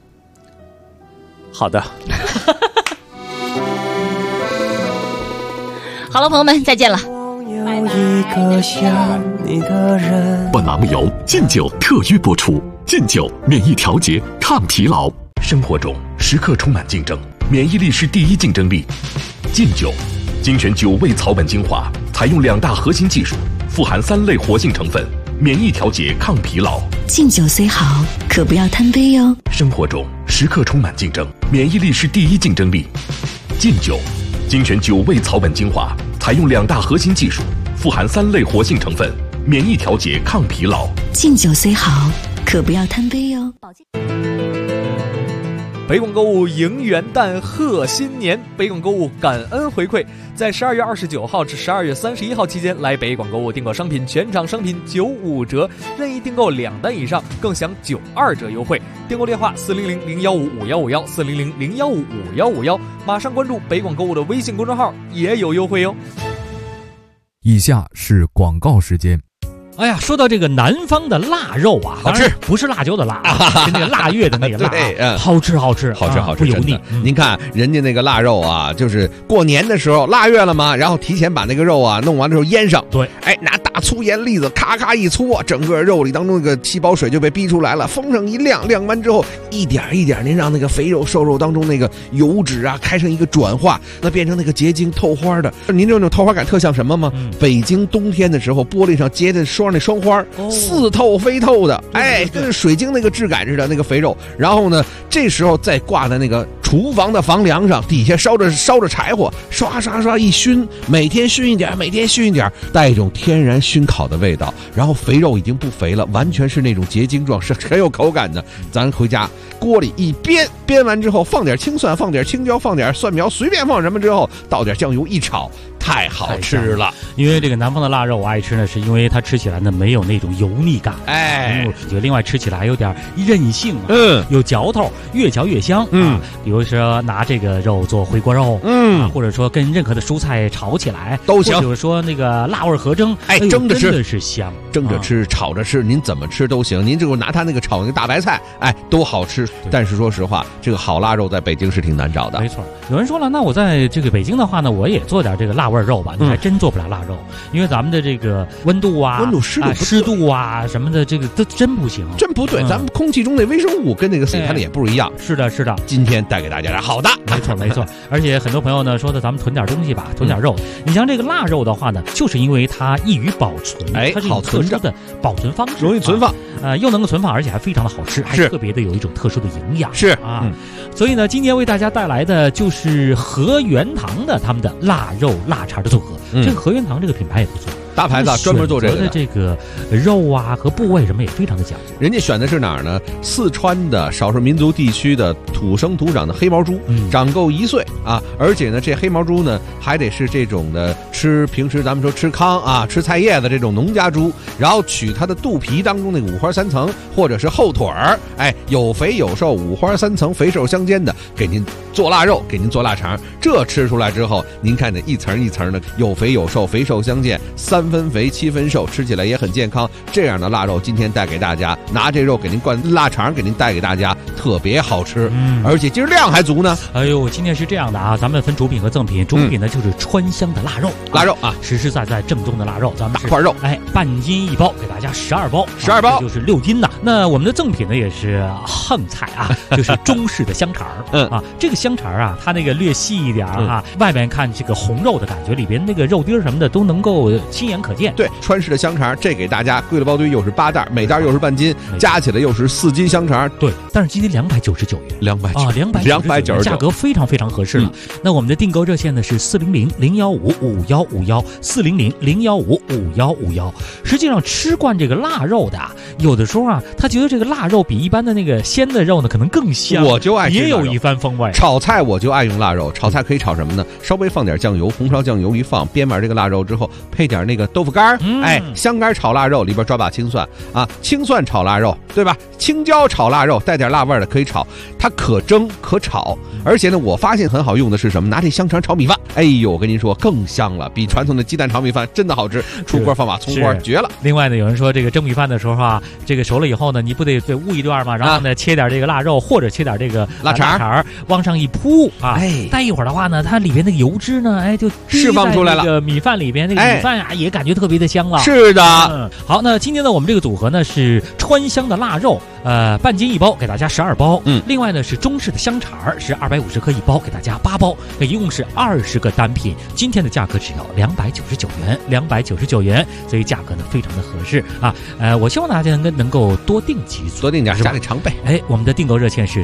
好的。 好了，朋友们，再见了。 本栏目由劲酒特约播出。劲酒免疫调节，抗疲劳。生活中时刻充满竞争，免疫力是第一竞争力。劲酒精选9味草本精华，采用2大核心技术，富含3类活性成分，免疫调节，抗疲劳。 劲酒虽好，可不要贪杯哟。 生活中时刻充满竞争，免疫力是第一竞争力。劲酒精选9味草本精华，采用2大核心技术，富含3类活性成分，免疫调节，抗疲劳。 劲酒虽好，可不要贪杯哟。 北广购物迎元旦贺新年，北广购物感恩回馈，在12月29号至12月31号期间来北广购物订购商品，全场商品95折，任意订购2单以上更享92折优惠。订购电话400-015-5151 400-015-5151，马上关注北广购物的微信公众号也有优惠哟。 以下是广告时间。 哎呀，说到这个南方的腊肉啊， 好吃， 不是辣椒的辣，是那个腊月的那个辣， 对， 好吃， 不油腻。您看人家那个腊肉啊，就是过年的时候腊月了嘛，然后提前把那个肉啊弄完了之后腌上， 对， 哎，拿大粗盐粒子咔咔一搓，整个肉里当中那个细胞水就被逼出来了，风上一晾，晾完之后一点一点，您让那个肥肉瘦肉当中那个油脂啊开成一个转化，那变成那个结晶透花的。您这种透花感特像什么吗？北京冬天的时候玻璃上结的那双花，似透非透的，哎，跟水晶那个质感似的那个肥肉。然后呢，这时候再挂在那个厨房的房梁上，底下烧着柴火，刷刷刷一熏，每天熏一点，带一种天然熏烤的味道。然后肥肉已经不肥了，完全是那种结晶状，是很有口感的。咱回家锅里一煸完之后，放点青蒜，放点青椒，放点蒜苗，随便放什么之后，倒点酱油一炒，太好吃了。 因为这个南方的腊肉我爱吃呢，是因为它吃起来呢没有那种油腻感， 哎， 就另外吃起来还有点韧性，有嚼头，越嚼越香，比如说拿这个肉做回锅肉，或者说跟任何的蔬菜炒起来都行， 或者说那个辣味合蒸， 哎，蒸着吃真的是香， 蒸着吃，炒着吃，您怎么吃都行。您这个拿它那个炒那个大白菜，哎，都好吃。但是说实话，这个好腊肉在北京是挺难找的。 没错，有人说了，那我在这个北京的话呢，我也做点这个辣味肉吧。你还真做不了腊肉，因为咱们的这个温度啊、湿度啊什么的，这个都真不行， 真不对。咱们空气中那微生物跟那个死炭的也不一样。 是的。 今天带给大家点好的， 没错。而且很多朋友呢说的，咱们囤点东西吧，囤点肉。你像这个腊肉的话呢，就是因为它易于保存，它是有特殊的保存方式， 容易存放， 又能够存放，而且还非常的好吃，还特别的有一种特殊的营养。 是啊，所以呢，今天为大家带来的就是和元堂的他们的腊肉腊肠的组合。这个和元堂这个品牌也不错， 大牌子专门做这个的。 这个肉啊和部位什么也非常的讲究。 人家选的是哪儿呢？四川的少数民族地区的土生土长的黑毛猪，长够1岁啊，而且呢，这黑毛猪呢还得是这种的平时咱们说吃糠啊、吃菜叶子这种农家猪，然后取它的肚皮当中那个五花三层，或者是后腿儿，哎，有肥有瘦，五花三层，肥瘦相间的，给您做腊肉，给您做腊肠。这吃出来之后，您看这一层一层的，有肥有瘦，肥瘦相间，3分肥7分瘦，吃起来也很健康。这样的腊肉今天带给大家，拿这肉给您灌腊肠，给您带给大家，特别好吃，而且今儿量还足呢。 哎呦，今天是这样的啊，咱们分主品和赠品，主品呢就是川香的腊肉啊，实实在在正宗的腊肉，咱们大块肉， 哎，半斤1包，给大家12包 ，12包就是6斤呐。那我们的赠品呢也是横菜啊，就是中式的香肠啊，这个香肠啊，它那个略细一点啊，外面看这个红肉的感觉，里边那个肉丁什么的都能够亲眼可见。 对，川式的香肠，这给大家归了包堆又是8袋，每袋又是半斤，加起来又是4斤香肠。 对，但是今天299元，299元，价格非常非常合适了。那我们的订购热线呢是400-015-5151，400-015-5151。实际上吃惯这个腊肉的，有的时候啊，他觉得这个腊肉比一般的那个鲜的肉呢可能更香， 我就爱吃， 也有一番风味。 炒菜我就爱用腊肉，炒菜可以炒什么呢？稍微放点酱油，红烧酱油一放，煸完这个腊肉之后，配点那个豆腐干，哎，香干炒腊肉，里边抓把青蒜啊，青蒜炒腊肉，对吧？青椒炒腊肉，带点辣味的可以炒，它可蒸可炒，而且呢，我发现很好用的是什么？拿这香肠炒米饭，哎呦，我跟您说更香了，比传统的鸡蛋炒米饭真的好吃。出锅放把葱花，绝了。 另外呢，有人说这个蒸米饭的时候啊，这个熟了以后呢，你不得煨一段吗？然后呢，切点这个腊肉，或者切点这个腊肠往上一铺啊，待一会儿的话呢，它里边那个油脂呢，哎，就释放出来了。 这个米饭里边那个米饭呀，也感觉特别的香了。 是的， 好，那今天呢，我们这个组合呢是川香的腊肉，半斤1包，给大家12包。另外呢是中式的香肠，是250克1包，给大家8包，一共是20个单品。今天的价格只要299元，所以价格呢非常的合适啊。我希望大家能够多订几组， 多订点，家里常备。 哎，我们的订购热线是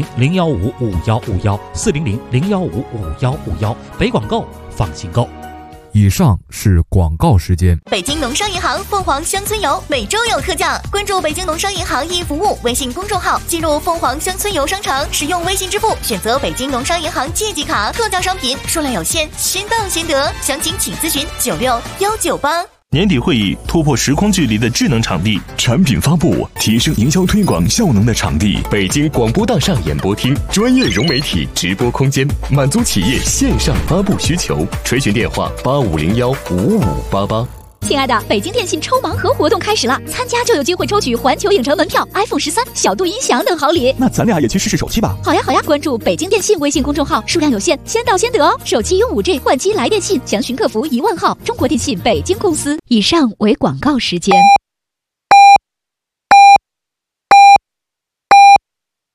400-015-5151，400-015-5151，北广购，放心购。 以上是广告时间。 北京农商银行凤凰乡村游每周有特价，关注北京农商银行一服务微信公众号，进入凤凰乡村游商城，使用微信支付选择北京农商银行借记卡，特价商品数量有限，先到先得，详情请咨询96-198。 年底会议突破时空距离的智能场地，产品发布提升营销推广效能的场地，北京广播大厦演播厅，专业融媒体直播空间，满足企业线上发布需求。垂询电话85015588。 亲爱的，北京电信抽盲盒活动开始了，参加就有机会抽取环球影城门票、iPhone 13、小度音响等好礼。 那咱俩也去试试手气吧。 好呀好呀，关注北京电信微信公众号，数量有限，先到先得哦。手机用5G 换机来电信，详询客服10000号。中国电信北京公司。以上为广告时间。